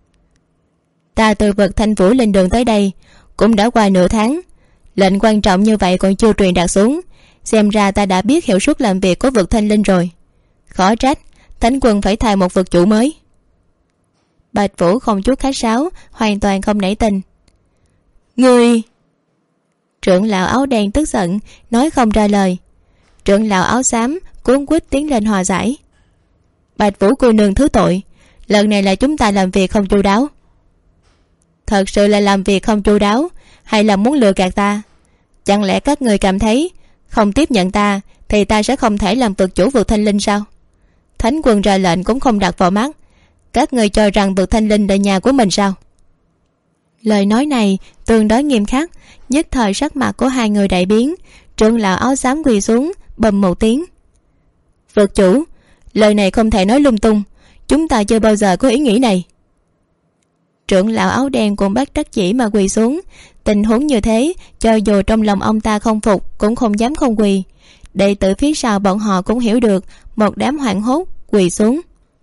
Ta từ vực Thanh Vũ lên đường tới đây cũng đã qua nửa tháng, lệnh quan trọng như vậy còn chưa truyền đạt xuống, xem ra ta đã biết hiệu suất làm việc của vực Thanh Linh rồi. Khó trách Thánh Quân phải thay một vực chủ mới. Bạch Vũ không chút khách sáo, hoàn toàn không nảy tình. Ngươi... Trưởng lão áo đen tức giận, nói không ra lời. Trưởng lão áo xám cuống quýt tiến lên hòa giải. Bạch Vũ cô nương thứ tội, lần này là chúng ta làm việc không chu đáo. Thật sự là làm việc không chu đáo, hay là muốn lừa gạt ta? Chẳng lẽ các người cảm thấy không tiếp nhận ta thì ta sẽ không thể làm vực chủ vực Thanh Linh sao? Thánh Quân ra lệnh cũng không đặt vào mắt, các người cho rằng vực Thanh Linh là nhà của mình sao? Lời nói này tương đối nghiêm khắc, nhất thời sắc mặt của hai người đại biến. Trưởng lão áo xám quỳ xuống, bầm một tiếng. Vực chủ, lời này không thể nói lung tung, chúng ta chưa bao giờ có ý nghĩ này. Trưởng lão áo đen cũng bắt đắc chỉ mà quỳ xuống. Tình huống như thế, cho dù trong lòng ông ta không phục cũng không dám không quỳ. Đệ tử phía sau bọn họ cũng hiểu được, một đám hoảng hốt quỳ xuống.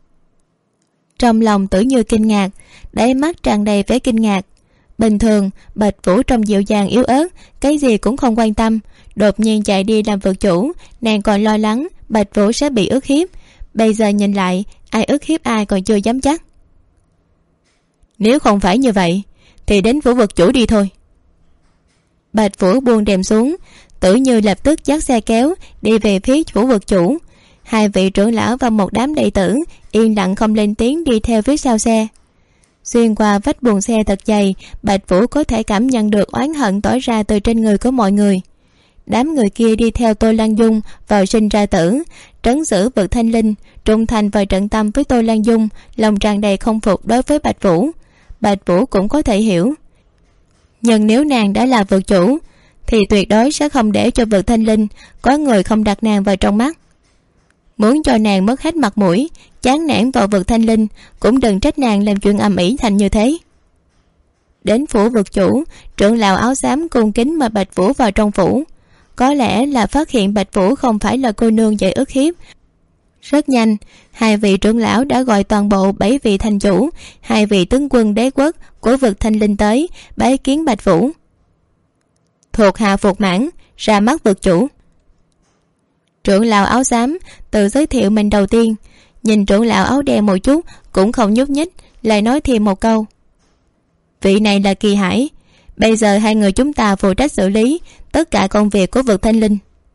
Trong lòng Tử Như kinh ngạc, đáy mắt tràn đầy vẻ kinh ngạc. Bình thường Bạch Vũ trông dịu dàng yếu ớt, cái gì cũng không quan tâm, đột nhiên chạy đi làm vực chủ, nàng còn lo lắng Bạch Vũ sẽ bị ức hiếp. Bây giờ nhìn lại, ai ức hiếp ai còn chưa dám chắc. Nếu không phải như vậy thì đến phủ vực chủ đi thôi. Bạch Vũ buông rèm xuống, Tử Như lập tức dắt xe kéo đi về phía phủ vực chủ. Hai vị trưởng lão và một đám đệ tử yên lặng không lên tiếng đi theo phía sau xe. Xuyên qua vách buồng xe thật dày, Bạch Vũ có thể cảm nhận được oán hận tỏa ra từ trên người của mọi người. Đám người kia đi theo Tô Lan Dung vào sinh ra tử, trấn giữ vực Thanh Linh, trung thành và trận tâm với Tô Lan Dung, lòng tràn đầy không phục đối với Bạch Vũ. Bạch Vũ cũng có thể hiểu, nhưng nếu nàng đã là vực chủ thì tuyệt đối sẽ không để cho vực Thanh Linh có người không đặt nàng vào trong mắt. Muốn cho nàng mất hết mặt mũi, chán nản vào vực Thanh Linh, cũng đừng trách nàng làm chuyện ầm ĩ thành như thế. Đến phủ vực chủ, trưởng lão áo xám cung kính mời Bạch Vũ vào trong phủ. Có lẽ là phát hiện Bạch Vũ không phải là cô nương dễ ức hiếp. Rất nhanh, hai vị trưởng lão đã gọi toàn bộ 7 vị thành chủ, 2 vị tướng quân đế quốc của vực Thanh Linh tới bái kiến Bạch Vũ. Thuộc hạ Phục Mãn ra mắt vực chủ. Trưởng lão áo xám tự giới thiệu mình đầu tiên, nhìn trưởng lão áo đen một chút cũng không nhúc nhích, lại nói thêm một câu. Vị này là Kỳ Hải, bây giờ hai người chúng ta phụ trách xử lý tất cả công việc của vực Thanh Linh.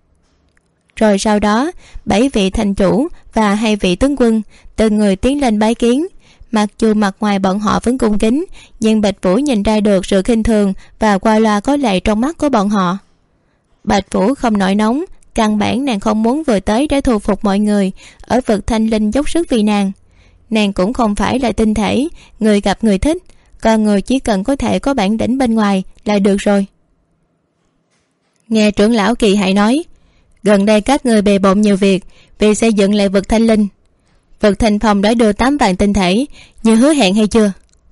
Rồi sau đó 7 vị thành chủ và 2 vị tướng quân từng người tiến lên bái kiến. Mặc dù mặt ngoài bọn họ vẫn cung kính, nhưng Bạch Vũ nhìn ra được sự khinh thường và qua loa có lệ trong mắt của bọn họ. Bạch Vũ không nổi nóng, căn bản nàng không muốn vừa tới để thu phục mọi người ở vực Thanh Linh dốc sức vì nàng. Nàng cũng không phải là tinh thể, người gặp người thích, còn người chỉ cần có thể có bản lĩnh bên ngoài là được rồi. Nghe trưởng lão Kỳ Hải nói, gần đây các người bề bộn nhiều việc vì xây dựng lại vực Thanh Linh. Vực Thanh Phong đã đưa 8 vạn tinh thể như hứa hẹn hay chưa?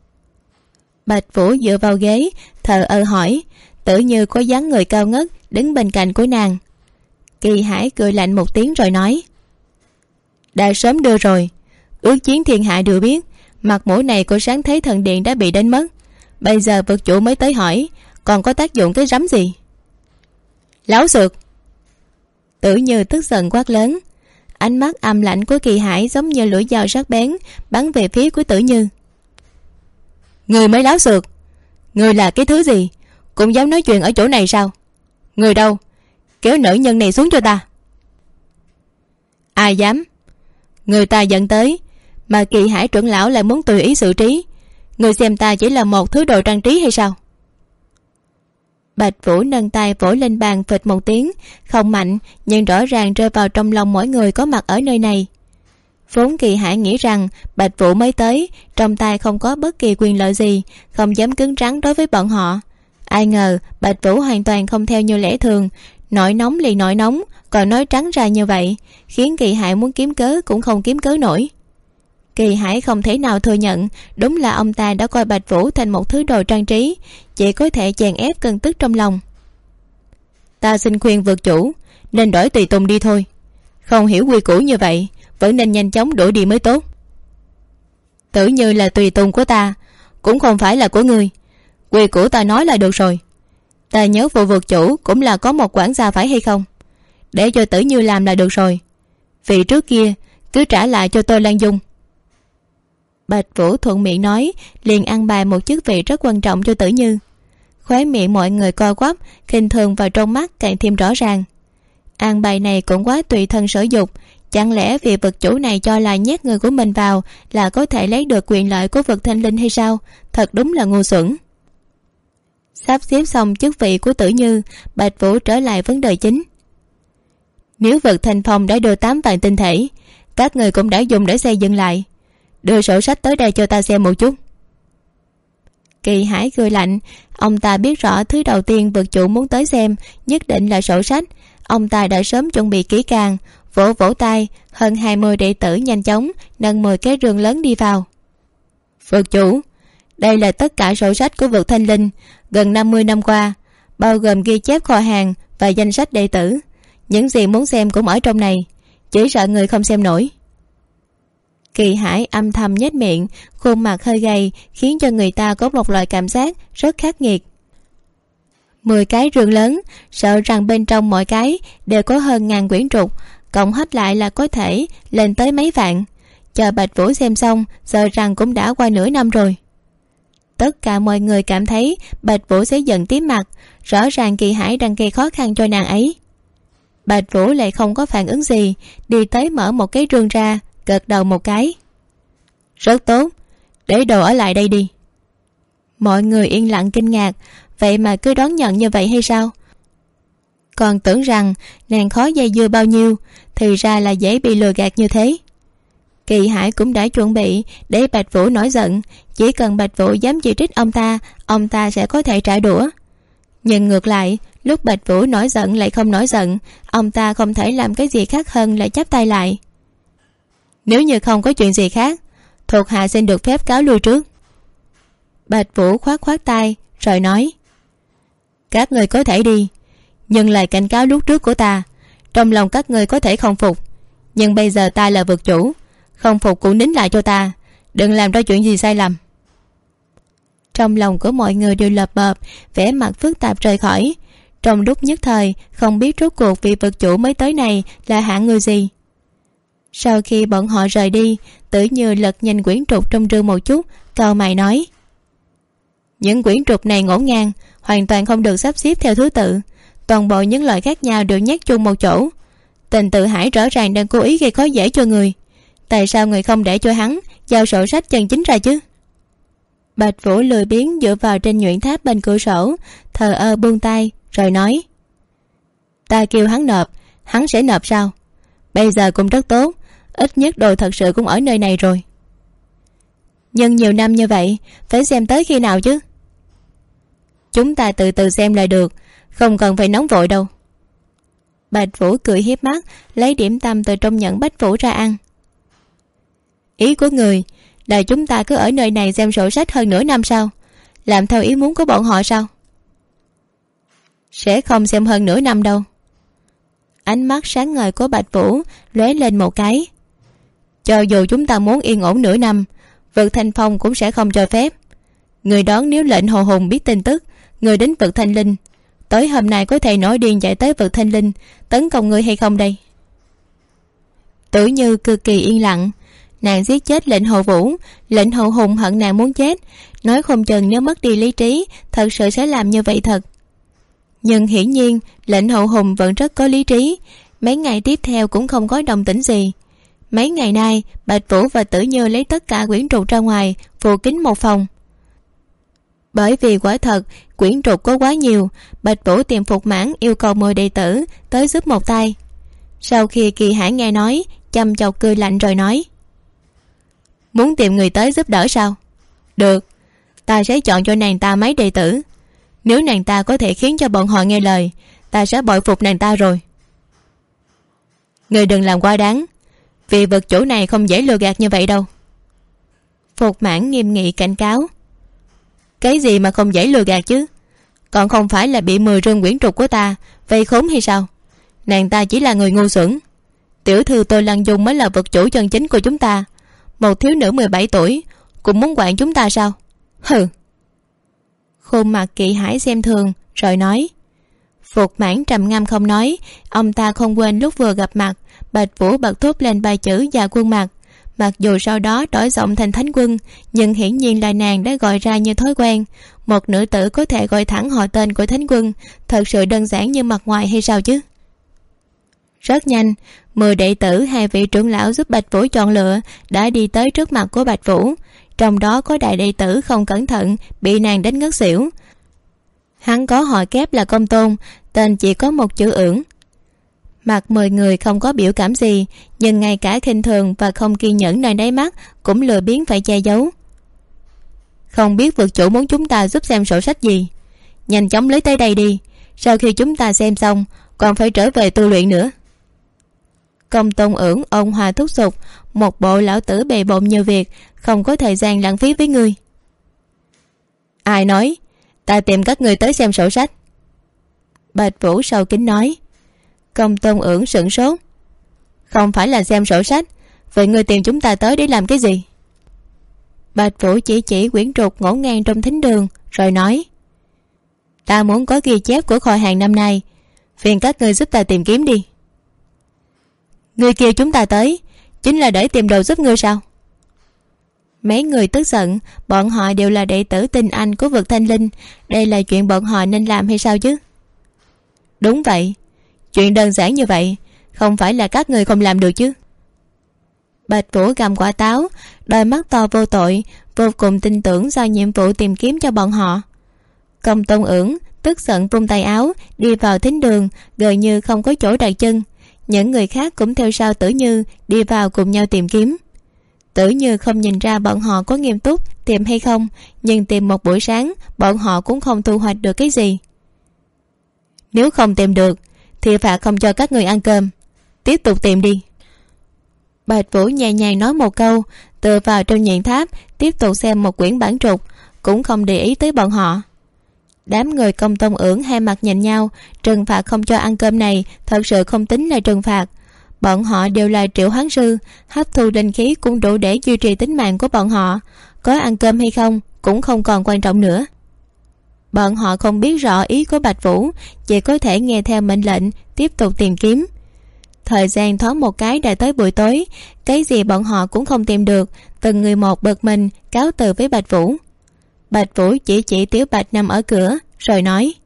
Bạch Vũ dựa vào ghế thờ ơ hỏi, Tử Như có dáng người cao ngất đứng bên cạnh của nàng. Kỳ Hải cười lạnh một tiếng rồi nói, đã sớm đưa rồi, ước chiến thiên hạ đều biết mặt mũi này của Sáng Thế Thần Điện đã bị đánh mất. Bây giờ vực chủ mới tới hỏi, còn có tác dụng cái rắm gì? Láo xược! Tử Như tức giận quát lớn. Ánh mắt âm lạnh của Kỳ Hải giống như lưỡi dao sắc bén bắn về phía của Tử Như. Người mới láo xược! Người là cái thứ gì cũng dám nói chuyện ở chỗ này sao? Người đâu? Kéo nữ nhân này xuống cho ta! Ai dám? Người ta dẫn tới mà Kỳ Hải trưởng lão lại muốn tùy ý xử trí. Người xem ta chỉ là một thứ đồ trang trí hay sao? Bạch Vũ nâng tay vỗ lên bàn phịch một tiếng, không mạnh nhưng rõ ràng rơi vào trong lòng mỗi người có mặt ở nơi này. Vốn Kỳ Hải nghĩ rằng Bạch Vũ mới tới, trong tay không có bất kỳ quyền lợi gì, không dám cứng rắn đối với bọn họ. Ai ngờ Bạch Vũ hoàn toàn không theo như lẽ thường, nổi nóng liền nổi nóng, còn nói trắng ra như vậy, khiến Kỳ Hải muốn kiếm cớ cũng không kiếm cớ nổi. Kỳ Hải không thể nào thừa nhận đúng là ông ta đã coi Bạch Vũ thành một thứ đồ trang trí, chỉ có thể chèn ép cơn tức trong lòng. Ta xin khuyên vượt chủ nên đổi tùy tùng đi thôi. Không hiểu quy củ như vậy, vẫn nên nhanh chóng đổi đi mới tốt. Tử Như là tùy tùng của ta, cũng không phải là của ngươi. Quy củ ta nói là được rồi. Ta nhớ vụ vượt chủ cũng là có một quản gia phải hay không? Để cho Tử Như làm là được rồi. Vị trước kia cứ trả lại cho tôi Lan Dung. Bạch Vũ thuận miệng nói, liền ăn bài một chức vị rất quan trọng cho Tử Như. Khóe miệng mọi người co quắp, khinh thường vào trong mắt càng thêm rõ ràng. Ăn bài này cũng quá tùy thân sở dục. Chẳng lẽ vì vực chủ này cho là nhét người của mình vào là có thể lấy được quyền lợi của vực thanh linh hay sao? Thật đúng là ngu xuẩn. Sắp xếp xong chức vị của Tử Như, Bạch Vũ trở lại vấn đề chính. Nếu vực thanh phong đã đưa 8 vạn tinh thể, các người cũng đã dùng để xây dựng lại, đưa sổ sách tới đây cho ta xem một chút. Kỳ Hải cười lạnh. Ông ta biết rõ thứ đầu tiên vực chủ muốn tới xem nhất định là sổ sách. Ông ta đã sớm chuẩn bị kỹ càng. Vỗ vỗ tay, hơn 20 đệ tử nhanh chóng nâng 10 cái rương lớn đi vào. Vực chủ, đây là tất cả sổ sách của vực thanh linh gần 50 năm qua, bao gồm ghi chép kho hàng và danh sách đệ tử. Những gì muốn xem cũng ở trong này, chỉ sợ người không xem nổi. Kỳ Hải âm thầm nhếch miệng, khuôn mặt hơi gầy khiến cho người ta có một loại cảm giác rất khắc nghiệt. 10 cái rương lớn, sợ rằng bên trong mỗi cái đều có hơn 1000 quyển trục, cộng hết lại là có thể lên tới mấy vạn. Chờ Bạch Vũ xem xong, sợ rằng cũng đã qua nửa năm rồi. Tất cả mọi người cảm thấy Bạch Vũ sẽ giận tím mặt, rõ ràng Kỳ Hải đang gây khó khăn cho nàng ấy. Bạch Vũ lại không có phản ứng gì, đi tới mở một cái rương ra, gật đầu một cái. Rất tốt, để đồ ở lại đây đi. Mọi người yên lặng kinh ngạc, vậy mà cứ đón nhận như vậy hay sao? Còn tưởng rằng nàng khó dây dưa bao nhiêu, thì ra là dễ bị lừa gạt như thế. Kỳ Hải cũng đã chuẩn bị để Bạch Vũ nổi giận, chỉ cần Bạch Vũ dám chỉ trích ông ta sẽ có thể trả đũa. Nhưng ngược lại, lúc Bạch Vũ nổi giận lại không nổi giận, ông ta không thể làm cái gì khác hơn là chắp tay lại. Nếu như không có chuyện gì khác, thuộc hạ xin được phép cáo lui trước. Bạch Vũ khoát khoát tay rồi nói, các người có thể đi, nhưng lời cảnh cáo lúc trước của ta, trong lòng các người có thể không phục, nhưng bây giờ ta là vực chủ, không phục cũng nín lại cho ta, đừng làm ra chuyện gì sai lầm. Trong lòng của mọi người đều lập bợp, vẻ mặt phức tạp rời khỏi. Trong lúc nhất thời không biết rốt cuộc vị vực chủ mới tới này là hạng người gì. Sau khi bọn họ rời đi, Tử Như lật nhìn quyển trục trong rương một chút, cau mày nói, những quyển trục này ngổn ngang, hoàn toàn không được sắp xếp theo thứ tự, toàn bộ những loại khác nhau đều nhét chung một chỗ. Tình Tự Hải rõ ràng đang cố ý gây khó dễ cho người, tại sao người không để cho hắn giao sổ sách chân chính ra chứ? Bạch Vũ lười biếng dựa vào trên nhuyễn tháp bên cửa sổ, thờ ơ buông tay rồi nói, ta kêu hắn nộp, hắn sẽ nộp sao? Bây giờ cũng rất tốt, ít nhất đồ thật sự cũng ở nơi này rồi. Nhưng nhiều năm như vậy, phải xem tới khi nào chứ? Chúng ta từ từ xem là được, không cần phải nóng vội đâu. Bạch Vũ cười hiếp mắt, lấy điểm tâm từ trong nhẫn Bách Vũ ra ăn. Ý của người là chúng ta cứ ở nơi này xem sổ sách hơn nửa năm sao? Làm theo ý muốn của bọn họ sao? Sẽ không xem hơn nửa năm đâu. Ánh mắt sáng ngời của Bạch Vũ lóe lên một cái. Cho dù chúng ta muốn yên ổn nửa năm, vực Thanh Phong cũng sẽ không cho phép. Người đón nếu lệnh Hồ Hùng biết tin tức người đến vực Thanh Linh, tối hôm nay có thể nổi điên chạy tới vực Thanh Linh tấn công người hay không đây? Tử Như cực kỳ yên lặng. Nàng giết chết lệnh Hồ Vũ, lệnh Hồ Hùng hận nàng muốn chết, nói không chừng nếu mất đi lý trí thật sự sẽ làm như vậy thật. Nhưng hiển nhiên lệnh Hồ Hùng vẫn rất có lý trí, mấy ngày tiếp theo cũng không có đồng tĩnh gì. Mấy ngày nay Bạch Vũ và Tử Như lấy tất cả quyển trục ra ngoài phủ kín một phòng. Bởi vì quả thật quyển trục có quá nhiều, Bạch Vũ tìm Phục Mãn yêu cầu 10 đệ tử tới giúp một tay. Sau khi Kỳ Hải nghe nói, chăm chọc cười lạnh rồi nói, muốn tìm người tới giúp đỡ sao? Được, ta sẽ chọn cho nàng ta mấy đệ tử. Nếu nàng ta có thể khiến cho bọn họ nghe lời, ta sẽ bội phục nàng ta rồi. Người đừng làm quá đáng, vì vực chủ này không dễ lừa gạt như vậy đâu. Phục Mãn nghiêm nghị cảnh cáo. Cái gì mà không dễ lừa gạt chứ? Còn không phải là bị 10 rương quyển trục của ta vây khốn hay sao? Nàng ta chỉ là người ngu xuẩn. Tiểu thư Tôi Lăng Dung mới là vật chủ chân chính của chúng ta. Một thiếu nữ 17 tuổi cũng muốn quản chúng ta sao? Hừ. Khuôn mặt Kỵ Hải xem thường rồi nói. Phục Mãn trầm ngâm không nói. Ông ta không quên lúc vừa gặp mặt Bạch Vũ bật thốt lên 3 chữ và khuôn mặt. Mặc dù sau đó đổi giọng thành Thánh Quân, nhưng hiển nhiên là nàng đã gọi ra như thói quen. Một nữ tử có thể gọi thẳng họ tên của Thánh Quân, thật sự đơn giản như mặt ngoài hay sao chứ? Rất nhanh, 10 đệ tử 2 vị trưởng lão giúp Bạch Vũ chọn lựa đã đi tới trước mặt của Bạch Vũ. Trong đó có đại đệ tử không cẩn thận bị nàng đánh ngất xỉu. Hắn có họ kép là Công Tôn, tên chỉ có một chữ Ưỡng. Mặt 10 người không có biểu cảm gì, nhưng ngay cả khinh thường và không kiên nhẫn nơi đáy mắt cũng lười biếng phải che giấu. Không biết vực chủ muốn chúng ta giúp xem sổ sách gì? Nhanh chóng lấy tới đây đi. Sau khi chúng ta xem xong còn phải trở về tu luyện nữa. Công Tôn Ưỡng ôn hòa thúc giục, một bộ lão tử bề bộn nhiều việc, không có thời gian lãng phí với ngươi. Ai nói? Ta tìm các người tới xem sổ sách. Bạch Vũ sâu kín nói. Công Tôn Ưỡng sửng sốt. Không phải là xem sổ sách. Vậy ngươi tìm chúng ta tới để làm cái gì? Bạch Vũ chỉ quyển trục ngổn ngang trong thính đường rồi nói. Ta muốn có ghi chép của kho hàng năm nay, phiền các ngươi giúp ta tìm kiếm đi. Ngươi kêu chúng ta tới chính là để tìm đồ giúp ngươi sao? Mấy người tức giận. Bọn họ đều là đệ tử tinh anh của vực Thanh Linh. Đây là chuyện bọn họ nên làm hay sao chứ? Đúng vậy. Chuyện đơn giản như vậy không phải là các người không làm được chứ? Bạch Vũ gặm quả táo, đôi mắt to vô tội, vô cùng tin tưởng giao nhiệm vụ tìm kiếm cho bọn họ. Công Tôn Ưỡng tức giận vung tay áo đi vào thính đường, gần như không có chỗ đặt chân. Những người khác cũng theo sau Tử Như đi vào cùng nhau tìm kiếm. Tử Như không nhìn ra bọn họ có nghiêm túc tìm hay không, nhưng tìm một buổi sáng bọn họ cũng không thu hoạch được cái gì. Nếu không tìm được thì phạt không cho các người ăn cơm. Tiếp tục tìm đi. Bạch Vũ nhẹ nhàng nói một câu, tựa vào trong nhện tháp tiếp tục xem một quyển bản trục, cũng không để ý tới bọn họ. Đám người Công Tôn Ưỡng hai mặt nhìn nhau. Trừng phạt không cho ăn cơm này thật sự không tính là trừng phạt. Bọn họ đều là triệu hoán sư, hấp thu linh khí cũng đủ để duy trì tính mạng của bọn họ. Có ăn cơm hay không cũng không còn quan trọng nữa. Bọn họ không biết rõ ý của Bạch Vũ, chỉ có thể nghe theo mệnh lệnh tiếp tục tìm kiếm. Thời gian thoáng một cái đã tới buổi tối. Cái gì bọn họ cũng không tìm được. Từng người một bực mình cáo từ với Bạch Vũ. Bạch Vũ chỉ Tiểu Bạch nằm ở cửa rồi nói.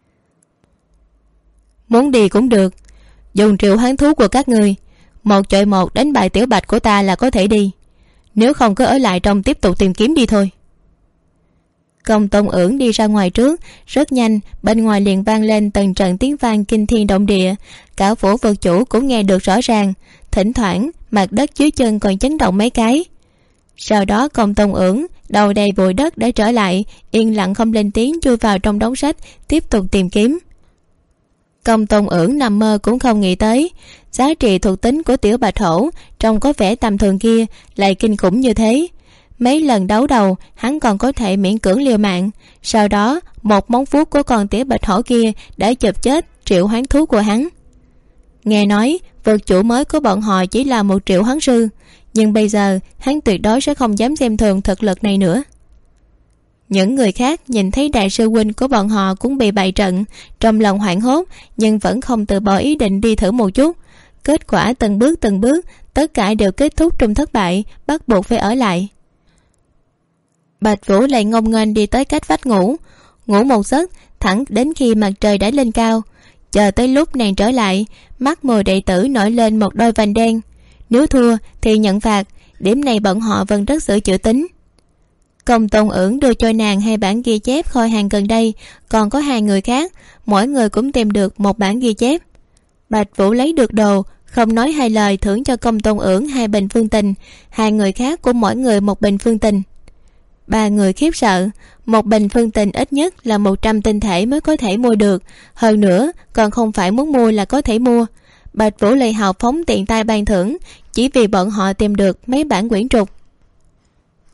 Muốn đi cũng được. Dùng triệu hoán thú của các người, 1 chọi 1 đánh bại Tiểu Bạch của ta là có thể đi. Nếu không cứ ở lại trong tiếp tục tìm kiếm đi thôi. Công Tôn Ưỡng đi ra ngoài trước. Rất nhanh bên ngoài liền vang lên từng trận tiếng vang kinh thiên động địa. Cả phủ vực chủ cũng nghe được rõ ràng. Thỉnh thoảng mặt đất dưới chân còn chấn động mấy cái. Sau đó Công Tôn Ưỡng đầu đầy bụi đất đã trở lại, yên lặng không lên tiếng chui vào trong đống sách tiếp tục tìm kiếm. Công Tôn Ưỡng nằm mơ cũng không nghĩ tới giá trị thuộc tính của Tiểu Bạch Hổ trông có vẻ tầm thường kia lại kinh khủng như thế. Mấy lần đấu đầu hắn còn có thể miễn cưỡng liều mạng, sau đó một móng vuốt của con Tiểu Bạch Hổ kia đã chụp chết triệu hoán thú của hắn. Nghe nói vực chủ mới của bọn họ chỉ là một triệu hoán sư, nhưng bây giờ hắn tuyệt đối sẽ không dám xem thường thực lực này nữa. Những người khác nhìn thấy đại sư huynh của bọn họ cũng bị bại trận, trong lòng hoảng hốt nhưng vẫn không từ bỏ ý định đi thử một chút. Kết quả từng bước tất cả đều kết thúc trong thất bại, bắt buộc phải ở lại. Bạch Vũ lại ngông nghênh đi tới cách vách ngủ một giấc thẳng đến khi mặt trời đã lên cao. Chờ tới lúc nàng trở lại, mắt 10 đệ tử nổi lên một đôi vành đen. Nếu thua thì nhận phạt. Điểm này bọn họ vẫn rất giữ chữ tín. Công Tôn Ưỡng đưa cho nàng 2 bản ghi chép kho hàng gần đây, còn có 2 người khác, mỗi người cũng tìm được 1 bản ghi chép. Bạch Vũ lấy được đồ, không nói 2 lời thưởng cho Công Tôn Ưỡng 2 bình phương tình, 2 người khác cũng mỗi người 1 bình phương tình. 3 người khiếp sợ. 1 bình phương tình ít nhất là 100 tinh thể mới có thể mua được, hơn nữa còn không phải muốn mua là có thể mua. Bạch Vũ lại hào phóng tiện tay ban thưởng chỉ vì bọn họ tìm được mấy bản quyển trục.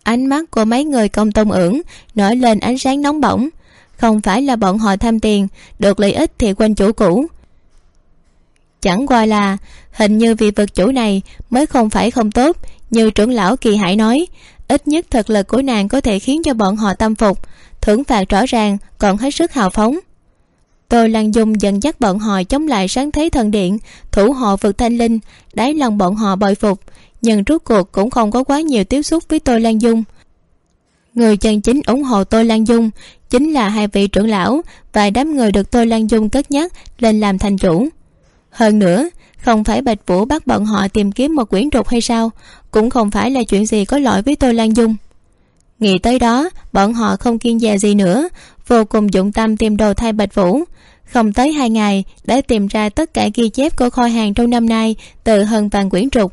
Ánh mắt của mấy người Công Tôn Ưởng nổi lên ánh sáng nóng bỏng. Không phải là bọn họ tham tiền được lợi ích thì quên chủ cũ, chẳng qua là hình như vị vực chủ này mới không phải không tốt. Như trưởng lão Kỳ Hải nói, ít nhất thực lực của nàng có thể khiến cho bọn họ tâm phục, thưởng phạt rõ ràng, còn hết sức hào phóng. Tô Lan Dung dẫn dắt bọn họ chống lại Sáng Thế Thần Điện, thủ hộ vực Thanh Linh. Đáy lòng bọn họ bội phục, nhưng rốt cuộc cũng không có quá nhiều tiếp xúc với Tô Lan Dung. Người chân chính ủng hộ Tô Lan Dung chính là hai vị trưởng lão và đám người được Tô Lan Dung cất nhắc lên làm thành chủ. Hơn nữa, không phải Bạch Vũ bắt bọn họ tìm kiếm một quyển trục hay sao, cũng không phải là chuyện gì có lỗi với Tô Lan Dung. Nghĩ tới đó, bọn họ không kiêng dè gì nữa, vô cùng dụng tâm tìm đồ thay Bạch Vũ. Không tới 2 ngày đã tìm ra tất cả ghi chép của kho hàng trong năm nay, từ hơn vạn quyển trục.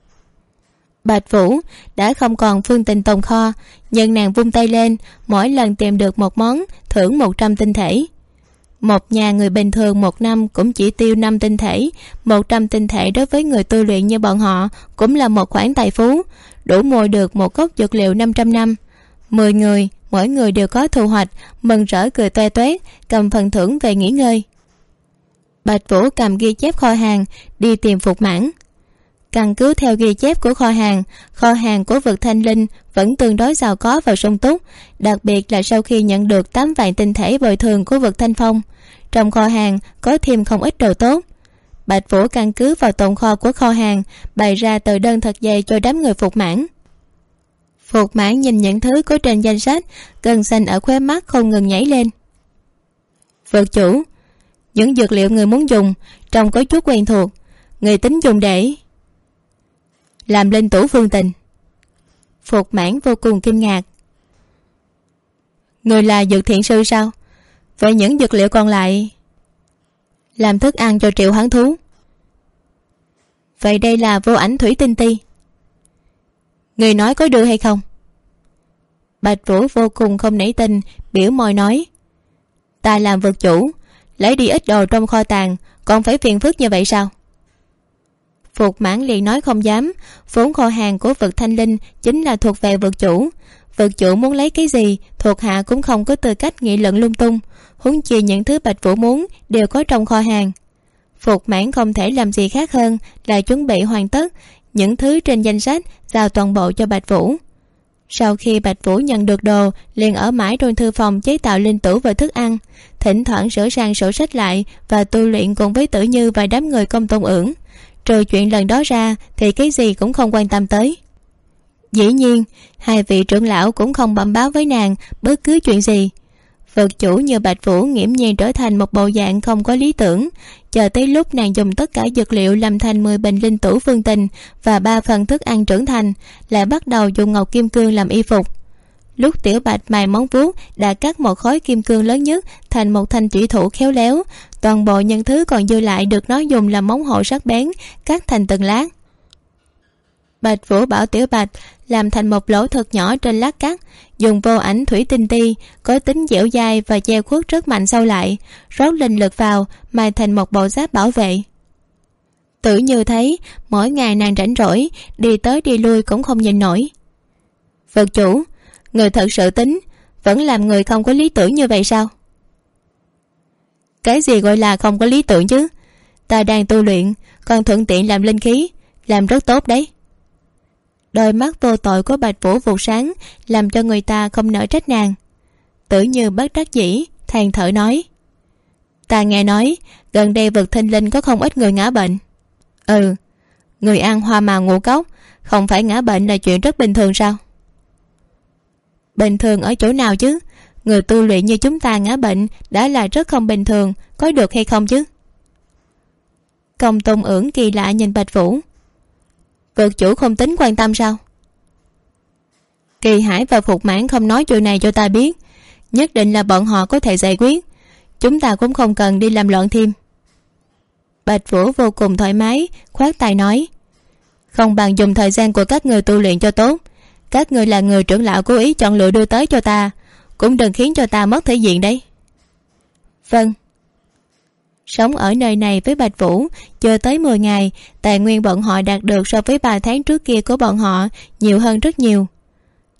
Bạch Vũ đã không còn phương tình tồn kho, nhưng nàng vung tay lên, mỗi lần tìm được một món thưởng 100 tinh thể. Một nhà người bình thường một năm cũng chỉ tiêu 5 tinh thể. 100 tinh thể đối với người tu luyện như bọn họ cũng là một khoản tài phú, đủ mua được một gốc dược liệu 500 năm. 10 người, mỗi người đều có thu hoạch, mừng rỡ cười toe toét, cầm phần thưởng về nghỉ ngơi. Bạch Vũ cầm ghi chép kho hàng đi tìm Phục Mãn. Căn cứ theo ghi chép của kho hàng của vực Thanh Linh vẫn tương đối giàu có và sung túc, đặc biệt là sau khi nhận được 8 vạn tinh thể bồi thường của vực Thanh Phong. Trong kho hàng có thêm không ít đồ tốt. Bạch Vũ căn cứ vào tồn kho của kho hàng, bày ra tờ đơn thật dày cho đám người Phục Mãn. Phục Mãn nhìn những thứ có trên danh sách, gân xanh ở khóe mắt không ngừng nhảy lên. Vực chủ, những dược liệu người muốn dùng trông có chút quen thuộc, người tính dùng để làm linh tủ phương tình. Phục Mãn vô cùng kinh ngạc. Người là dược thiện sư sao? Vậy những dược liệu còn lại làm thức ăn cho triệu hoán thú. Vậy đây là Vô Ảnh Thủy Tinh Ti. Người nói có đưa hay không? Bạch Vũ vô cùng không nể tình, biểu môi nói, ta làm vực chủ, lấy đi ít đồ trong kho tàng còn phải phiền phức như vậy sao? Phục Mãn liền nói không dám, vốn kho hàng của vực Thanh Linh chính là thuộc về vực chủ. Vực chủ muốn lấy cái gì, thuộc hạ cũng không có tư cách nghị luận lung tung, huống chi những thứ Bạch Vũ muốn đều có trong kho hàng. Phục Mãn không thể làm gì khác hơn là chuẩn bị hoàn tất những thứ trên danh sách, giao toàn bộ cho Bạch Vũ. Sau khi Bạch Vũ nhận được đồ, liền ở mãi trong thư phòng chế tạo linh tủ và thức ăn, thỉnh thoảng sửa sang sổ sách lại và tu luyện cùng với Tử Như và đám người Công Tôn Ưởng. Trừ chuyện lần đó ra thì cái gì cũng không quan tâm tới. Dĩ nhiên, hai vị trưởng lão cũng không bẩm báo với nàng bất cứ chuyện gì. Vực chủ như Bạch Vũ nghiễm nhiên trở thành một bộ dạng không có lý tưởng. Chờ tới lúc nàng dùng tất cả dược liệu làm thành 10 bình linh tủ phương tình và 3 phần thức ăn trưởng thành, lại bắt đầu dùng ngọc kim cương làm y phục. Lúc Tiểu Bạch mài móng vuốt đã cắt một khối kim cương lớn nhất thành một thanh chủy thủ khéo léo. Toàn bộ những thứ còn dư lại được nó dùng làm móng hộ sắc bén, cắt thành từng lát. Bạch Vũ bảo Tiểu Bạch làm thành một lỗ thật nhỏ trên lát cắt, dùng Vô Ảnh Thủy Tinh Ti có tính dẻo dai và che khuất rất mạnh sâu lại, rót linh lực vào mài thành một bộ giáp bảo vệ. Tử Như thấy mỗi ngày nàng rảnh rỗi đi tới đi lui cũng không nhìn nổi. Vực chủ, người thật sự tính vẫn làm người không có lý tưởng như vậy sao? Cái gì gọi là không có lý tưởng chứ? Ta đang tu luyện, còn thuận tiện làm linh khí, làm rất tốt đấy. Đôi mắt vô tội của Bạch Vũ vụt sáng, làm cho người ta không nỡ trách nàng. Tử Như bất đắc dĩ than thở nói, ta nghe nói gần đây vực Thanh Linh có không ít người ngã bệnh. Người ăn hoa màu ngũ cốc không phải ngã bệnh là chuyện rất bình thường sao? Bình thường ở chỗ nào chứ? Người tu luyện như chúng ta ngã bệnh đã là rất không bình thường, có được hay không chứ? Công Tôn Ưởng kỳ lạ nhìn Bạch Vũ. Vực chủ không tính quan tâm sao? Kỳ Hải và Phục Mãn không nói chuyện này cho ta biết, nhất định là bọn họ có thể giải quyết, chúng ta cũng không cần đi làm loạn thêm. Bạch Vũ vô cùng thoải mái khoát tay nói, không bằng dùng thời gian của các người tu luyện cho tốt. Các người là người trưởng lão cố ý chọn lựa đưa tới cho ta, cũng đừng khiến cho ta mất thể diện đấy. Vâng. Sống ở nơi này với Bạch Vũ chưa tới 10 ngày, tài nguyên bọn họ đạt được so với 3 tháng trước kia của bọn họ nhiều hơn rất nhiều.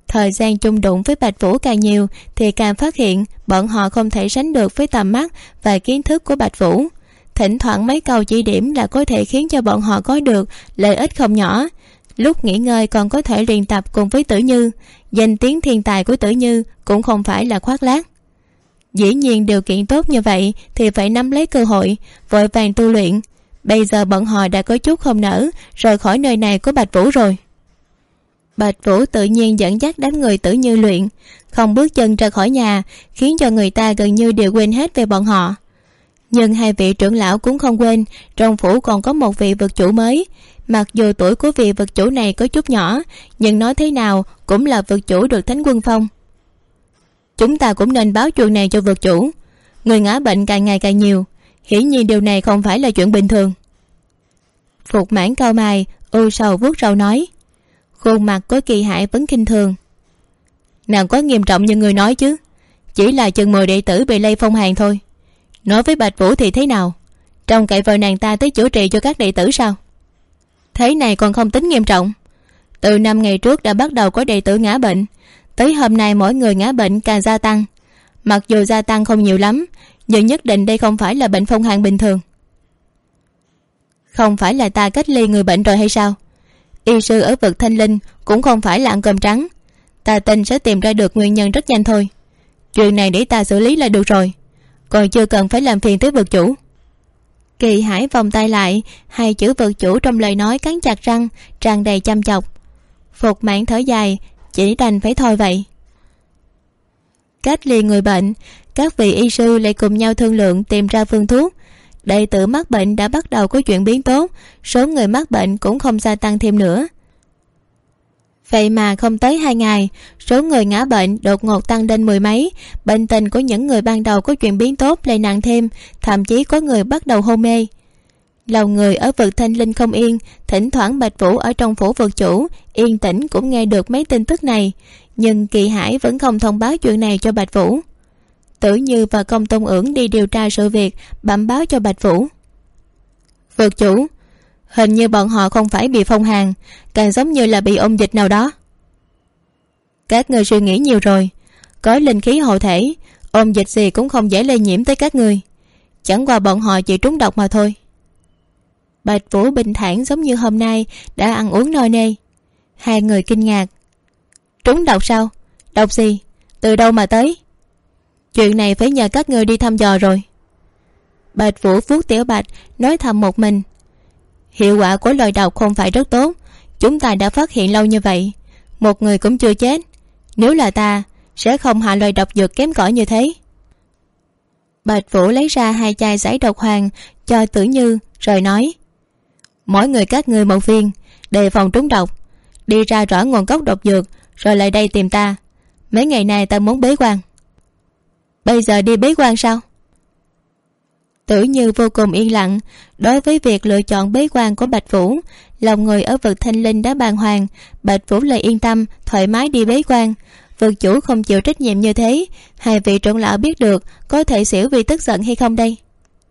Thời gian chung đụng với Bạch Vũ càng nhiều thì càng phát hiện bọn họ không thể sánh được với tầm mắt và kiến thức của Bạch Vũ. Thỉnh thoảng mấy câu chỉ điểm là có thể khiến cho bọn họ có được lợi ích không nhỏ. Lúc nghỉ ngơi còn có thể luyện tập cùng với Tử Như. Danh tiếng thiên tài của Tử Như cũng không phải là khoác lác. Dĩ nhiên điều kiện tốt như vậy thì phải nắm lấy cơ hội, vội vàng tu luyện. Bây giờ bọn họ đã có chút không nỡ rời khỏi nơi này của Bạch Vũ rồi. Bạch Vũ tự nhiên dẫn dắt đám người Tử Như luyện, không bước chân ra khỏi nhà, khiến cho người ta gần như đều quên hết về bọn họ. Nhưng hai vị trưởng lão cũng không quên trong phủ còn có một vị vực chủ mới. Mặc dù tuổi của vị vực chủ này có chút nhỏ, nhưng nói thế nào cũng là vực chủ được Thánh Quân phong. Chúng ta cũng nên báo chuyện này cho vực chủ. Người ngã bệnh càng ngày càng nhiều, hiển nhiên điều này không phải là chuyện bình thường. Phục Mãn cau mày, u sầu vuốt râu nói. Khuôn mặt của Kỳ Hải vẫn khinh thường. Nàng có nghiêm trọng như người nói chứ? Chỉ là chừng 10 đệ tử bị lây phong hàn thôi. Nói với Bạch Vũ thì thế nào? Trông cậy vào nàng ta tới chữa trị cho các đệ tử sao? Thế này còn không tính nghiêm trọng. Từ 5 ngày trước đã bắt đầu có đệ tử ngã bệnh, tới hôm nay mỗi người ngã bệnh càng gia tăng. Mặc dù gia tăng không nhiều lắm, nhưng nhất định đây không phải là bệnh phong hàn bình thường. Không phải là ta cách ly người bệnh rồi hay sao? Y sư ở vực Thanh Linh cũng không phải là ăn cơm trắng. Ta tin sẽ tìm ra được nguyên nhân rất nhanh thôi. Chuyện này để ta xử lý là được rồi, còn chưa cần phải làm phiền tới vực chủ. Kỳ Hải vòng tay lại, hai chữ vực chủ trong lời nói cắn chặt răng, tràn đầy chăm chọc. Phục Mãn thở dài, chỉ đành phải thôi vậy. Cách ly người bệnh, các vị y sư lại cùng nhau thương lượng tìm ra phương thuốc. Đệ tử mắc bệnh đã bắt đầu có chuyển biến tốt, số người mắc bệnh cũng không gia tăng thêm nữa. Vậy mà không tới 2 ngày, số người ngã bệnh đột ngột tăng đến 10 mấy. Bệnh tình của những người ban đầu có chuyển biến tốt lại nặng thêm, thậm chí có người bắt đầu hôn mê. Lòng người ở vực Thanh Linh không yên. Thỉnh thoảng Bạch Vũ ở trong phủ vực chủ yên tĩnh cũng nghe được mấy tin tức này, nhưng Kỳ Hải vẫn không thông báo chuyện này cho Bạch Vũ. Tử Như và Công Tôn Ưởng đi điều tra sự việc, bẩm báo cho Bạch Vũ. Vực chủ, hình như bọn họ không phải bị phong hàn, càng giống như là bị ôn dịch nào đó. Các người suy nghĩ nhiều rồi. Có linh khí hộ thể, ôn dịch gì cũng không dễ lây nhiễm tới các người. Chẳng qua bọn họ chỉ trúng độc mà thôi. Bạch Vũ bình thản giống như hôm nay đã ăn uống no nê. Hai người kinh ngạc. Trúng độc sao? Độc gì? Từ đâu mà tới? Chuyện này phải nhờ các người đi thăm dò rồi. Bạch Vũ vuốt Tiểu Bạch, nói thầm một mình. Hiệu quả của loại độc không phải rất tốt. Chúng ta đã phát hiện lâu như vậy, một người cũng chưa chết. Nếu là ta, sẽ không hạ loại độc dược kém cỏi như thế. Bạch Vũ lấy ra 2 chai giải độc hoàng cho Tử Như, rồi nói. Mỗi người các ngươi 1 viên, đề phòng trúng độc. Đi ra rõ nguồn gốc độc dược, rồi lại đây tìm ta. Mấy ngày nay ta muốn bế quan. Bây giờ đi bế quan sao? Tử Như vô cùng yên lặng. Đối với việc lựa chọn bế quan của Bạch Vũ, lòng người ở vực Thanh Linh đã bàng hoàng. Bạch Vũ lại yên tâm thoải mái đi bế quan. Vực chủ không chịu trách nhiệm như thế, hai vị trưởng lão biết được có thể xỉu vì tức giận hay không đây?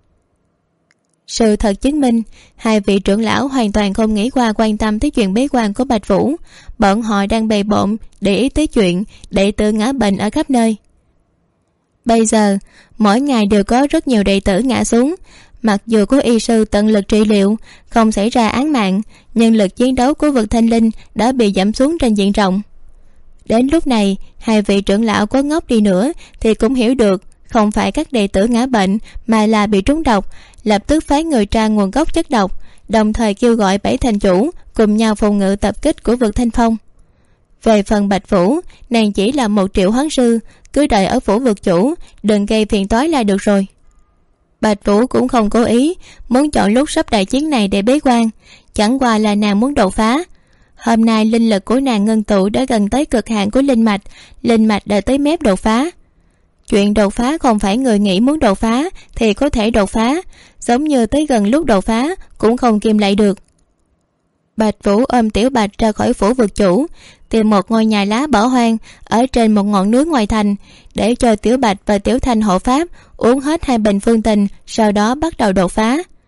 Sự thật chứng minh, hai vị trưởng lão hoàn toàn không nghĩ qua quan tâm tới chuyện bế quan của Bạch Vũ. Bọn họ đang bề bộn để ý tới chuyện đệ tử ngã bệnh ở khắp nơi. Bây giờ mỗi ngày đều có rất nhiều đệ tử ngã xuống. Mặc dù có y sư tận lực trị liệu, không xảy ra án mạng, nhưng lực chiến đấu của vực Thanh Linh đã bị giảm xuống trên diện rộng. Đến lúc này, hai vị trưởng lão có ngốc đi nữa thì cũng hiểu được không phải các đệ tử ngã bệnh mà là bị trúng độc. Lập tức phái người tra nguồn gốc chất độc, đồng thời kêu gọi 7 thành chủ cùng nhau phòng ngự tập kích của vực Thanh Phong. Về phần Bạch Vũ, nàng chỉ là một triệu hoán sư, cứ đợi ở phủ vực chủ, đừng gây phiền toái là được rồi. Bạch Vũ cũng không cố ý muốn chọn lúc sắp đại chiến này để bế quan, chẳng qua là nàng muốn đột phá. Hôm nay linh lực của nàng ngân tụ đã gần tới cực hạn của linh mạch đã tới mép đột phá. Chuyện đột phá không phải người nghĩ muốn đột phá thì có thể đột phá, giống như tới gần lúc đột phá cũng không kìm lại được. Bạch Vũ ôm Tiểu Bạch ra khỏi phủ vực chủ, tìm một ngôi nhà lá bỏ hoang ở trên một ngọn núi ngoài thành, để cho Tiểu Bạch và Tiểu Thanh hộ pháp uống hết 2 bình phương tình, sau đó bắt đầu đột phá.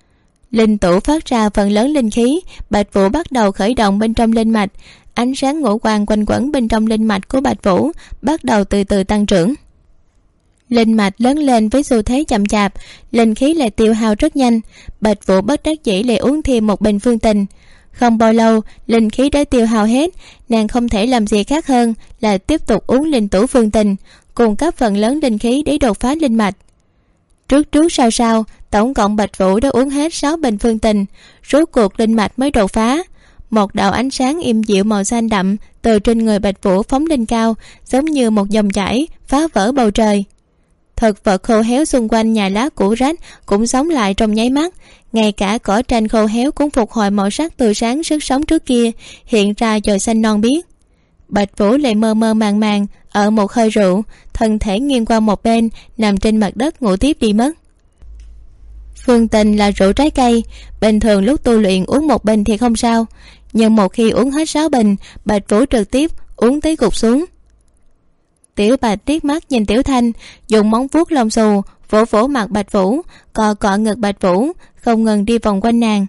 Linh tủ phát ra phần lớn linh khí. Bạch Vũ bắt đầu khởi động bên trong linh mạch. Ánh sáng ngũ quang quanh quẩn bên trong linh mạch của Bạch Vũ bắt đầu từ từ tăng trưởng. Linh mạch lớn lên với xu thế chậm chạp, linh khí lại tiêu hao rất nhanh. Bạch Vũ bất đắc dĩ lại uống thêm một bình phương tình. Không bao lâu linh khí đã tiêu hao hết, nàng không thể làm gì khác hơn là tiếp tục uống linh tủ phương tình, cung cấp phần lớn linh khí để đột phá linh mạch. Trước sau tổng cộng Bạch Vũ đã uống hết 6 bình phương tình, rốt cuộc linh mạch mới đột phá. Một đạo ánh sáng im dịu màu xanh đậm từ trên người Bạch Vũ phóng lên cao, giống như một dòng chảy phá vỡ bầu trời. Thực vật khô héo xung quanh nhà lá cũ rách cũng sống lại trong nháy mắt, ngay cả cỏ tranh khô héo cũng phục hồi màu sắc tươi sáng sức sống trước kia, hiện ra dồi xanh non biếc. Bạch Vũ lại mơ mơ màng màng ở một hơi rượu, thân thể nghiêng qua một bên, nằm trên mặt đất ngủ tiếp đi mất. Phương tình là rượu trái cây, bình thường lúc tu luyện uống một bình thì không sao, nhưng một khi uống hết 6 bình, Bạch Vũ trực tiếp uống tới gục xuống. Tiểu Bạch liếc mắt nhìn Tiểu Thanh, dùng móng vuốt lông xù vỗ vỗ mặt Bạch Vũ, cọ cọ ngực Bạch Vũ, không ngừng đi vòng quanh nàng.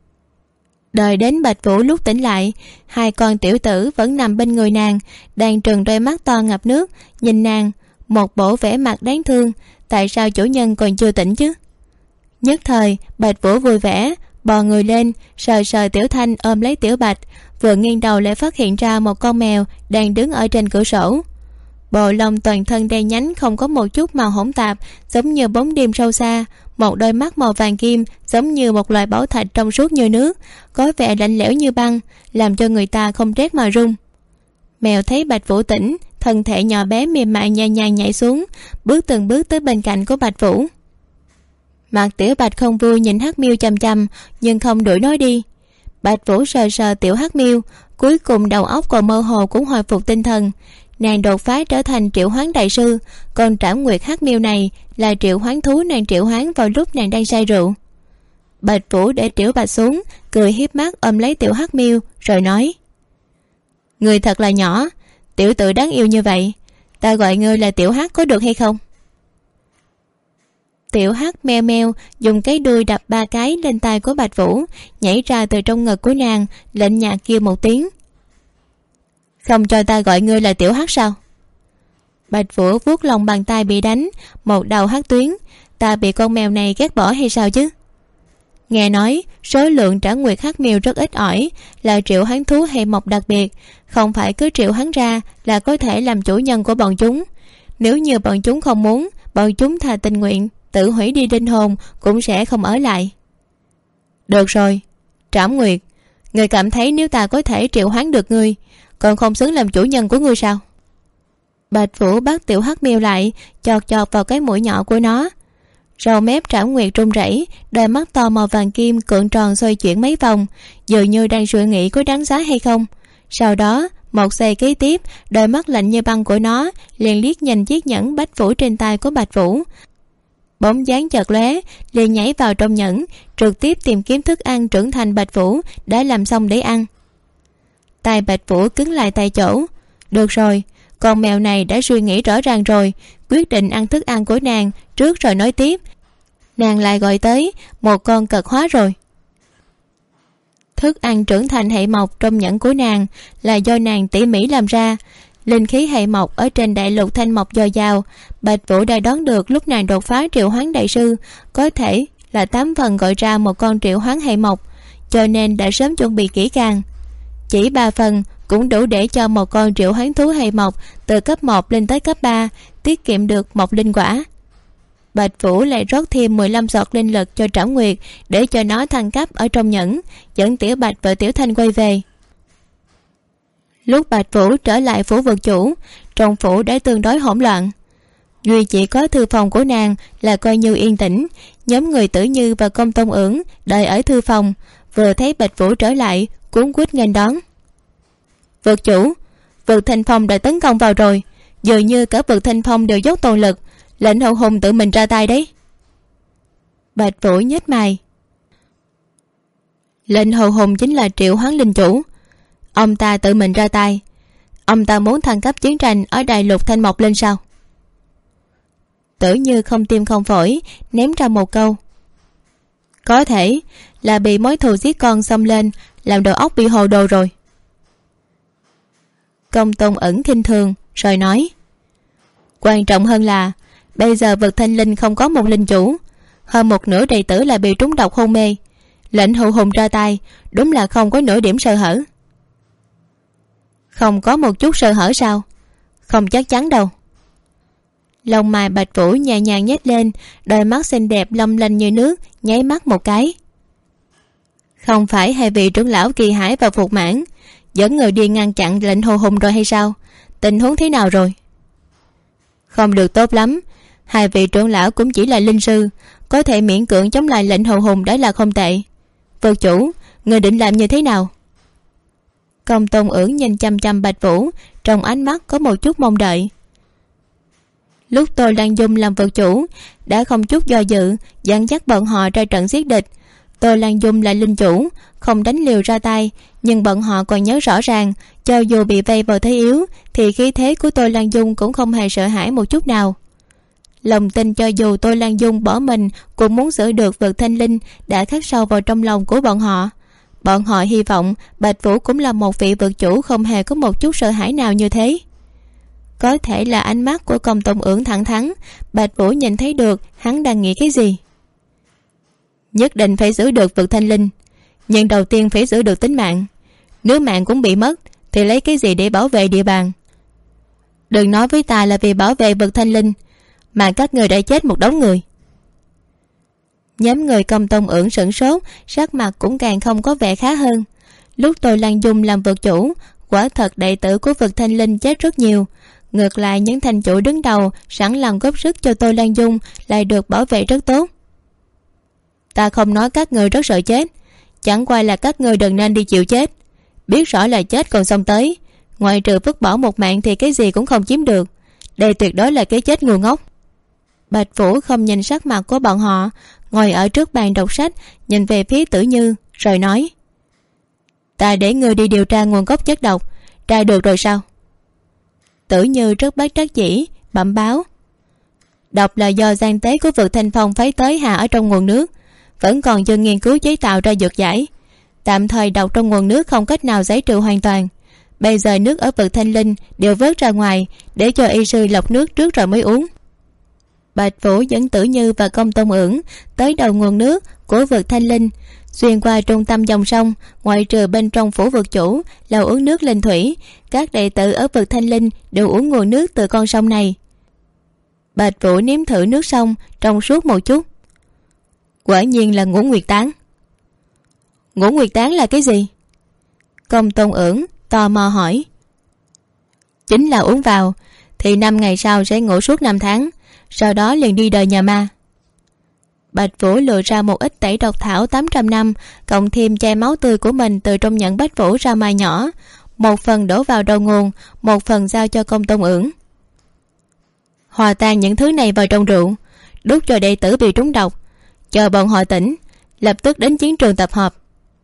Đợi đến Bạch Vũ lúc tỉnh lại, hai con tiểu tử vẫn nằm bên người nàng, đang trừng đôi mắt to ngập nước nhìn nàng, một bộ vẻ mặt đáng thương. Tại sao chủ nhân còn chưa tỉnh chứ? Nhất thời Bạch Vũ vui vẻ bò người lên, sờ sờ Tiểu Thanh ôm lấy Tiểu Bạch, vừa nghiêng đầu lại phát hiện ra một con mèo đang đứng ở trên cửa sổ. Bộ lông toàn thân đen nhánh, không có một chút màu hỗn tạp, giống như bóng đêm sâu xa. Một đôi mắt màu vàng kim giống như một loại bảo thạch trong suốt như nước, có vẻ lạnh lẽo như băng, làm cho người ta không rét mà run. Mèo thấy Bạch Vũ tỉnh, thân thể nhỏ bé mềm mại nhẹ nhàng nhảy xuống, bước từng bước tới bên cạnh của Bạch Vũ. Mặt Tiểu Bạch không vui nhìn Hắc Miêu chằm chằm, nhưng không đuổi nói đi. Bạch Vũ sờ sờ tiểu Hắc Miêu, cuối cùng đầu óc còn mơ hồ cũng hồi phục tinh thần. Nàng đột phá trở thành triệu hoán đại sư, còn Trảm Nguyệt Hắc Miêu này là triệu hoán thú nàng triệu hoán vào lúc nàng đang say rượu. Bạch Vũ để Tiểu Bạch xuống, cười hiếp mắt ôm lấy tiểu Hắc Miêu rồi nói: "Ngươi thật là nhỏ, tiểu tử đáng yêu như vậy, ta gọi ngươi là Tiểu Hắc có được hay không?" Tiểu Hắc meo meo dùng cái đuôi đập 3 cái lên tai của Bạch Vũ, nhảy ra từ trong ngực của nàng, lạnh nhạt kêu một tiếng: "Không cho ta gọi ngươi là Tiểu Hắc sao?" Bạch Vũ vuốt lòng bàn tay bị đánh, một đầu hắc tuyến. Ta bị con mèo này ghét bỏ hay sao chứ? Nghe nói số lượng Trảm Nguyệt Hắc Miêu rất ít ỏi, là triệu hoán thú hay mộc đặc biệt, không phải cứ triệu hoán ra là có thể làm chủ nhân của bọn chúng. Nếu như bọn chúng không muốn, bọn chúng thà tình nguyện tự hủy đi linh hồn cũng sẽ không ở lại. Được rồi, Trảm Nguyệt, ngươi cảm thấy nếu ta có thể triệu hoán được ngươi, còn không xứng làm chủ nhân của ngươi sao? Bạch Vũ bắt tiểu Hắc Miêu lại, chọt chọt vào cái mũi nhỏ của nó. Râu mép Trảm Nguyệt run rẩy, đôi mắt to màu vàng kim cuộn tròn xoay chuyển mấy vòng, dường như đang suy nghĩ có đáng giá hay không. Sau đó một giây kế tiếp, đôi mắt lạnh như băng của nó liền liếc nhìn chiếc nhẫn Bách Vũ trên tay của Bạch Vũ. Bóng dáng chợt lóe, liền nhảy vào trong nhẫn, trực tiếp tìm kiếm thức ăn trưởng thành Bạch Vũ đã làm xong để ăn. Tay Bạch Vũ cứng lại tại chỗ. Được rồi, con mèo này đã suy nghĩ rõ ràng rồi, quyết định ăn thức ăn của nàng trước rồi nói tiếp. Nàng lại gọi tới một con cật hóa rồi. Thức ăn trưởng thành hệ mộc trong nhẫn của nàng là do nàng tỉ mỉ làm ra. Linh khí hệ mộc ở trên đại lục thanh mộc dồi dào, Bạch Vũ đã đoán được lúc nàng đột phá triệu hoán đại sư có thể là 8 phần gọi ra một con triệu hoán hệ mộc, cho nên đã sớm chuẩn bị kỹ càng. Chỉ 3 phần cũng đủ để cho một con triệu hoán thú hệ mộc từ cấp 1 lên tới cấp 3 tiết kiệm được một linh quả. Bạch Vũ lại rót thêm 15 giọt linh lực cho Trảm Nguyệt để cho nó thăng cấp ở trong nhẫn, dẫn Tiểu Bạch và Tiểu Thanh quay về. Lúc Bạch Vũ trở lại phủ vực chủ, trong phủ đã tương đối hỗn loạn. Duy chỉ có thư phòng của nàng là coi như yên tĩnh. Nhóm người Tử Như và Công Tôn Ưỡng đợi ở thư phòng, vừa thấy Bạch Vũ trở lại cuống quýt nghênh đón. Vực chủ, vực Thanh Phong đã tấn công vào rồi, dường như cả vực Thanh Phong đều dốc toàn lực, lệnh hậu hùng tự mình ra tay đấy. Bạch Vũ nhếch mày. Lệnh hậu hùng chính là triệu hoán linh chủ, ông ta tự mình ra tay. Ông ta muốn thăng cấp chiến tranh ở đại lục thanh mộc lên sao? Tử Như không tim không phổi ném ra một câu. Có thể là bị mối thù giết con xông lên, làm đầu óc bị hồ đồ rồi. Công Tôn Ẩn khinh thường rồi nói: Quan trọng hơn là bây giờ vực Thanh Linh không có một linh chủ, hơn một nửa đệ tử lại bị trúng độc hôn mê. Lệnh hậu hùng ra tay đúng là không có nửa điểm sơ hở. Không có một chút sơ hở sao? Không chắc chắn đâu. Lông mày Bạch Vũ nhẹ nhàng nhếch lên, đôi mắt xinh đẹp long lanh như nước nháy mắt một cái. Không phải hai vị trưởng lão Kỳ Hải và Phục Mãn dẫn người đi ngăn chặn lệnh hồ hùng rồi hay sao? Tình huống thế nào rồi? Không được tốt lắm. Hai vị trưởng lão cũng chỉ là linh sư, có thể miễn cưỡng chống lại lệnh hồ hùng đã là không tệ. Vực chủ, người định làm như thế nào? Công Tôn Ưỡng nhìn chăm chăm Bạch Vũ, trong ánh mắt có một chút mong đợi. Lúc Tô Lan Dung làm vực chủ đã không chút do dự dẫn dắt bọn họ ra trận giết địch. Tô Lan Dung là linh chủ, không đánh liều ra tay, nhưng bọn họ còn nhớ rõ ràng, cho dù bị vây vào thế yếu thì khí thế của Tô Lan Dung cũng không hề sợ hãi một chút nào. Lòng tin cho dù Tô Lan Dung bỏ mình cũng muốn giữ được vực Thanh Linh đã khắc sâu vào trong lòng của bọn họ. Bọn họ hy vọng Bạch Vũ cũng là một vị vực chủ không hề có một chút sợ hãi nào như thế. Có thể là ánh mắt của Công Tôn Ưỡng thẳng thắn, Bạch Vũ nhìn thấy được hắn đang nghĩ cái gì. Nhất định phải giữ được vực Thanh Linh, nhưng đầu tiên phải giữ được tính mạng. Nếu mạng cũng bị mất thì lấy cái gì để bảo vệ địa bàn? Đừng nói với ta là vì bảo vệ vực Thanh Linh mà các người đã chết một đống người. Nhóm người Công Tôn Ưỡng sửng sốt, sắc mặt cũng càng không có vẻ khá hơn. Lúc Tô Lan Dung làm vực chủ, quả thật đệ tử của vực Thanh Linh chết rất nhiều. Ngược lại những thành chủ đứng đầu sẵn lòng góp sức cho Tô Lan Dung lại được bảo vệ rất tốt. Ta không nói các người rất sợ chết, chẳng qua là các người đừng nên đi chịu chết. Biết rõ là chết còn xông tới, ngoại trừ vứt bỏ một mạng thì cái gì cũng không chiếm được. Đây tuyệt đối là cái chết ngu ngốc. Bạch Vũ không nhìn sắc mặt của bọn họ, ngồi ở trước bàn đọc sách, nhìn về phía Tử Như rồi nói: Ta để ngươi đi điều tra nguồn gốc chất độc, tra được rồi sao? Tử Như rất bất đắc dĩ bẩm báo: Độc là do gian tế của vực Thanh Phong phái tới hạ ở trong nguồn nước, vẫn còn chưa nghiên cứu chế tạo ra dược giải. Tạm thời độc trong nguồn nước không cách nào giải trừ hoàn toàn. Bây giờ nước ở vực Thanh Linh đều vớt ra ngoài để cho y sư lọc nước trước rồi mới uống. Bạch Vũ dẫn Tử Như và Công Tôn Ưỡng tới đầu nguồn nước của vực Thanh Linh, xuyên qua trung tâm dòng sông. Ngoại trừ bên trong phủ vực chủ là uống nước linh thủy, các đệ tử ở vực Thanh Linh đều uống nguồn nước từ con sông này. Bạch Vũ nếm thử nước sông trong suốt một chút. Quả nhiên là Ngũ Nguyệt Tán. Ngũ Nguyệt Tán là cái gì? Công Tôn Ưỡng tò mò hỏi. Chính là uống vào thì 5 ngày sau sẽ ngủ suốt 5 tháng, sau đó liền đi đời nhà ma. Bạch Vũ lựa ra một ít tẩy độc thảo 800 năm, cộng thêm chai máu tươi của mình từ trong nhẫn Bạch Vũ ra mai nhỏ, một phần đổ vào đầu nguồn, một phần giao cho Công Tôn Ưỡng. Hòa tan những thứ này vào trong rượu, đút cho đệ tử bị trúng độc, chờ bọn họ tỉnh, lập tức đến chiến trường tập hợp.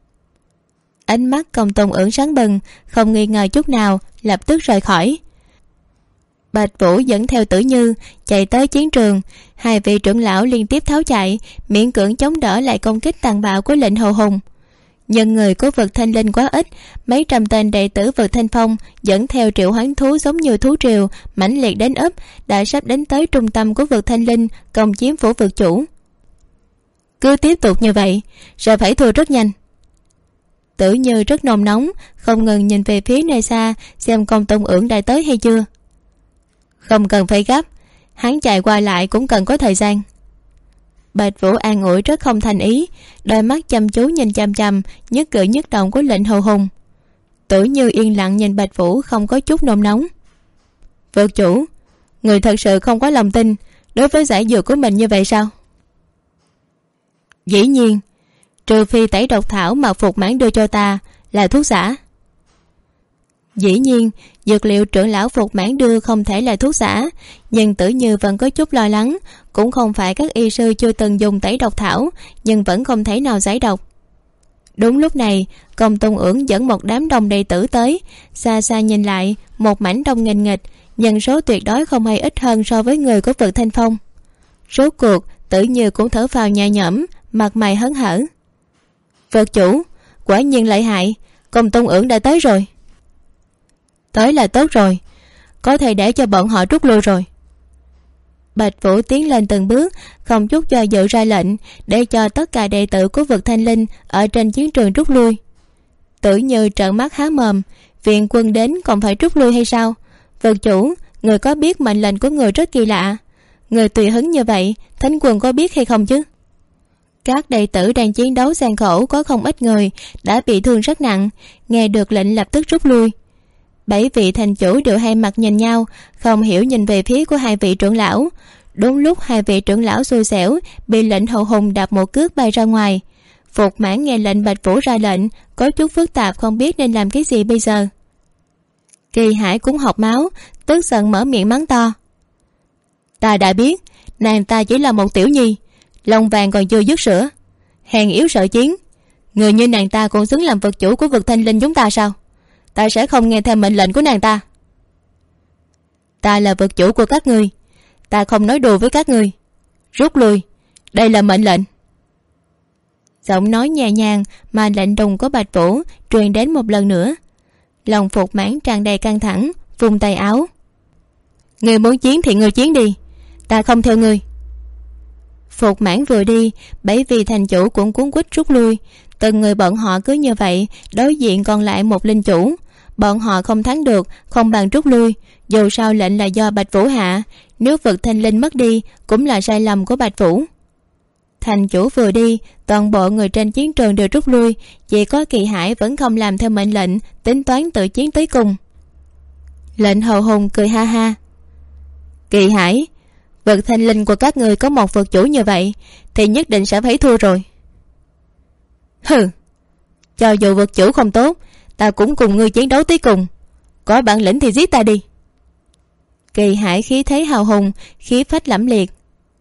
Ánh mắt Công Tôn Ưỡng sáng bừng, không nghi ngờ chút nào, lập tức rời khỏi. Bạch Vũ dẫn theo Tử Như chạy tới chiến trường. Hai vị trưởng lão liên tiếp tháo chạy, miễn cưỡng chống đỡ lại công kích tàn bạo của lệnh hồ hùng. Nhưng người của vực Thanh Linh quá ít, mấy trăm tên đệ tử vực Thanh Phong dẫn theo triệu hoán thú giống như thú triều mãnh liệt đến ấp, đã sắp đến tới trung tâm của vực Thanh Linh, công chiếm phủ vực chủ. Cứ tiếp tục như vậy rồi phải thua rất nhanh. Tử Như rất nôn nóng, không ngừng nhìn về phía nơi xa xem Công Tôn Ưỡng đã tới hay chưa. Không cần phải gấp, hắn chạy qua lại cũng cần có thời gian. Bạch Vũ an ủi rất không thành ý, đôi mắt chăm chú nhìn chăm chăm nhất cử nhất động của lệnh hồ hùng. Tử Như yên lặng nhìn Bạch Vũ, không có chút nôn nóng. Vực chủ, người thật sự không có lòng tin đối với giải dược của mình như vậy sao? Dĩ nhiên, trừ phi tẩy độc thảo mà Phục Mãn đưa cho ta là thuốc giả. Dĩ nhiên dược liệu trưởng lão Phục Mãn đưa không thể là thuốc giả, nhưng Tử Như vẫn có chút lo lắng. Cũng không phải các y sư chưa từng dùng tẩy độc thảo, nhưng vẫn không thể nào giải độc. Đúng lúc này, Công Tôn Ưỡng dẫn một đám đông đệ tử tới. Xa xa nhìn lại, một mảnh đông nghênh nghịch, nhân số tuyệt đối không hay ít hơn so với người của vực Thanh Phong. Rốt cuộc Tử Như cũng thở phào nhẹ nhõm, mặt mày hớn hở. Vật chủ, quả nhiên lợi hại, công tôn ưởng đã tới rồi. Tới là tốt rồi, có thể để cho bọn họ rút lui rồi. Bạch Vũ tiến lên từng bước, không chút do dự ra lệnh để cho tất cả đệ tử của vực Thanh Linh ở trên chiến trường rút lui. Tử Như trợn mắt há mồm, viện quân đến còn phải rút lui hay sao? Vực chủ, người có biết mệnh lệnh của người rất kỳ lạ, người tùy hứng như vậy thánh quân có biết hay không chứ? Các đệ tử đang chiến đấu gian khổ có không ít người đã bị thương rất nặng, nghe được lệnh lập tức rút lui. 7 vị thành chủ đều hai mặt nhìn nhau, không hiểu nhìn về phía của 2 vị trưởng lão. Đúng lúc 2 vị trưởng lão xui xẻo bị lệnh hậu hùng đạp một cước bay ra ngoài. Phục Mãn nghe lệnh Bạch Vũ ra lệnh, có chút phức tạp không biết nên làm cái gì bây giờ. Kỳ Hải cũng học máu, tức giận mở miệng mắng to. Ta đã biết, nàng ta chỉ là một tiểu nhi, lông vàng còn chưa dứt sữa, hèn yếu sợ chiến. Người như nàng ta cũng xứng làm vực chủ của vực Thanh Linh chúng ta sao? Ta sẽ không nghe theo mệnh lệnh của nàng ta. Ta là vực chủ của các ngươi, ta không nói đùa với các ngươi. Rút lui, đây là mệnh lệnh. Giọng nói nhẹ nhàng mà lạnh lùng của Bạch Vũ truyền đến một lần nữa. Lòng Phục Mãn tràn đầy căng thẳng, vung tay áo. Ngươi muốn chiến thì ngươi chiến đi, ta không theo ngươi. Phục Mãn vừa đi, 7 vị thành chủ cũng cuống quýt rút lui. Từng người bọn họ cứ như vậy đối diện còn lại một linh chủ. Bọn họ không thắng được, không bằng rút lui. Dù sao lệnh là do Bạch Vũ hạ, nếu vực Thanh Linh mất đi cũng là sai lầm của Bạch Vũ. Thành chủ vừa đi, toàn bộ người trên chiến trường đều rút lui, chỉ có Kỳ Hải vẫn không làm theo mệnh lệnh, tính toán tự chiến tới cùng. Lệnh hầu hùng cười ha ha. Kỳ Hải, vực Thanh Linh của các người có một vực chủ như vậy thì nhất định sẽ phải thua rồi. Hừ, cho dù vực chủ không tốt, ta cũng cùng ngươi chiến đấu tới cùng. Có bản lĩnh thì giết ta đi. Kỳ Hải khí thế hào hùng, khí phách lẫm liệt.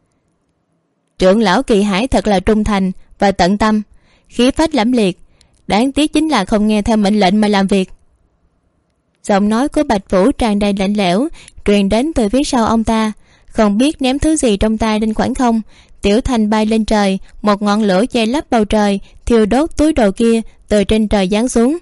Trưởng lão Kỳ Hải thật là trung thành và tận tâm, khí phách lẫm liệt, đáng tiếc chính là không nghe theo mệnh lệnh mà làm việc. Giọng nói của Bạch Vũ tràn đầy lạnh lẽo truyền đến từ phía sau ông ta. Không biết ném thứ gì trong tay lên khoảng không, Tiểu Thành bay lên trời, một ngọn lửa che lấp bầu trời, thiêu đốt túi đồ kia từ trên trời giáng xuống.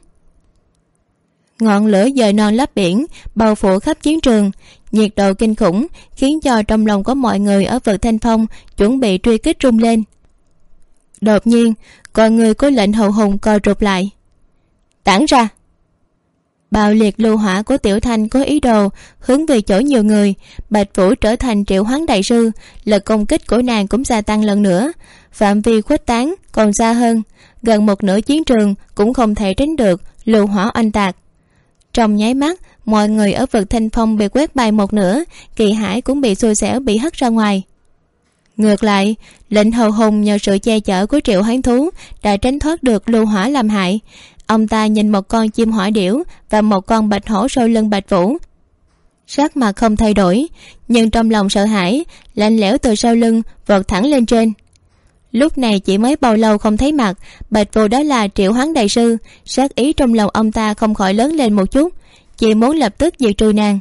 Ngọn lửa dời non lấp biển, bao phủ khắp chiến trường, nhiệt độ kinh khủng khiến cho trong lòng của mọi người ở vực Thanh Phong chuẩn bị truy kích rung lên. Đột nhiên, con người của lệnh hầu hùng co rụt lại. Tản ra! Bạo liệt lưu hỏa của Tiểu Thanh có ý đồ hướng về chỗ nhiều người. Bạch Vũ trở thành triệu hoán đại sư, lực công kích của nàng cũng gia tăng lần nữa, phạm vi khuếch tán còn xa hơn, gần một nửa chiến trường cũng không thể tránh được lưu hỏa oanh tạc. Trong nháy mắt, mọi người ở vực Thanh Phong bị quét bay một nửa, Kỳ Hải cũng bị xui xẻo bị hất ra ngoài. Ngược lại, lệnh hầu hùng nhờ sự che chở của triệu hoán thú đã tránh thoát được lưu hỏa làm hại. Ông ta nhìn một con chim hỏa điểu và một con bạch hổ sau lưng Bạch Vũ, sắc mặt không thay đổi, nhưng trong lòng sợ hãi, lạnh lẽo từ sau lưng vọt thẳng lên trên. Lúc này chỉ mới bao lâu không thấy mặt, Bạch Vũ đó là triệu hoán đại sư, sát ý trong lòng ông ta không khỏi lớn lên một chút, chỉ muốn lập tức diệt trừ nàng.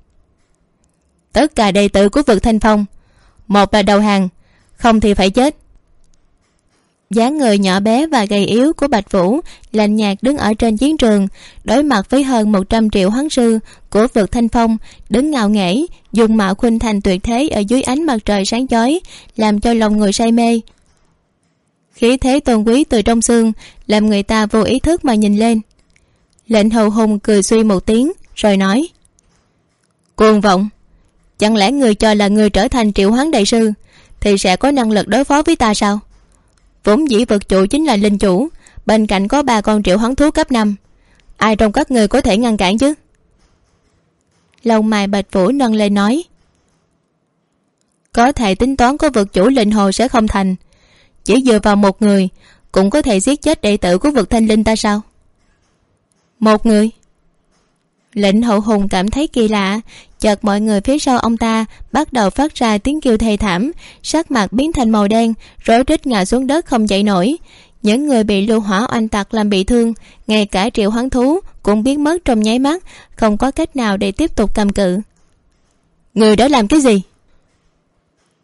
Tất cả đệ tử của vực Thanh Phong, một là đầu hàng, không thì phải chết. Dáng người nhỏ bé và gầy yếu của Bạch Vũ lạnh nhạt đứng ở trên chiến trường, đối mặt với hơn 100 triệu hoán sư của vực Thanh Phong, đứng ngạo nghễ, dùng mạo khuynh thành tuyệt thế ở dưới ánh mặt trời sáng chói, làm cho lòng người say mê. Khí thế tôn quý từ trong xương làm người ta vô ý thức mà nhìn lên. Lệnh hầu hùng cười suy một tiếng rồi nói: Cuồng vọng, chẳng lẽ người cho là người trở thành triệu hoán đại sư thì sẽ có năng lực đối phó với ta sao? Vốn dĩ vực chủ chính là linh chủ, bên cạnh có 3 con triệu hoán thú cấp 5, ai trong các người có thể ngăn cản chứ? Lông mày Bạch Vũ nâng lên nói: Có thể tính toán của vực chủ lệnh hồ sẽ không thành, chỉ dựa vào một người cũng có thể giết chết đệ tử của vực Thanh Linh ta sao? Một người? Lệnh hậu hùng cảm thấy kỳ lạ, chợt mọi người phía sau ông ta bắt đầu phát ra tiếng kêu thê thảm, sắc mặt biến thành màu đen, rối rít ngã xuống đất không dậy nổi. Những người bị lưu hỏa oanh tạc làm bị thương, ngay cả triệu hoán thú cũng biến mất trong nháy mắt, không có cách nào để tiếp tục cầm cự. Người đã làm cái gì?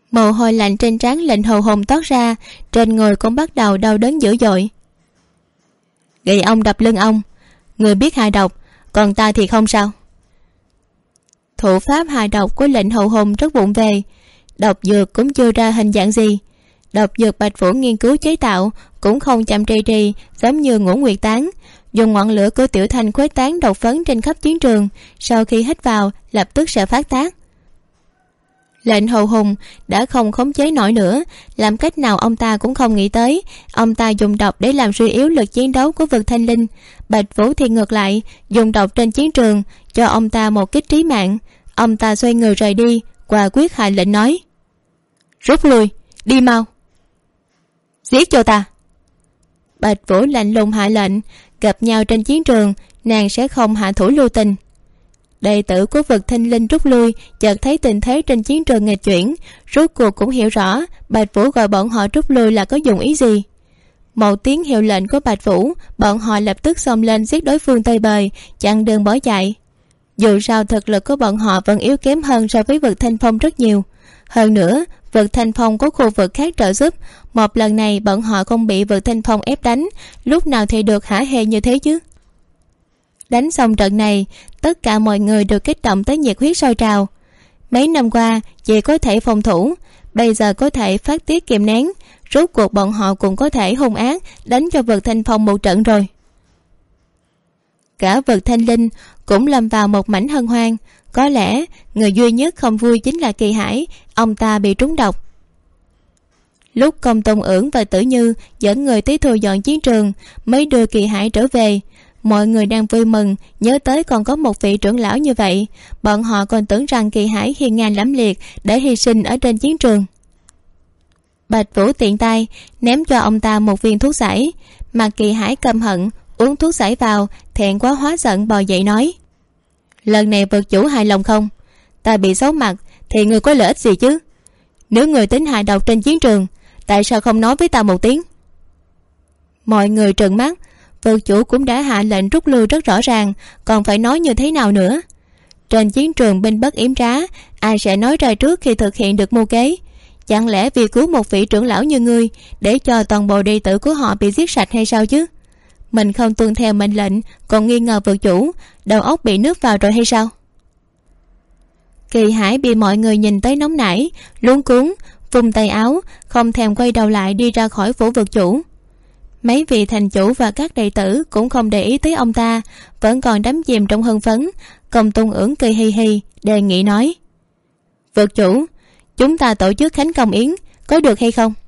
Mồ hôi lạnh trên trán Lệnh Hầu Hùng toát ra, trên người cũng bắt đầu đau đớn dữ dội. Gậy ông đập lưng ông, người biết hại độc, còn ta thì không sao. Thủ pháp hại độc của Lệnh Hầu Hùng rất vụng về, độc dược cũng chưa ra hình dạng gì. Độc dược Bạch Vũ nghiên cứu chế tạo cũng không chậm trì trì giống như Ngũ Nguyệt Tán, dùng ngọn lửa của Tiểu Thanh khuếch tán độc phấn trên khắp chiến trường, sau khi hít vào lập tức sẽ phát tác. Lệnh Hầu Hùng đã không khống chế nổi nữa, làm cách nào ông ta cũng không nghĩ tới. Ông ta dùng độc để làm suy yếu lực chiến đấu của Vực Thanh Linh. Bạch Vũ thì ngược lại, dùng độc trên chiến trường cho ông ta một kích trí mạng. Ông ta xoay người rời đi, quả quyết hạ lệnh nói: rút lui, đi mau, giết cho ta. Bạch Vũ lạnh lùng hạ lệnh. Gặp nhau trên chiến trường, nàng sẽ không hạ thủ lưu tình. Đệ tử của Vực Thanh Linh rút lui, chợt thấy tình thế trên chiến trường nghịch chuyển, rốt cuộc cũng hiểu rõ Bạch Vũ gọi bọn họ rút lui là có dụng ý gì. Một tiếng hiệu lệnh của Bạch Vũ, bọn họ lập tức xông lên giết đối phương tơi bời, chặn đường bỏ chạy. Dù sao thực lực của bọn họ vẫn yếu kém hơn so với Vực Thanh Phong rất nhiều. Hơn nữa, Vực Thanh Phong có khu vực khác trợ giúp, một lần này bọn họ không bị Vực Thanh Phong ép đánh, lúc nào thì được hả hê như thế chứ. Đánh xong trận này, tất cả mọi người đều kích động tới nhiệt huyết sôi trào. Mấy năm qua chỉ có thể phòng thủ, bây giờ có thể phát tiết kiềm nén, rốt cuộc bọn họ cũng có thể hung ác đánh cho Vực Thanh Phong một trận rồi. Cả Vực Thanh Linh cũng lâm vào một mảnh hân hoan. Có lẽ người duy nhất không vui chính là Kỳ Hải, ông ta bị trúng độc. Lúc Công Tôn Ưởng và Tử Như dẫn người tới thu dọn chiến trường mới đưa Kỳ Hải trở về, mọi người đang vui mừng nhớ tới còn có một vị trưởng lão như vậy. Bọn họ còn tưởng rằng Kỳ Hải hiên ngang lẫm liệt để hy sinh ở trên chiến trường. Bạch Vũ tiện tay ném cho ông ta một viên thuốc giải, mà Kỳ Hải căm hận uống thuốc giải vào, thẹn quá hóa giận bò dậy nói: lần này Vực chủ hài lòng không? Ta bị xấu mặt thì người có lợi ích gì chứ? Nếu người tính hại độc trên chiến trường, tại sao không nói với ta một tiếng? Mọi người trợn mắt. Vực chủ cũng đã hạ lệnh rút lui rất rõ ràng, còn phải nói như thế nào nữa? Trên chiến trường binh bất yểm trá, ai sẽ nói ra trước khi thực hiện được mưu kế? Chẳng lẽ vì cứu một vị trưởng lão như ngươi để cho toàn bộ đệ tử của họ bị giết sạch hay sao chứ? Mình không tuân theo mệnh lệnh còn nghi ngờ Vực chủ, đầu óc bị nước vào rồi hay sao? Kỳ Hải bị mọi người nhìn tới nóng nảy, luống cuống, vung tay áo, không thèm quay đầu lại đi ra khỏi phủ Vực chủ. Mấy vị thành chủ và các đệ tử cũng không để ý tới ông ta, vẫn còn đắm chìm trong hưng phấn. Công Tôn Ưởng cười hì hì đề nghị nói: Vực chủ, chúng ta tổ chức khánh công yến có được hay không?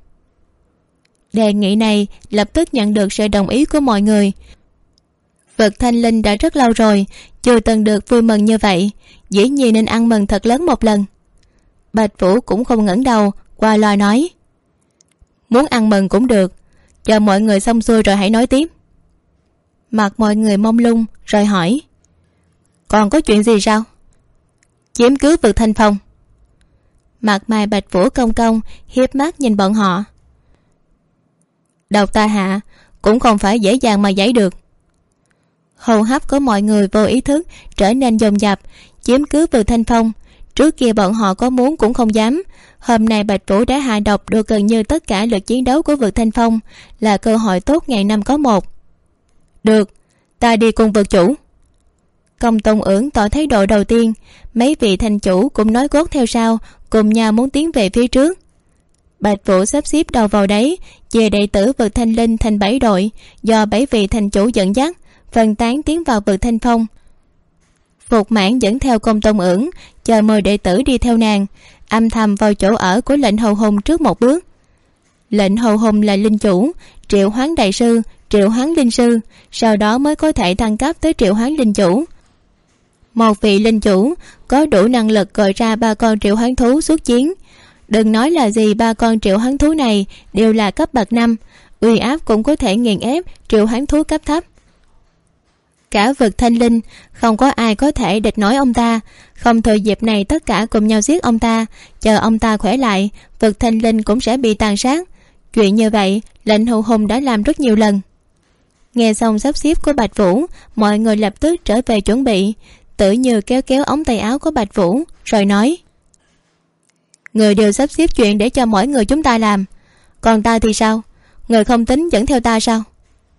Đề nghị này lập tức nhận được sự đồng ý của mọi người. Vực Thanh Linh đã rất lâu rồi chưa từng được vui mừng như vậy, dĩ nhiên nên ăn mừng thật lớn một lần. Bạch Vũ cũng không ngẩng đầu, qua loa nói: muốn ăn mừng cũng được, chờ mọi người xong xuôi rồi hãy nói tiếp. Mặt mọi người mông lung rồi hỏi: còn có chuyện gì sao? Chiếm cứ Vực Thanh Phong. Mặt mày Bạch Vũ cong cong, hiếp mắt nhìn bọn họ. Độc ta hạ cũng không phải dễ dàng mà giải được. Hô hấp của mọi người vô ý thức trở nên dồn dập. Chiếm cứ Vực Thanh Phong, trước kia bọn họ có muốn cũng không dám. Hôm nay Bạch Vũ đã hạ độc được gần như tất cả lực chiến đấu của Vực Thanh Phong, là cơ hội tốt ngàn năm có một. Được, ta đi cùng Vực chủ. Công Tôn Ưởng tỏ thái độ đầu tiên, mấy vị thành chủ cũng nói cốt theo sau, cùng nhau muốn tiến về phía trước. Bạch Vũ sắp xếp đầu vào đấy, chia đệ tử Vực Thanh Linh thành 7 đội, do 7 vị thành chủ dẫn dắt, phân tán tiến vào Vực Thanh Phong. Phục Mãn dẫn theo Công Tôn Ưởng, chờ 10 đệ tử đi theo nàng, âm thầm vào chỗ ở của Lệnh Hầu Hùng trước một bước. Lệnh Hầu Hùng là linh chủ, triệu hoán đại sư, triệu hoán linh sư, sau đó mới có thể thăng cấp tới triệu hoán linh chủ. Một vị linh chủ có đủ năng lực gọi ra 3 con triệu hoán thú xuất chiến. Đừng nói là gì, 3 con triệu hoán thú này đều là cấp bậc 5, uy áp cũng có thể nghiền ép triệu hoán thú cấp thấp. Cả Vực Thanh Linh không có ai có thể địch nổi ông ta. Không thời dịp này tất cả cùng nhau giết ông ta, chờ ông ta khỏe lại, Vực Thanh Linh cũng sẽ bị tàn sát. Chuyện như vậy Lệnh Hầu Hùng đã làm rất nhiều lần. Nghe xong sắp xếp của Bạch Vũ, mọi người lập tức trở về chuẩn bị. Tử Như kéo kéo ống tay áo của Bạch Vũ rồi nói: người đều sắp xếp chuyện để cho mỗi người chúng ta làm. Còn ta thì sao? Người không tính dẫn theo ta sao?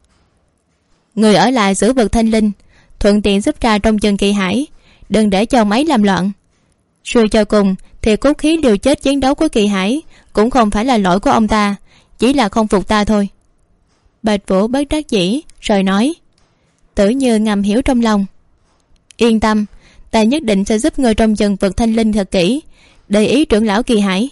Người ở lại giữ vực Thanh Linh, thuận tiện giúp ra trong chừng Kỳ Hải, đừng để cho mấy làm loạn. Suy cho cùng thì cốt khí liều chết chiến đấu của Kỳ Hải cũng không phải là lỗi của ông ta, chỉ là không phục ta thôi. Bạch Vũ bất đắc dĩ rồi nói. Tử Như ngầm hiểu trong lòng. Yên tâm, ta nhất định sẽ giúp người trong chừng vực Thanh Linh thật kỹ, để ý trưởng lão Kỳ Hải.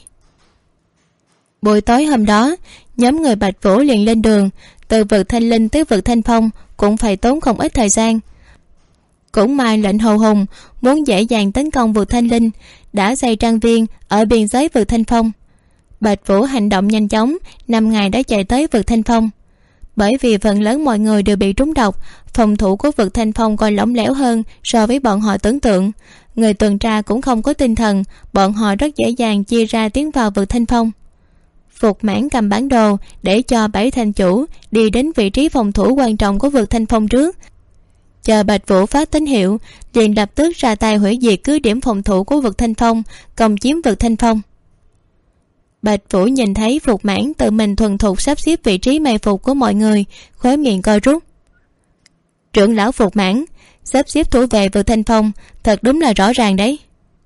Buổi tối hôm đó, nhóm người Bạch Vũ liền lên đường. Từ vực Thanh Linh tới vực Thanh Phong cũng phải tốn không ít thời gian. Cũng may lệnh Hầu Hùng muốn dễ dàng tấn công vực Thanh Linh đã xây trang viên ở biên giới vực Thanh Phong. Bạch Vũ hành động nhanh chóng, 5 ngày đã chạy tới vực Thanh Phong. Bởi vì phần lớn mọi người đều bị trúng độc, phòng thủ của vực Thanh Phong còn lỏng lẻo hơn so với bọn họ tưởng tượng. Người tuần tra cũng không có tinh thần, bọn họ rất dễ dàng chia ra tiến vào vực Thanh Phong. Phục Mãn cầm bản đồ để cho 7 thành chủ đi đến vị trí phòng thủ quan trọng của vực Thanh Phong trước. Chờ Bạch Vũ phát tín hiệu, liền lập tức ra tay hủy diệt cứ điểm phòng thủ của vực Thanh Phong, công chiếm vực Thanh Phong. Bạch Vũ nhìn thấy Phục Mãn tự mình thuần thục sắp xếp vị trí mai phục của mọi người, khóe miệng co rút. Trưởng lão Phục Mãn sắp xếp thủ vệ vực Thanh Phong thật đúng là rõ ràng đấy.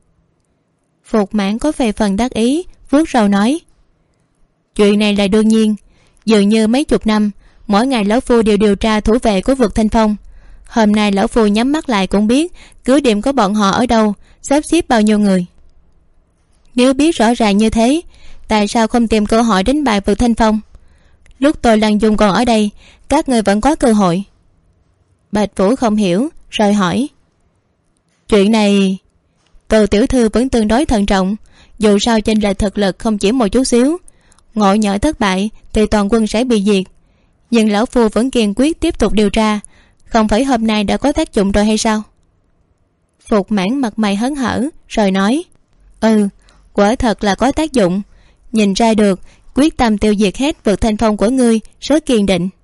Phục Mãn có vài phần đắc ý, vuốt râu nói. Chuyện này là đương nhiên, dường như mấy chục năm mỗi ngày lão phu đều điều tra thủ vệ của vực Thanh Phong. Hôm nay lão phu nhắm mắt lại cũng biết cứ điểm của bọn họ ở đâu, sắp xếp bao nhiêu người. Nếu biết rõ ràng như thế, tại sao không tìm cơ hội đánh bại vực Thanh Phong? Lúc tôi Lăng Dung còn ở đây, các người vẫn có cơ hội. Bạch Vũ không hiểu rồi hỏi. Chuyện này Tô tiểu thư vẫn tương đối thận trọng, dù sao chênh lệch thực lực không chỉ một chút xíu, ngộ nhỡ thất bại thì toàn quân sẽ bị diệt. Nhưng lão phu vẫn kiên quyết tiếp tục điều tra, không phải hôm nay đã có tác dụng rồi hay sao? Phục Mãn mặt mày hớn hở rồi nói. Quả thật là có tác dụng, nhìn ra được quyết tâm tiêu diệt hết vực Thanh Phong của ngươi rất kiên định.